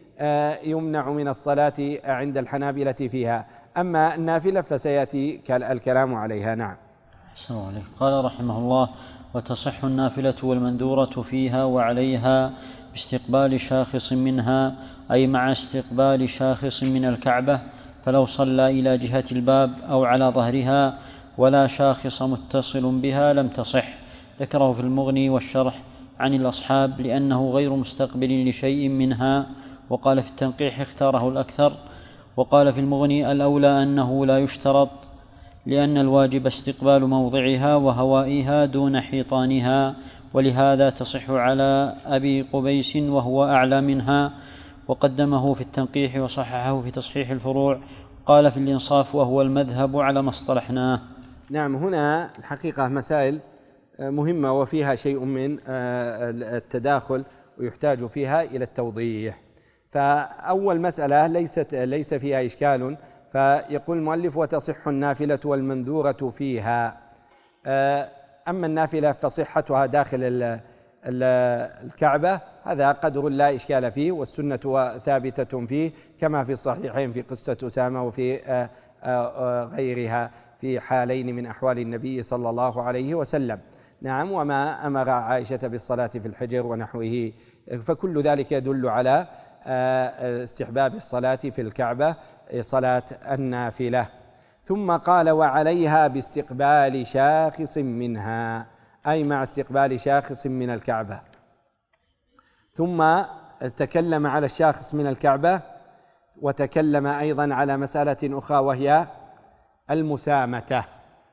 B: يمنع من الصلاة عند الحنابلة فيها. أما النافلة فسيأتي الكلام عليها. نعم.
A: قال رحمه الله: وتصح النافلة والمندورة فيها وعليها باستقبال شاخص منها، أي مع استقبال شاخص من الكعبة، فلو صلى إلى جهة الباب أو على ظهرها ولا شاخص متصل بها لم تصح. ذكره في المغني والشرح عن الأصحاب لأنه غير مستقبل لشيء منها، وقال في التنقيح اختاره الأكثر، وقال في المغني الأولى أنه لا يشترط، لأن الواجب استقبال موضعها وهوائها دون حيطانها، ولهذا تصح على أبي قبيس وهو أعلى منها، وقدمه في التنقيح وصححه في تصحيح الفروع. قال في الإنصاف وهو المذهب على ما اصطلحناه.
B: نعم. هنا الحقيقة مسائل مهمة وفيها شيء من التداخل ويحتاج فيها إلى التوضيح. فأول مسألة ليس فيها إشكال، فيقول المؤلف: وتصح النافلة والمنذورة فيها. أما النافلة فصحتها داخل الكعبة هذا قدر لا إشكال فيه، والسنة ثابتة فيه كما في الصحيحين في قصة أسامة وفي غيرها في حالين من أحوال النبي صلى الله عليه وسلم. نعم. وما أمر عائشة بالصلاة في الحجر ونحوه، فكل ذلك يدل على استحباب الصلاة في الكعبة، صلاة النافلة. ثم قال: وعليها باستقبال شاخص منها، أي مع استقبال شاخص من الكعبة. ثم تكلم على الشاخص من الكعبة، وتكلم أيضا على مسألة أخرى وهي المسامة.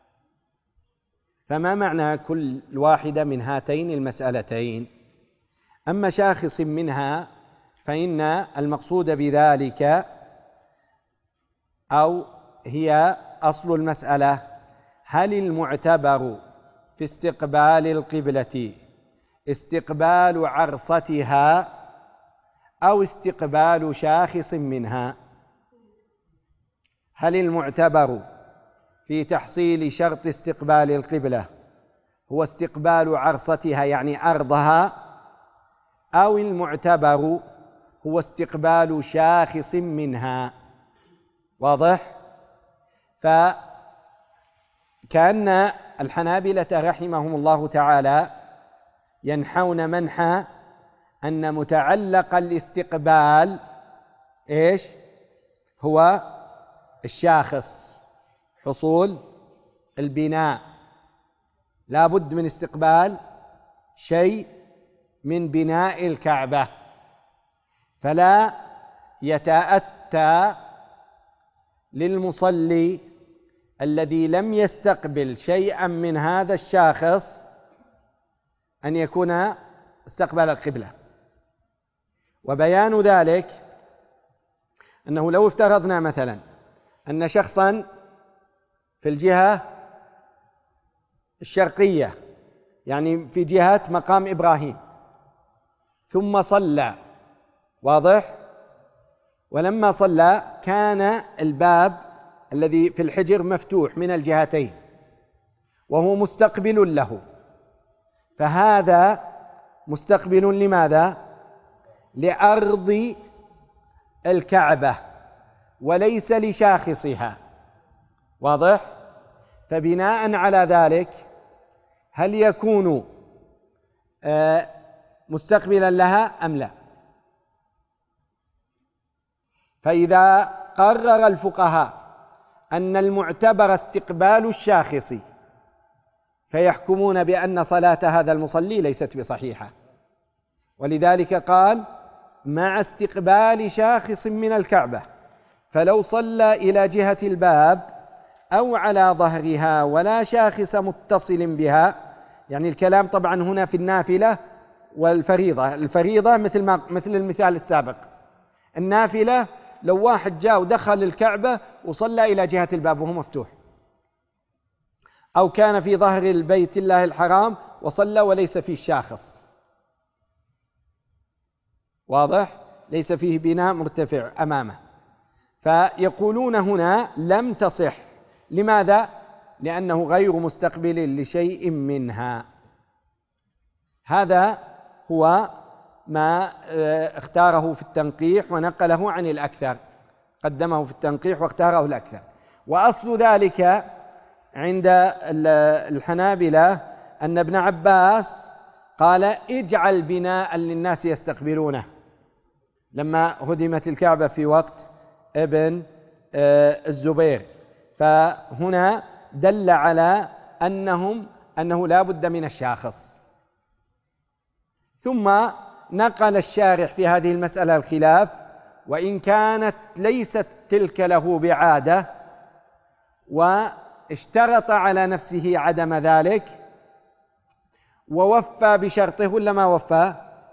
B: فما معنى كل واحدة من هاتين المسألتين؟ أما شاخص منها فإن المقصود بذلك أو هي أصل المسألة: هل المعتبر في استقبال القبلة استقبال عرصتها أو استقبال شاخص منها؟ هل المعتبر في تحصيل شرط استقبال القبلة هو استقبال عرصتها يعني أرضها، أو المعتبر هو استقبال شاخص منها؟ واضح؟ فكأن الحنابلة رحمهم الله تعالى ينحون منحى أن متعلق الاستقبال إيش هو الشاخص، حصول البناء، لا بد من استقبال شيء من بناء الكعبة، فلا يتأتى للمصلي الذي لم يستقبل شيئا من هذا الشاخص أن يكون استقبال القبلة. وبيان ذلك أنه لو افترضنا مثلا أن شخصا في الجهة الشرقية يعني في جهة مقام إبراهيم ثم صلى، واضح؟ ولما صلى كان الباب الذي في الحجر مفتوح من الجهتين وهو مستقبل له، فهذا مستقبل لماذا؟ لأرض الكعبة وليس لشاخصها، واضح؟ فبناء على ذلك هل يكون مستقبلا لها أم لا؟ فإذا قرر الفقهاء أن المعتبر استقبال الشاخص فيحكمون بأن صلاة هذا المصلي ليست بصحيحة، ولذلك قال: مع استقبال شاخص من الكعبة، فلو صلى إلى جهة الباب أو على ظهرها ولا شاخص متصل بها، يعني الكلام طبعا هنا في النافلة والفريضة. الفريضة مثل المثال السابق، النافلة لو واحد جاء ودخل الكعبة وصلى إلى جهة الباب وهو مفتوح، أو كان في ظهر البيت الله الحرام وصلى وليس فيه شاخص، واضح؟ ليس فيه بناء مرتفع أمامه، فيقولون هنا لم تصح. لماذا؟ لأنه غير مستقبل لشيء منها. هذا هو ما اختاره في التنقيح ونقله عن الأكثر، قدمه في التنقيح واختاره الأكثر. وأصل ذلك عند الحنابلة أن ابن عباس قال اجعل بناء للناس يستقبلونه لما هدمت الكعبة في وقت ابن الزبير، فهنا دل على أنه لا بد من الشاخص. ثم نقل الشارح في هذه المسألة الخلاف، وإن كانت ليست تلك له بعادة، واشترط على نفسه عدم ذلك ووفى بشرطه، ولا ما وفى؟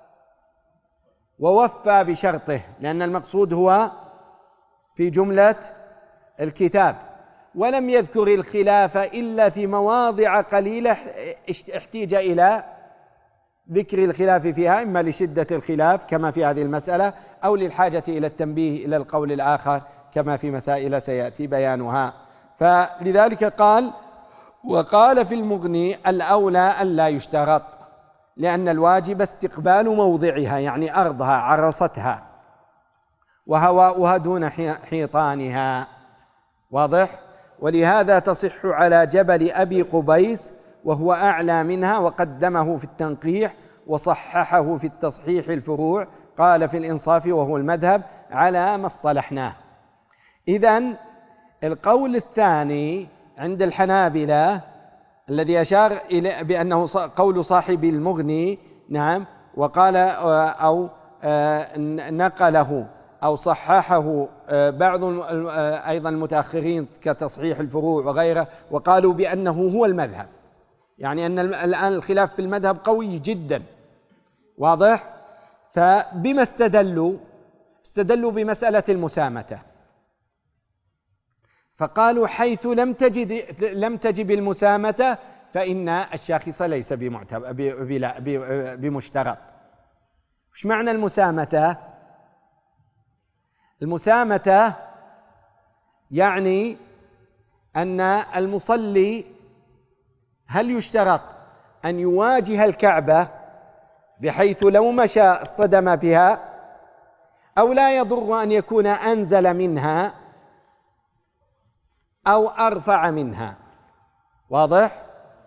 B: ووفى بشرطه، لأن المقصود هو في جملة الكتاب، ولم يذكر الخلاف إلا في مواضع قليلة احتيج إلى ذكر الخلاف فيها، إما لشدة الخلاف كما في هذه المسألة، أو للحاجة إلى التنبيه إلى القول الآخر كما في مسائل سيأتي بيانها. فلذلك قال: وقال في المغني الأولى ألا يشترط، لأن الواجب استقبال موضعها، يعني أرضها عرصتها وهواؤها دون حيطانها، واضح؟ ولهذا تصح على جبل أبي قبيس وهو أعلى منها، وقدمه في التنقيح وصححه في التصحيح الفروع، قال في الإنصاف وهو المذهب على ما اصطلحناه. إذن القول الثاني عند الحنابلة الذي أشار إلى بأنه قول صاحب المغني، نعم، وقال أو نقله أو صححه بعض أيضا المتأخرين كتصحيح الفروع وغيره، وقالوا بأنه هو المذهب، يعني أن الآن الخلاف في المذهب قوي جدا، واضح؟ فبما استدلوا بمسألة المسامة، فقالوا حيث لم تجب المسامة فإن الشاخص ليس بمشترط. وش معنى المسامة؟ المسامة يعني أن المصلي هل يشترط أن يواجه الكعبة بحيث لو مشى اصطدم بها، أو لا يضر أن يكون أنزل منها أو أرفع منها، واضح؟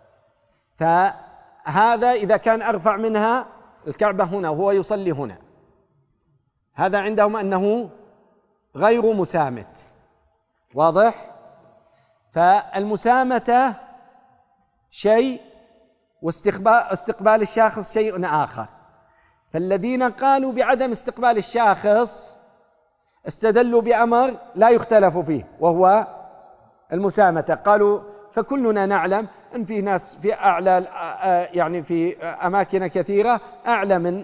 B: فهذا إذا كان أرفع منها الكعبة هنا وهو يصلي هنا، هذا عندهم أنه غير مسامت، واضح؟ فالمسامة شيء واستقبال الشاخص شيء آخر. فالذين قالوا بعدم استقبال الشاخص استدلوا بأمر لا يختلف فيه وهو المسامة. قالوا فكلنا نعلم أن في ناس في أعلى، يعني في أماكن كثيرة أعلى من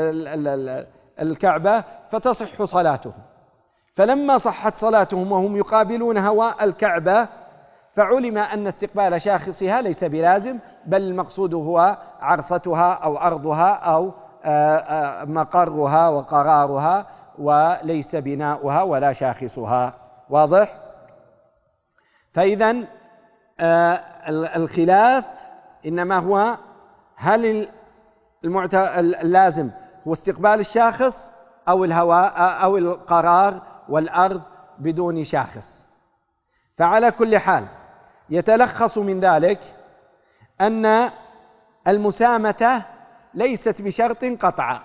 B: الكعبة فتصح صلاتهم، فلما صحت صلاتهم وهم يقابلون هواء الكعبة فعلم أن استقبال شاخصها ليس بلازم، بل المقصود هو عرصتها أو أرضها أو مقرها وقرارها، وليس بناؤها ولا شاخصها، واضح؟ فإذن الخلاف إنما هو هل اللازم هو استقبال الشاخص أو الهواء أو القرار والأرض بدون شاخص. فعلى كل حال يتلخص من ذلك أن المسامة ليست بشرط قطعا،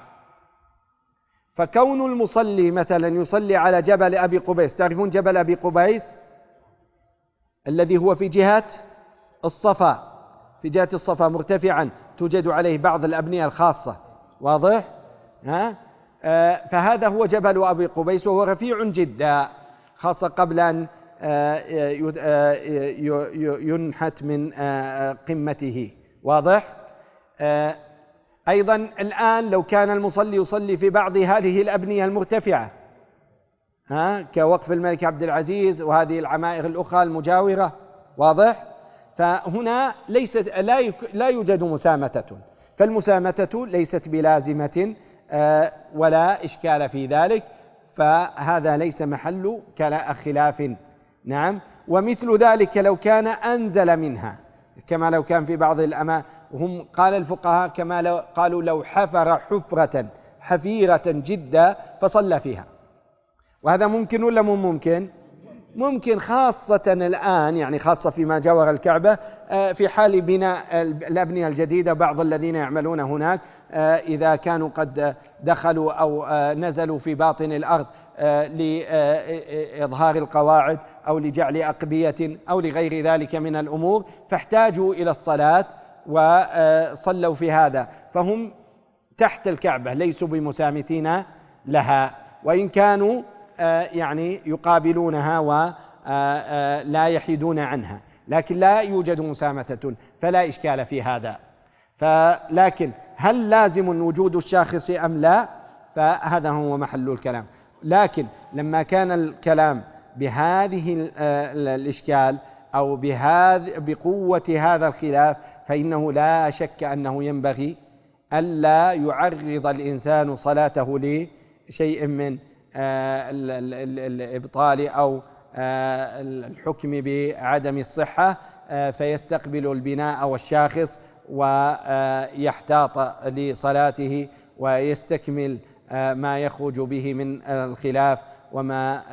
B: فكون المصلي مثلا يصلي على جبل أبي قبيس، تعرفون جبل أبي قبيس الذي هو في جهة الصفا، في جهة الصفا مرتفعا توجد عليه بعض الأبنية الخاصة، واضح؟ فهذا هو جبل أبي قبيس وهو رفيع جدا، خاصة قبل أن ينحت من قمته، واضح؟ أيضا الآن لو كان المصلي يصلي في بعض هذه الأبنية المرتفعة كوقف الملك عبد العزيز وهذه العمائر الأخرى المجاورة، واضح؟ فهنا لا يوجد مسامة، فالمسامة ليست بلازمة ولا إشكال في ذلك، فهذا ليس محل خلاف. نعم. ومثل ذلك لو كان أنزل منها، كما لو كان في بعض هم قال الفقهاء كما قالوا لو حفر حفرة حفيرة جدا فصلى فيها. وهذا ممكن ولا مو ممكن؟ ممكن، خاصة الآن، يعني خاصة فيما جاور الكعبة، في حال بناء الأبنية الجديدة. بعض الذين يعملون هناك إذا كانوا قد دخلوا أو نزلوا في باطن الأرض لإظهار القواعد أو لجعل أقبية أو لغير ذلك من الأمور، فاحتاجوا إلى الصلاة وصلوا في هذا، فهم تحت الكعبة ليسوا بمسامتين لها، وإن كانوا يعني يقابلونها ولا يحيدون عنها، لكن لا يوجد مسامتة، فلا إشكال في هذا. لكن هل لازم وجود الشاخص أم لا؟ فهذا هو محل الكلام. لكن لما كان الكلام بهذه الإشكال أو بقوة هذا الخلاف، فإنه لا شك أنه ينبغي ألا يعرض الإنسان صلاته لشيء من الإبطال أو الحكم بعدم الصحة، فيستقبل البناء والشاخص ويحتاط لصلاته ويستكمل ما يخرج به من الخلاف وما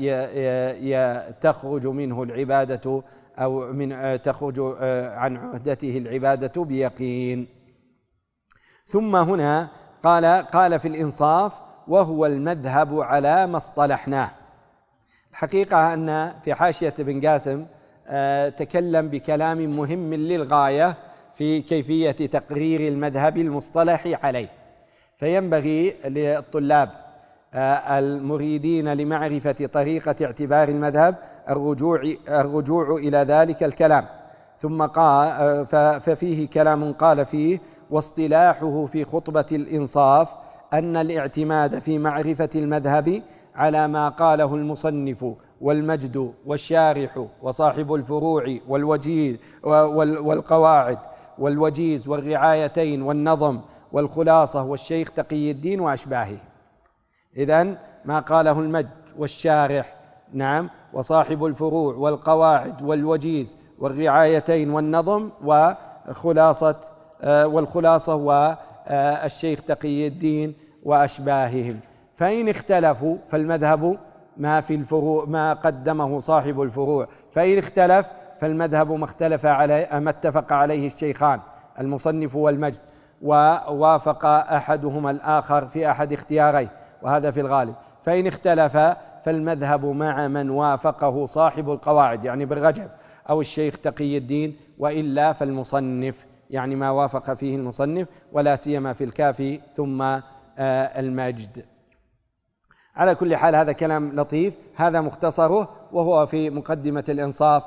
B: تخرج منه العبادة أو تخرج عن عهدته العبادة بيقين. ثم هنا قال في الإنصاف: وهو المذهب على ما اصطلحناه. الحقيقة أن في حاشية ابن قاسم تكلم بكلام مهم للغاية في كيفية تقرير المذهب المصطلح عليه، فينبغي للطلاب المريدين لمعرفة طريقة اعتبار المذهب الرجوع إلى ذلك الكلام. ثم قال ففيه كلام قال فيه: واصطلاحه في خطبة الإنصاف أن الاعتماد في معرفة المذهب على ما قاله المصنف والمجد والشارح وصاحب الفروع والوجيز والقواعد والوجيز والرعايتين والنظم والخلاصة والشيخ تقي الدين وأشباهه. إذن ما قاله المجد والشارح، نعم، وصاحب الفروع والقواعد والوجيز والرعايتين والنظم والخلاصة والشيخ تقي الدين وأشباههم. فإن اختلفوا فالمذهب ما في الفروع ما قدمه صاحب الفروع، فإن اختلف فالمذهب ما اتفق عليه الشيخان المصنف والمجد ووافق أحدهما الآخر في أحد اختياريه، وهذا في الغالب. فإن اختلف فالمذهب مع من وافقه صاحب القواعد، يعني بالرجب أو الشيخ تقي الدين، وإلا فالمصنف، يعني ما وافق فيه المصنف، ولا سيما في الكافي ثم المجد. على كل حال هذا كلام لطيف، هذا مختصره، وهو في مقدمة الإنصاف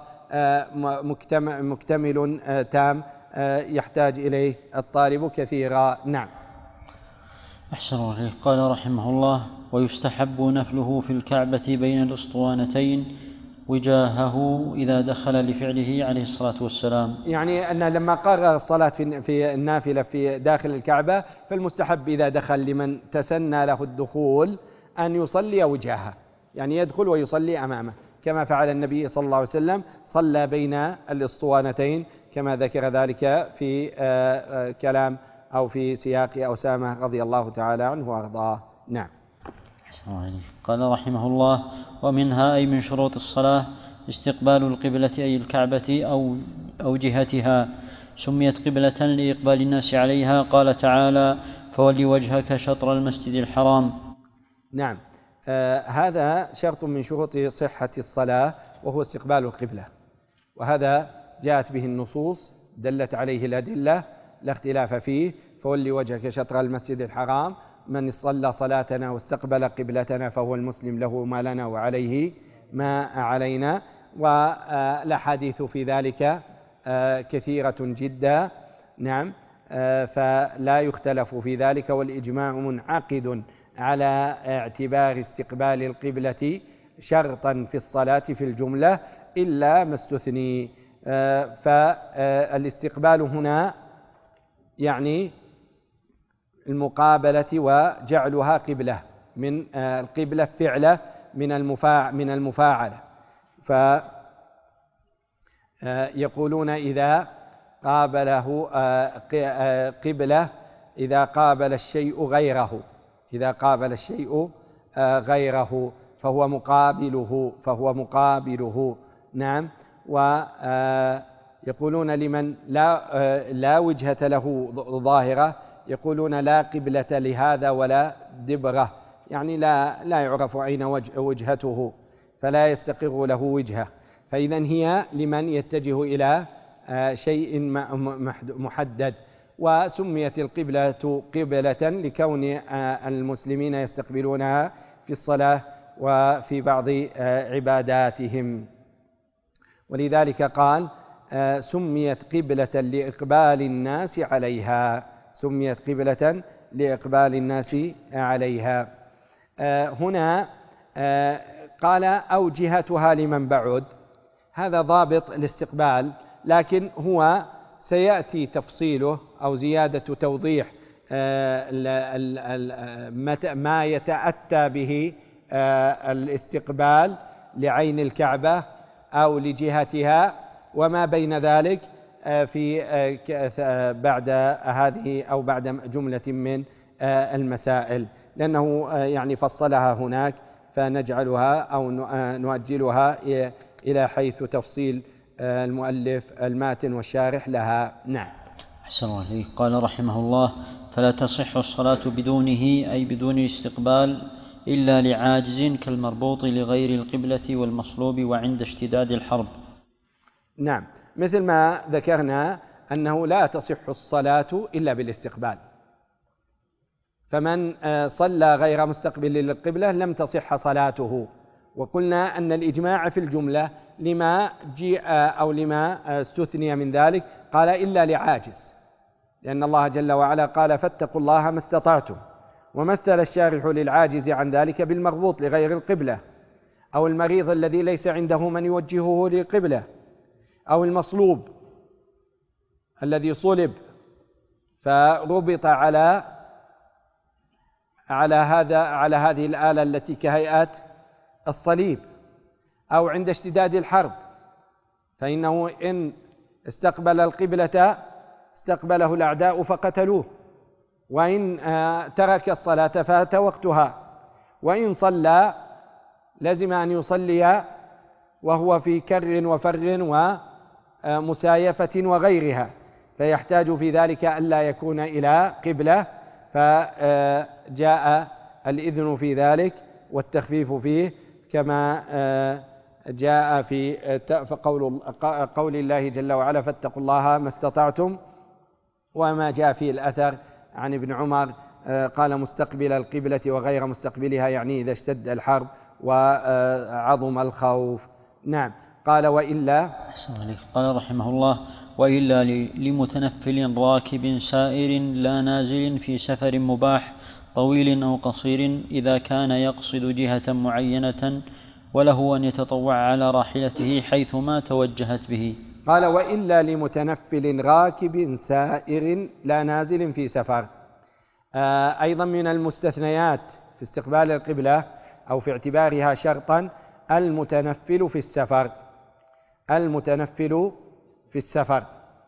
B: مكتمل تام يحتاج إليه الطالب كثيرا. نعم.
A: أحسن الله. قال رحمه الله: ويستحب نفله في الكعبة بين الأسطوانتين وجاهه إذا دخل لفعله عليه الصلاة والسلام.
B: يعني أن لما قرر الصلاة في النافلة في داخل الكعبة، فالمستحب إذا دخل لمن تسنى له الدخول أن يصلي وجهه، يعني يدخل ويصلي أمامه، كما فعل النبي صلى الله عليه وسلم، صلى بين الأسطوانتين كما ذكر ذلك في كلام أو في سياق أسامة رضي الله تعالى عنه وأرضاه. نعم.
A: قال رحمه الله: ومنها أي من شروط الصلاة استقبال القبلة أي الكعبة أو جهتها، سميت قبلة لإقبال الناس عليها، قال تعالى: فول وجهك شطر المسجد الحرام.
B: نعم. هذا شرط من شروط صحة الصلاة، وهو استقبال القبلة، وهذا جاءت به النصوص دلت عليه الأدلة لا اختلاف فيه. فول وجهك شطر المسجد الحرام، من صلى صلاتنا واستقبل قبلتنا فهو المسلم، له ما لنا وعليه ما علينا. والأحاديث في ذلك كثيرة جدا. نعم. فلا يختلف في ذلك، والإجماع منعقد على اعتبار استقبال القبلة شرطا في الصلاة في الجملة إلا ما استثني. فالاستقبال هنا يعني المقابلة وجعلها قبلة، من القبلة فعلة من المفاعلة. فيقولون إذا قابله قبلة إذا قابل الشيء غيره، إذا قابل الشيء غيره فهو مقابله. نعم. ويقولون لمن لا وجهة له ظاهرة، يقولون لا قبلة لهذا ولا دبرة، يعني لا يعرف أين وجهته، فلا يستقر له وجهة. فإذن هي لمن يتجه إلى شيء محدد. وسميت القبلة قبلة لكون المسلمين يستقبلونها في الصلاة وفي بعض عباداتهم، ولذلك قال سميت قبلة لإقبال الناس عليها، سميت قبلة لإقبال الناس عليها. هنا قال أو جهتها لمن بعد، هذا ضابط الاستقبال، لكن هو سيأتي تفصيله أو زيادة توضيح ما يتأتى به الاستقبال لعين الكعبة أو لجهتها وما بين ذلك في بعد هذه أو بعد جملة من المسائل، لأنه يعني فصلها هناك، فنجعلها أو نؤجلها إلى حيث تفصيل المؤلف الماتن والشارح لها. نعم.
A: أحسن الله إليك. قال رحمه الله: فلا تصح الصلاة بدونه، أي بدون الاستقبال، إلا لعاجز كالمربوط لغير القبلة والمصلوب وعند اشتداد الحرب.
B: نعم، مثل ما ذكرنا أنه لا تصح الصلاة إلا بالاستقبال، فمن صلى غير مستقبل للقبلة لم تصح صلاته. وقلنا أن الإجماع في الجملة لما جاء أو لما استثني من ذلك قال إلا لعاجز، لأن الله جل وعلا قال فاتقوا الله ما استطعتم، ومثل الشارح للعاجز عن ذلك بالمربوط لغير القبلة، أو المريض الذي ليس عنده من يوجهه للقبلة، أو المصلوب الذي صلب فربط على هذه الآلة التي كهيئة الصليب، أو عند اشتداد الحرب، فإنه إن استقبل القبلة استقبله الأعداء فقتلوه، وإن ترك الصلاة فات وقتها، وإن صلى لزم أن يصلي وهو في كر وفر ومسايفة وغيرها، فيحتاج في ذلك ألا يكون إلى قبلة، فجاء الإذن في ذلك والتخفيف فيه، كما جاء في قول الله جل وعلا فاتقوا الله ما استطعتم، وما جاء في الأثر عن ابن عمر قال مستقبل القبلة وغير مستقبلها، يعني إذا اشتد الحرب وعظم الخوف. نعم. قال وإلا،
A: قال رحمه الله: وإلا لمتنفل راكب سائر لا نازل في سفر مباح طويل أو قصير، إذا كان يقصد جهة معينة وله أن يتطوع على راحلته حيثما توجهت به.
B: قال وإلا لمتنفل راكب سائر لا نازل في سفر. أيضا من المستثنيات في استقبال القبلة أو في اعتبارها شرطا المتنفل في السفر، المتنفل في السفر،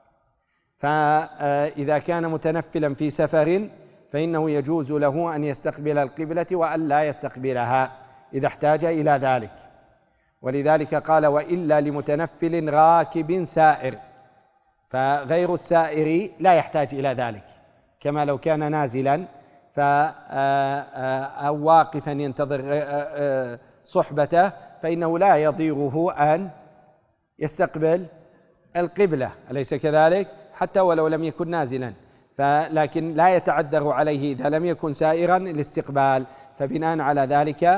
B: فإذا كان متنفلا في سفر فإنه يجوز له أن يستقبل القبلة وأن لا يستقبلها إذا احتاج إلى ذلك، ولذلك قال وإلا لمتنفل راكب سائر، فغير السائر لا يحتاج إلى ذلك، كما لو كان نازلا أو واقفا ينتظر صحبته فإنه لا يضيره أن يستقبل القبلة، أليس كذلك؟ حتى ولو لم يكن نازلا، لكن لا يتعذر عليه إذا لم يكن سائرا الاستقبال. فبناء على ذلك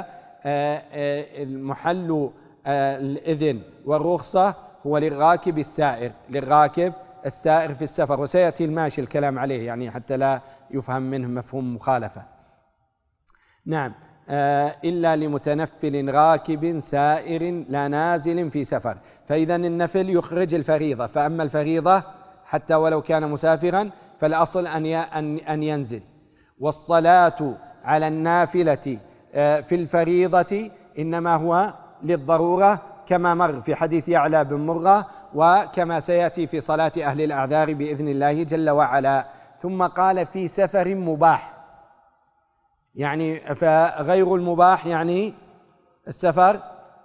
B: المحل الإذن والرخصة هو للراكب السائر، للراكب السائر في السفر، وسيأتي الماشي الكلام عليه يعني حتى لا يفهم منه مفهوم مخالفة. نعم. إلا لمتنفل راكب سائر لا نازل في سفر، فإذا النفل يخرج الفريضة، فأما الفريضة حتى ولو كان مسافرا فالأصل أن ينزل، والصلاة على النافلة في الفريضة إنما هو للضرورة، كما مر في حديث يعلى بن مرة، وكما سيأتي في صلاة أهل الأعذار بإذن الله جل وعلا. ثم قال في سفر مباح، يعني فغير المباح يعني السفر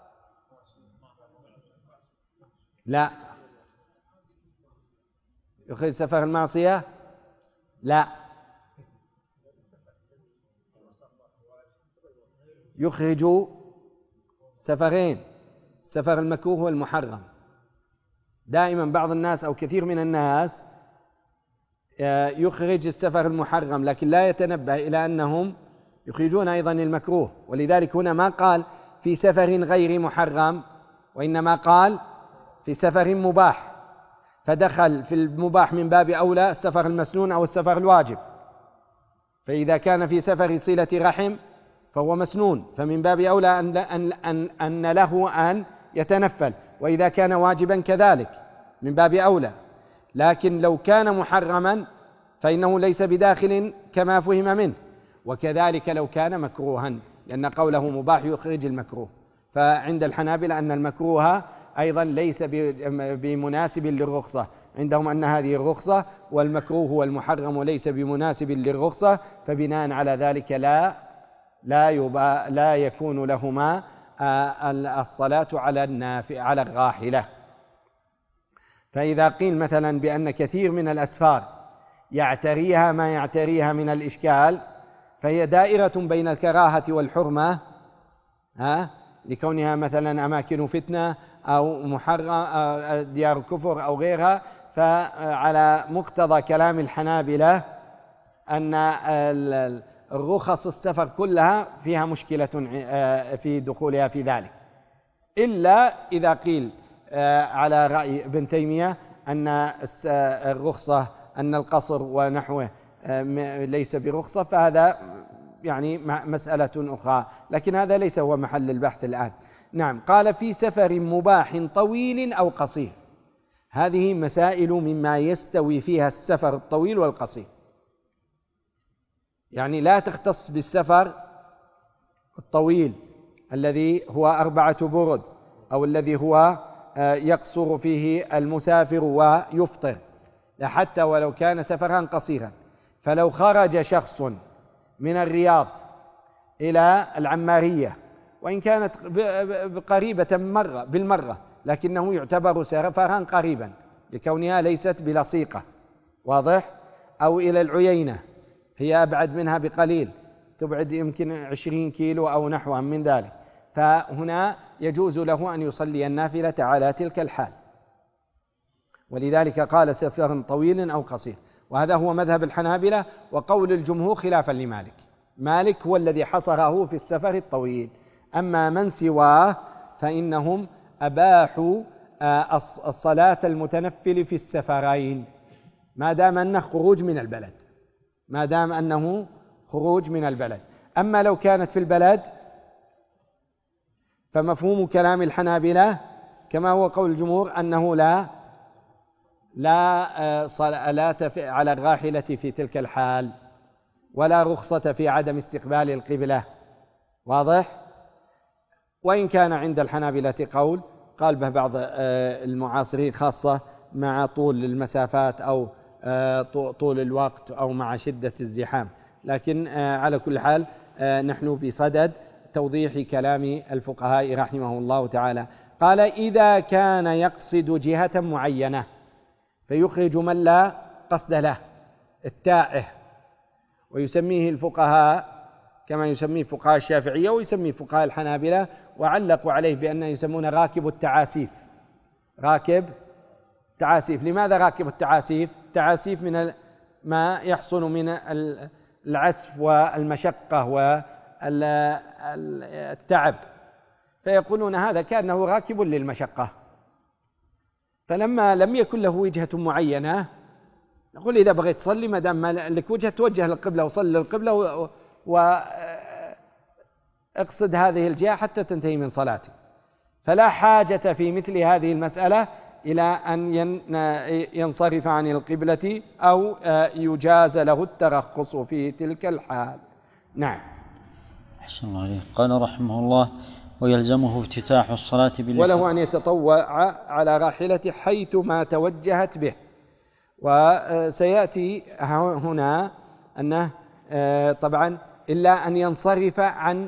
B: لا. يخرج سفر المعصية لا. يخرج سفرين، سفر المكروه والمحرم. دائما بعض الناس أو كثير من الناس يخرج السفر المحرم لكن لا يتنبه إلى أنهم يخرجون أيضا المكروه، ولذلك هنا ما قال في سفر غير محرم وإنما قال في سفر مباح، فدخل في المباح من باب أولى السفر المسنون أو السفر الواجب. فإذا كان في سفر صلة رحم فهو مسنون، فمن باب أولى أن له أن يتنفل، وإذا كان واجبا كذلك من باب أولى. لكن لو كان محرما فإنه ليس بداخل كما فهم منه، وكذلك لو كان مكروها، لأن قوله مباح يخرج المكروه. فعند الحنابلة أن المكروه أيضا ليس بمناسب للرخصة، عندهم أن هذه الرخصة والمكروه والمحرم ليس بمناسب للرخصة، فبناء على ذلك لا يكون لهما الصلاة على الراحلة. فإذا قيل مثلا بأن كثير من الأسفار يعتريها ما يعتريها من الإشكال، فهي دائرة بين الكراهة والحرمة، لكونها مثلا أماكن فتنة أو محرم ديار كفر أو غيرها. فعلى مقتضى كلام الحنابلة أن الرخص السفر كلها فيها مشكلة في دخولها في ذلك، إلا إذا قيل على رأي ابن تيمية أن الرخصة أن القصر ونحوه ليس برخصة، فهذا يعني مسألة أخرى، لكن هذا ليس هو محل البحث الآن. نعم. قال في سفر مباح طويل أو قصير. هذه مسائل مما يستوي فيها السفر الطويل والقصير، يعني لا تختص بالسفر الطويل الذي هو 4 برد أو الذي هو يقصر فيه المسافر ويفطر، حتى ولو كان سفرا قصيرا. فلو خرج شخص من الرياض إلى العمارية، وإن كانت قريبة بالمرة، لكنه يعتبر سفرا قريبا لكونها ليست بلصيقة، واضح؟ أو إلى العيينة، هي أبعد منها بقليل، تبعد يمكن 20 كيلو أو نحوها من ذلك، فهنا يجوز له أن يصلي النافلة على تلك الحال. ولذلك قال سفر طويل أو قصير، وهذا هو مذهب الحنابلة وقول الجمهور خلافا لمالك. مالك هو الذي حصره في السفر الطويل، أما من سواه فإنهم أباحوا الصلاة المتنفل في السفرين ما دام أنه خروج من البلد. أما لو كانت في البلد فمفهوم كلام الحنابلة كما هو قول الجمهور أنه لا صلاة على الراحلة في تلك الحال، ولا رخصة في عدم استقبال القبلة، واضح؟ وإن كان عند الحنابلة قال به بعض المعاصرين، خاصة مع طول المسافات أو طول الوقت أو مع شدة الزحام، لكن على كل حال نحن بصدد توضيح كلام الفقهاء رحمه الله تعالى. قال إذا كان يقصد جهة معينة فيخرج من لا قصد له، التائه، ويسميه الفقهاء كما يسميه فقهاء الشافعية ويسميه فقهاء الحنابلة، وعلقوا عليه بأنه يسمونه راكب التعاسيف. لماذا راكب التعاسيف؟ التعاسيف من ما يحصل من العسف والمشقة والتعب، فيقولون هذا كأنه راكب للمشقة. فلما لم يكن له وجهة معينة نقول إذا بغيت تصلي ما دام لك وجهة توجه للقبلة وصل للقبلة واقصد هذه الجهة حتى تنتهي من صلاتك. فلا حاجة في مثل هذه المسألة إلى أن ينصرف عن القبلة أو يجاز له الترخص في تلك الحال. نعم.
A: أحسن الله عليه. قال رحمه الله: ويلزمه افتتاح الصلاة
B: وله أن يتطوع على راحلة حيث ما توجهت به. وسيأتي هنا أنه طبعا إلا أن ينصرف عن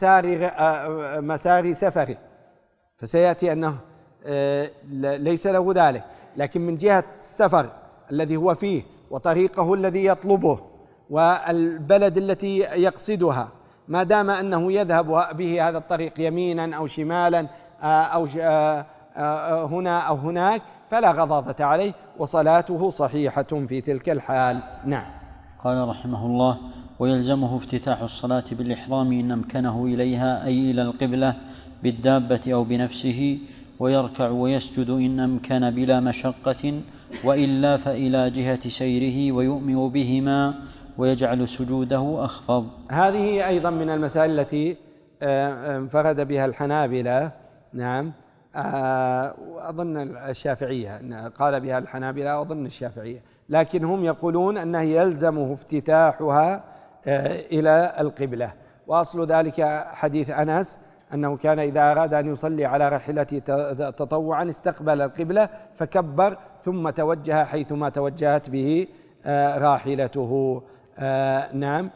B: مسار سفره، فسيأتي أنه ليس له ذلك. لكن من جهة السفر الذي هو فيه وطريقه الذي يطلبه والبلد التي يقصدها، ما دام أنه يذهب به هذا الطريق يمينا أو شمالا أو هنا أو هناك فلا غضاضة عليه وصلاته صحيحة في تلك الحال. نعم.
A: قال رحمه الله: ويلزمه افتتاح الصلاة بالإحرام إن أمكنه إليها أي إلى القبلة بالدابة أو بنفسه، ويركع ويسجد إن أمكن بلا مشقة، وإلا فإلى جهة سيره ويؤمئ بهما ويجعل سجوده أخفض.
B: هذه أيضا من المسائل التي انفرد بها الحنابلة. نعم. أظن الشافعية قال بها الحنابلة، أظن الشافعية، لكن هم يقولون أنه يلزمه افتتاحها إلى القبلة. وأصل ذلك حديث أنس أنه كان إذا أراد أن يصلي على راحلته تطوعا استقبل القبلة فكبر ثم توجه حيثما توجهت به راحلته. نعم.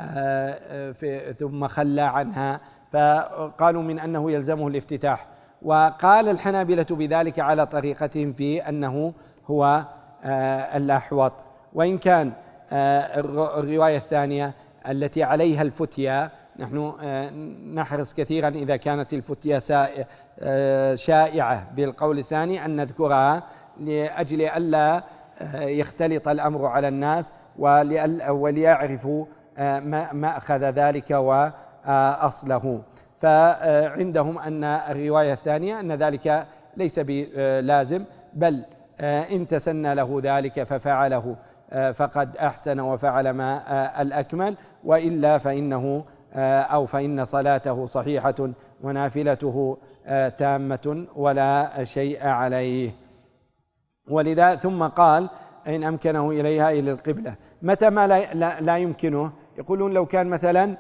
B: ثم خلى عنها، فقالوا من أنه يلزمه الافتتاح. وقال الحنابلة بذلك على طريقتهم في أنه هو الأحوط، وإن كان الرواية الثانية التي عليها الفتية نحن نحرص كثيرا إذا كانت الفتية شائعة بالقول الثاني أن نذكرها لأجل ألا يختلط الأمر على الناس وليعرفوا مأخذ ذلك وأصله. فعندهم أن الرواية الثانية أن ذلك ليس بلازم، بل إن تسنى له ذلك ففعله فقد أحسن وفعل ما الأكمل، وإلا فإن صلاته صحيحة ونافلته تامة ولا شيء عليه. ولذا ثم قال إن أمكنه إليها إلى القبلة. متى ما لا يمكنه؟ يقولون لو كان مثلا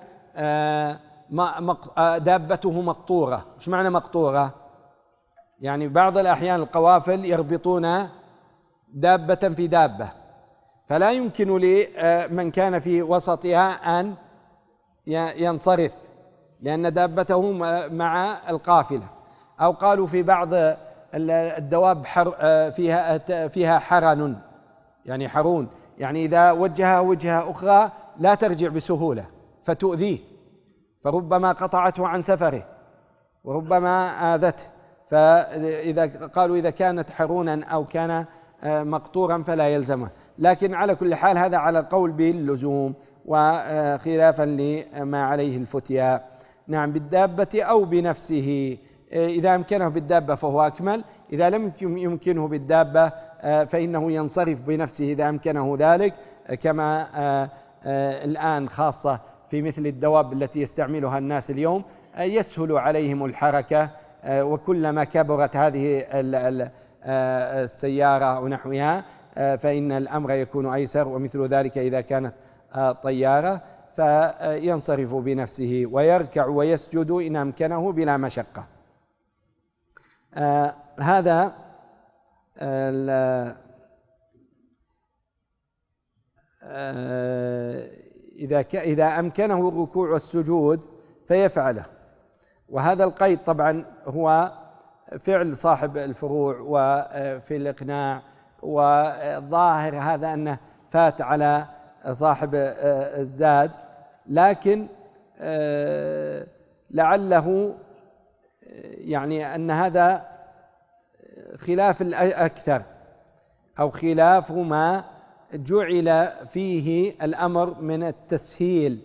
B: دابته مقطورة. إيش معنى مقطورة؟ يعني بعض الأحيان القوافل يربطون دابة في دابة، فلا يمكن لمن كان في وسطها أن ينصرف لأن دابته مع القافلة. أو قالوا في بعض الدواب فيها حرن، يعني حرون، يعني إذا وجهها وجهة أخرى لا ترجع بسهولة فتؤذيه، فربما قطعته عن سفره وربما آذته. قالوا إذا كانت حرونا أو كان مقطورا فلا يلزمه. لكن على كل حال هذا على القول باللزوم وخلافا لما عليه الفتيا. نعم. بالدابة أو بنفسه، إذا أمكنه بالدابة فهو أكمل، إذا لم يمكنه بالدابة فإنه ينصرف بنفسه إذا أمكنه ذلك، كما الآن خاصة في مثل الدواب التي يستعملها الناس اليوم يسهل عليهم الحركة، وكلما كبرت هذه السيارة ونحوها فإن الأمر يكون أيسر. ومثل ذلك إذا كانت طيارة فينصرف بنفسه ويركع ويسجد إن أمكنه بلا مشقة. هذا إذا أمكنه الركوع والسجود فيفعله. وهذا القيد طبعا هو فعل صاحب الفروع وفي الإقناع، وظاهر هذا أنه فات على صاحب الزاد، لكن لعله يعني أن هذا خلاف الأكثر أو خلاف ما جعل فيه الأمر من التسهيل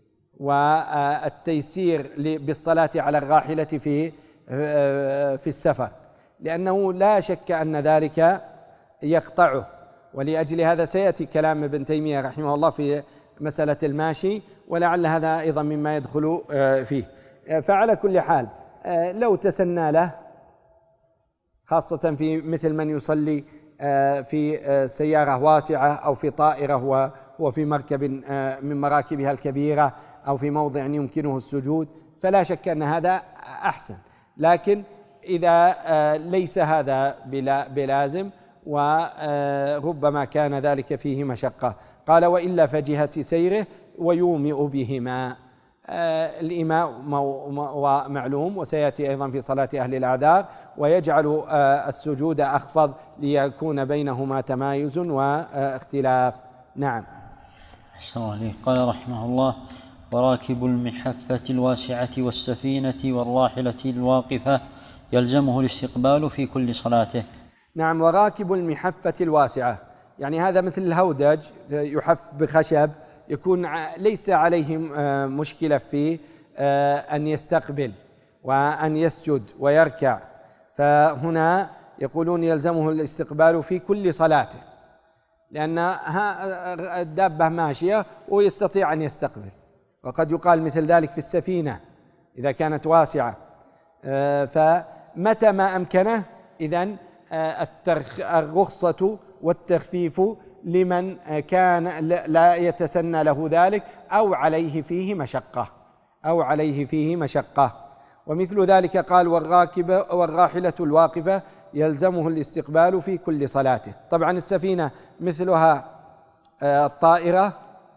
B: والتيسير بالصلاة على الراحلة في السفر، لأنه لا شك أن ذلك يقطعه. ولأجل هذا سيأتي كلام ابن تيمية رحمه الله في مسألة الماشي، ولعل هذا أيضا مما يدخل فيه. فعلى كل حال لو تسنى له، خاصة في مثل من يصلي في سيارة واسعة أو في طائرة وفي مركب من مراكبها الكبيرة أو في موضع يمكنه السجود، فلا شك أن هذا أحسن. لكن إذا ليس هذا بلازم وربما كان ذلك فيه مشقة، قال وإلا فجهة سيره ويومئ بهما. الإيماء معلوم وسيأتي أيضا في صلاة أهل الأعذار، ويجعل السجود أخفض ليكون بينهما تمايز واختلاف. نعم.
A: أحسن الله. قال رحمه الله: وراكب المحفة الواسعة والسفينة والراحلة الواقفة يلزمه الاستقبال في كل صلاته.
B: نعم. وراكب المحفة الواسعة يعني هذا مثل الهودج يحف بخشب، يكون ليس عليه مشكلة في أن يستقبل وأن يسجد ويركع، فهنا يقولون يلزمه الاستقبال في كل صلاته، لأن الدابة ماشية ويستطيع أن يستقبل. وقد يقال مثل ذلك في السفينة إذا كانت واسعة. فمتى ما أمكنه إذن الرخصة والتخفيف لمن كان لا يتسنى له ذلك أو عليه فيه مشقة. ومثل ذلك قال: والراحلة الواقفة يلزمه الاستقبال في كل صلاته. طبعا السفينة مثلها الطائرة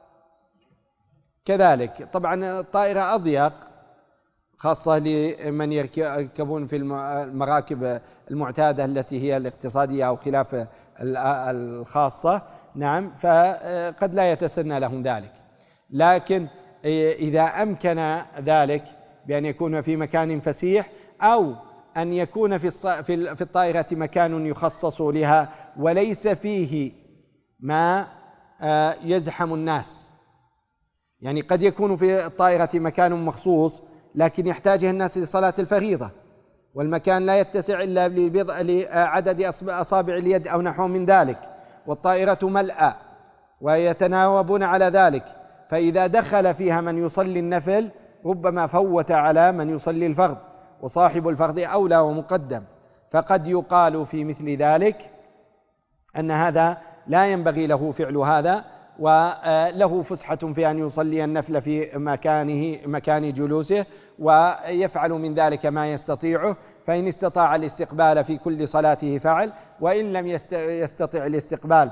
B: كذلك. طبعا الطائرة أضيق خاصة لمن يركبون في المراكب المعتادة التي هي الاقتصادية أو خلاف الخاصة. نعم. فقد لا يتسنى لهم ذلك، لكن إذا أمكن ذلك بأن يكون في مكان فسيح أو أن يكون في الطائرة مكان يخصص لها وليس فيه ما يزحم الناس، يعني قد يكون في الطائرة مكان مخصوص لكن يحتاجه الناس لصلاة الفريضة، والمكان لا يتسع إلا لعدد أصابع اليد أو نحو من ذلك، والطائرة ملأى ويتناوبون على ذلك، فإذا دخل فيها من يصلي النفل ربما فوت على من يصلي الفرض، وصاحب الفرض أولى ومقدم. فقد يقال في مثل ذلك أن هذا لا ينبغي له فعل هذا، وله فسحة في أن يصلي النفل في مكان جلوسه، ويفعل من ذلك ما يستطيعه. فإن استطاع الاستقبال في كل صلاته فعل، وإن لم يستطع الاستقبال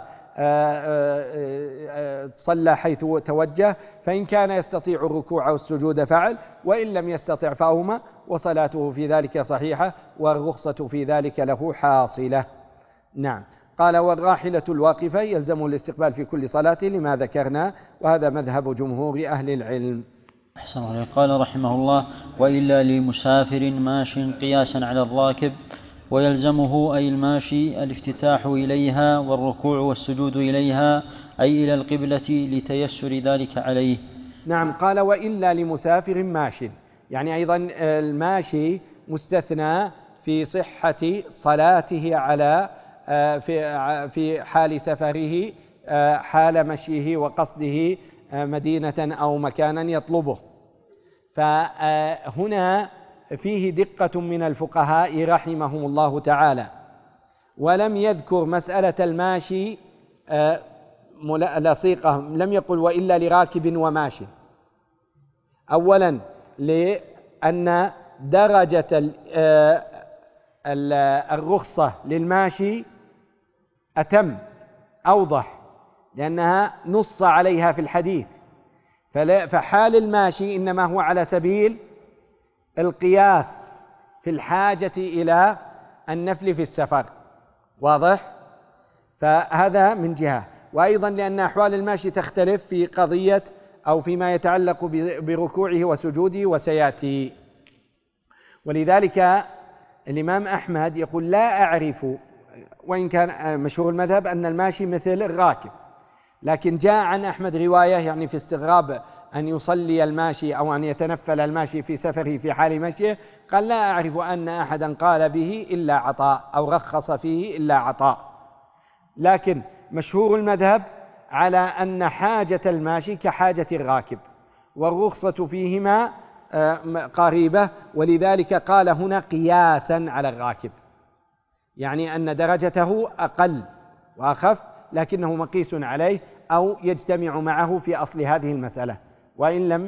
B: صلى حيث توجه، فإن كان يستطيع الركوع والسجود فعل، وإن لم يستطع فأومى، وصلاته في ذلك صحيحة، والرخصة في ذلك له حاصلة. نعم. قال: والراحلة الواقفة يلزم الاستقبال في كل صلاة لما ذكرنا، وهذا مذهب جمهور أهل العلم.
A: أحسن الله. قال رحمه الله: وإلا لمسافر ماش قياسا على الراكب، ويلزمه أي الماشي الافتتاح إليها والركوع والسجود إليها، أي إلى القبلة لتيسر ذلك عليه.
B: نعم. قال: وإلا لمسافر ماش، يعني أيضا الماشي مستثنى في صحة صلاته على في حال سفره، حال مشيه وقصده مدينة أو مكانا يطلبه. فهنا فيه دقة من الفقهاء رحمهم الله تعالى، ولم يذكر مسألة الماشي لصيقة، لم يقل وإلا لراكب وماشي. أولا لأن درجة الرخصة للماشي أتم أوضح، لأنها نص عليها في الحديث، فحال الماشي إنما هو على سبيل القياس في الحاجة إلى النفل في السفر. واضح؟ فهذا من جهة. وأيضا لأن أحوال الماشي تختلف في قضية أو فيما يتعلق بركوعه وسجوده وسيأتي. ولذلك الإمام أحمد يقول: لا أعرف، وإن كان مشهور المذهب أن الماشي مثل الراكب، لكن جاء عن أحمد رواية يعني في استغراب أن يصلي الماشي أو أن يتنفل الماشي في سفره في حال مشيه، قال: لا أعرف أن أحدا قال به إلا عطاء أو رخص فيه إلا عطاء. لكن مشهور المذهب على أن حاجة الماشي كحاجة الراكب، والرخصة فيهما قريبة، ولذلك قال هنا قياسا على الراكب، يعني أن درجته أقل وأخف لكنه مقيس عليه أو يجتمع معه في أصل هذه المسألة، وإن لم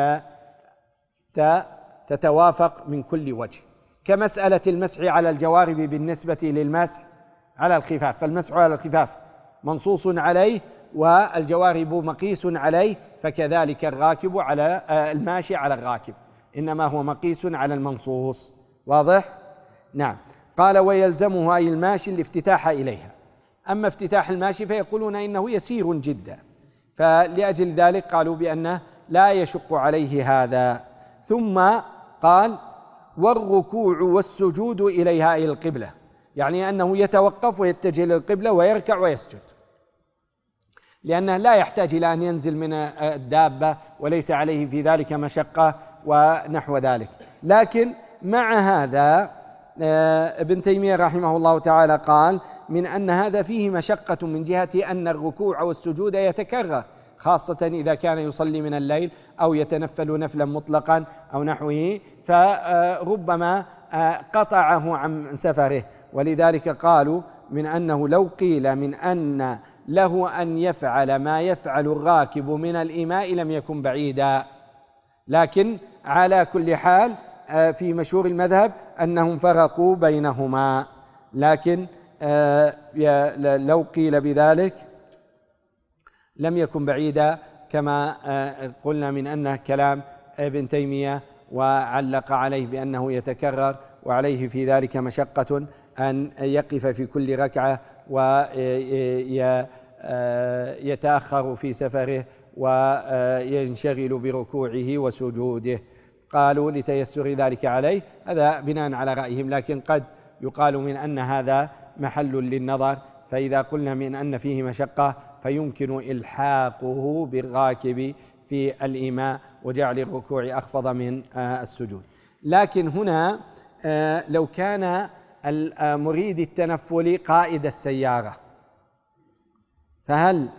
B: تتوافق من كل وجه، كمسألة المسح على الجوارب بالنسبة للمسح على الخفاف. فالمسح على الخفاف منصوص عليه
C: والجوارب مقيس عليه، فكذلك الراكب على الماشي على الراكب، إنما هو مقيس على المنصوص. واضح؟ نعم. قال ويلزمه أي الماشي الافتتاح إليها. أما افتتاح الماشي فيقولون إنه يسير جدا، فلأجل ذلك قالوا بأنه لا يشق عليه هذا. ثم قال والركوع والسجود إليها إلى القبلة، يعني أنه يتوقف ويتجه للقبلة ويركع ويسجد، لأنه لا يحتاج إلى أن ينزل من الدابة وليس عليه في ذلك مشقة ونحو ذلك. لكن مع هذا ابن تيمية رحمه الله تعالى قال من أن هذا فيه مشقة من جهة أن الركوع والسجود يتكرر، خاصة إذا كان يصلي من الليل أو يتنفل نفلا مطلقا أو نحوه، فربما قطعه عن سفره. ولذلك قالوا من أنه لو قيل من أن له أن يفعل ما يفعل الراكب من الإيماء لم يكن بعيدا. لكن على كل حال في مشهور المذهب أنهم فرقوا بينهما، لكن لو قيل بذلك لم يكن بعيدا، كما قلنا من أنه كلام ابن تيمية، وعلق عليه بأنه يتكرر وعليه في ذلك مشقة أن يقف في كل ركعة ويتأخر في سفره وينشغل بركوعه وسجوده. قالوا لتيسر ذلك عليه، هذا بناء على رأيهم، لكن قد يقال من أن هذا محل للنظر. فإذا قلنا من أن فيه مشقة فيمكن إلحاقه بالراكب في الإيماء وجعل الركوع أخفض من السجود. لكن هنا لو كان مريد التنفل قائد السيارة، فهل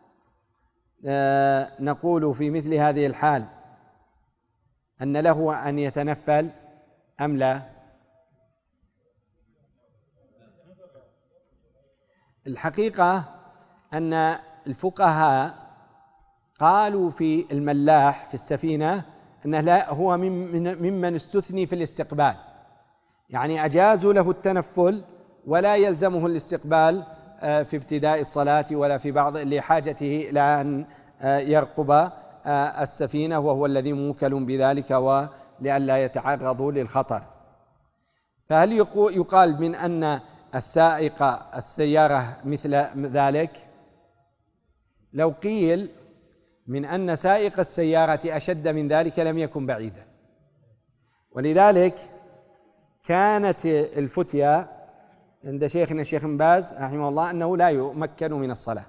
C: نقول في مثل هذه الحال أن له أن يتنفل أم لا؟ الحقيقة أن الفقهاء قالوا في الملاح في السفينة أنه لا هو ممن استثني في الاستقبال، يعني أجازوا له التنفل ولا يلزمه الاستقبال في ابتداء الصلاة ولا في بعض لحاجته إلى أن يرقب السفينة، وهو الذي موكل بذلك ولئلا يتعرضوا للخطر. فهل يقال من أن السائق السيارة مثل ذلك؟ لو قيل من أن سائق السيارة أشد من ذلك لم يكن بعيدا. ولذلك كانت الفتية عند شيخنا الشيخ بن باز رحمه الله أنه لا يمكن من الصلاة،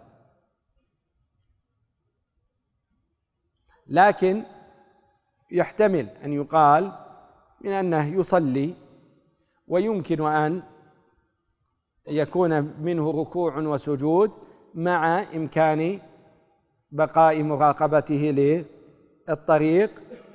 C: لكن يحتمل أن يقال من أنه يصلي ويمكن أن يكون منه ركوع وسجود مع إمكان بقاء مراقبته للطريق،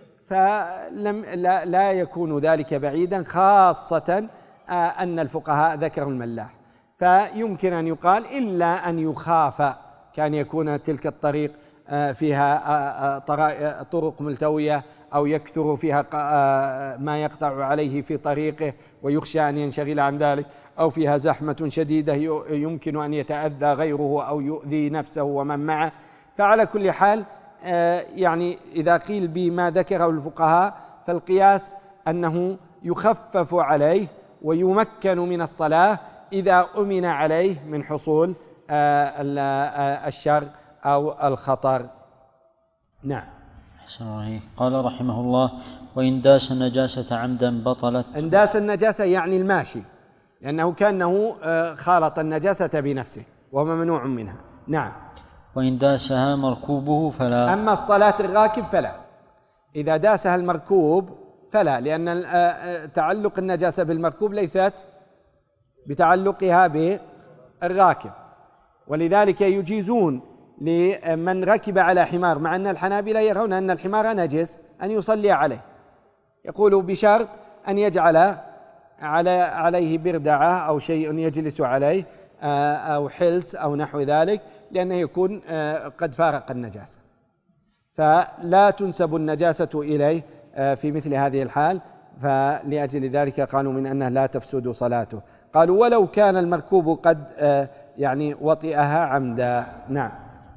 C: لا يكون ذلك بعيدا، خاصة أن الفقهاء ذكروا الملاح. فيمكن أن يقال إلا أن يخاف كان يكون تلك الطريق فيها طرق ملتوية أو يكثر فيها ما يقطع عليه في طريقه ويخشى أن ينشغل عن ذلك، أو فيها زحمة شديدة يمكن أن يتأذى غيره أو يؤذي نفسه ومن معه. فعلى كل حال يعني إذا قيل بما ذكره الفقهاء فالقياس أنه يخفف عليه ويمكن من الصلاة إذا أمن عليه من حصول الشر أو الخطر. نعم.
A: قال رحمه الله وإن داس النجاسة عمدا بطلت.
C: إن داس النجاسة يعني الماشي، لأنه كأنه خالط النجاسة بنفسه وهو ممنوع منها. نعم.
A: وإن داسها مركوبه فلا.
C: أما الصلاة الراكب فلا، إذا داسها المركوب فلا، لأن تعلق النجاسة بالمركوب ليست بتعلقها بالراكب. ولذلك يجيزون لمن ركب على حمار، مع أن الحنابلة يرون أن الحمار نجس، أن يصلي عليه، يقول بشرط أن يجعل عليه بردعة أو شيء يجلس عليه أو حلس أو نحو ذلك، لأنه يكون قد فارق النجاسة، فلا تنسب النجاسة إليه في مثل هذه الحال. فلأجل ذلك قالوا من أنه لا تفسد صلاته. قالوا ولو كان المركوب قد يعني وطئها عمدا. نعم.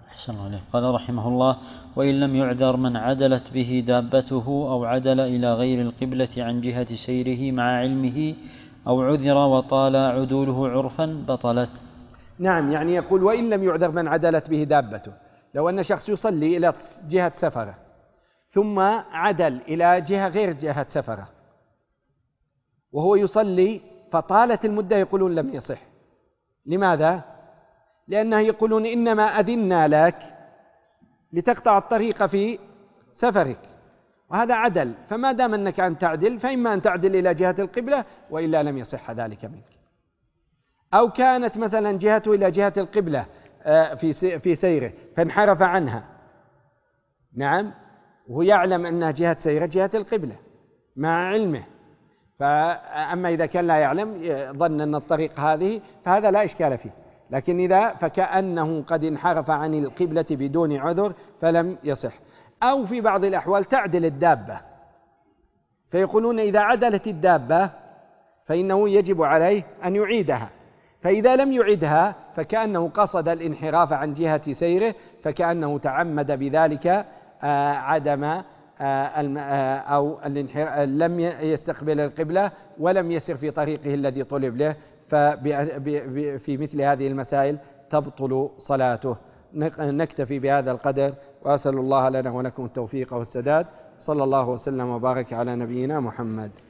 A: أحسن الله عليه. قال رحمه الله: وإن لم يعذر من عدلت به دابته أو عدل إلى غير القبلة عن جهة سيره مع علمه أو عذر وطال عدوله عرفا بطلت.
C: نعم، يعني يقول: وإن لم يعذر من عدلت به دابته. لو أن شخص يصلي إلى جهة سفره ثم عدل إلى جهة غير جهة سفره وهو يصلي فطالت المدة، يقولون لم يصح. لماذا؟ لأنه يقولون إنما أذنا لك لتقطع الطريق في سفرك، وهذا عدل، فما دام أنك أن تعدل فإما أن تعدل إلى جهة القبلة وإلا لم يصح ذلك منك. أو كانت مثلا جهته إلى جهة القبلة في سيره فانحرف عنها، نعم، وهو يعلم أنها جهة سيره جهة القبلة مع علمه، فأما إذا كان لا يعلم ظن أن الطريق هذه فهذا لا إشكال فيه، لكن إذا فكأنه قد انحرف عن القبلة بدون عذر فلم يصح. أو في بعض الأحوال تعدل الدابة، فيقولون إذا عدلت الدابة فإنه يجب عليه أن يعيدها، فإذا لم يعدها فكأنه قصد الانحراف عن جهة سيره، فكأنه تعمد بذلك عدم أو لم يستقبل القبلة ولم يسر في طريقه الذي طلب له، ففي مثل هذه المسائل تبطل صلاته. نكتفي بهذا القدر، وأسأل الله لنا ولكم التوفيق والسداد. صلى الله وسلم وبارك على نبينا محمد.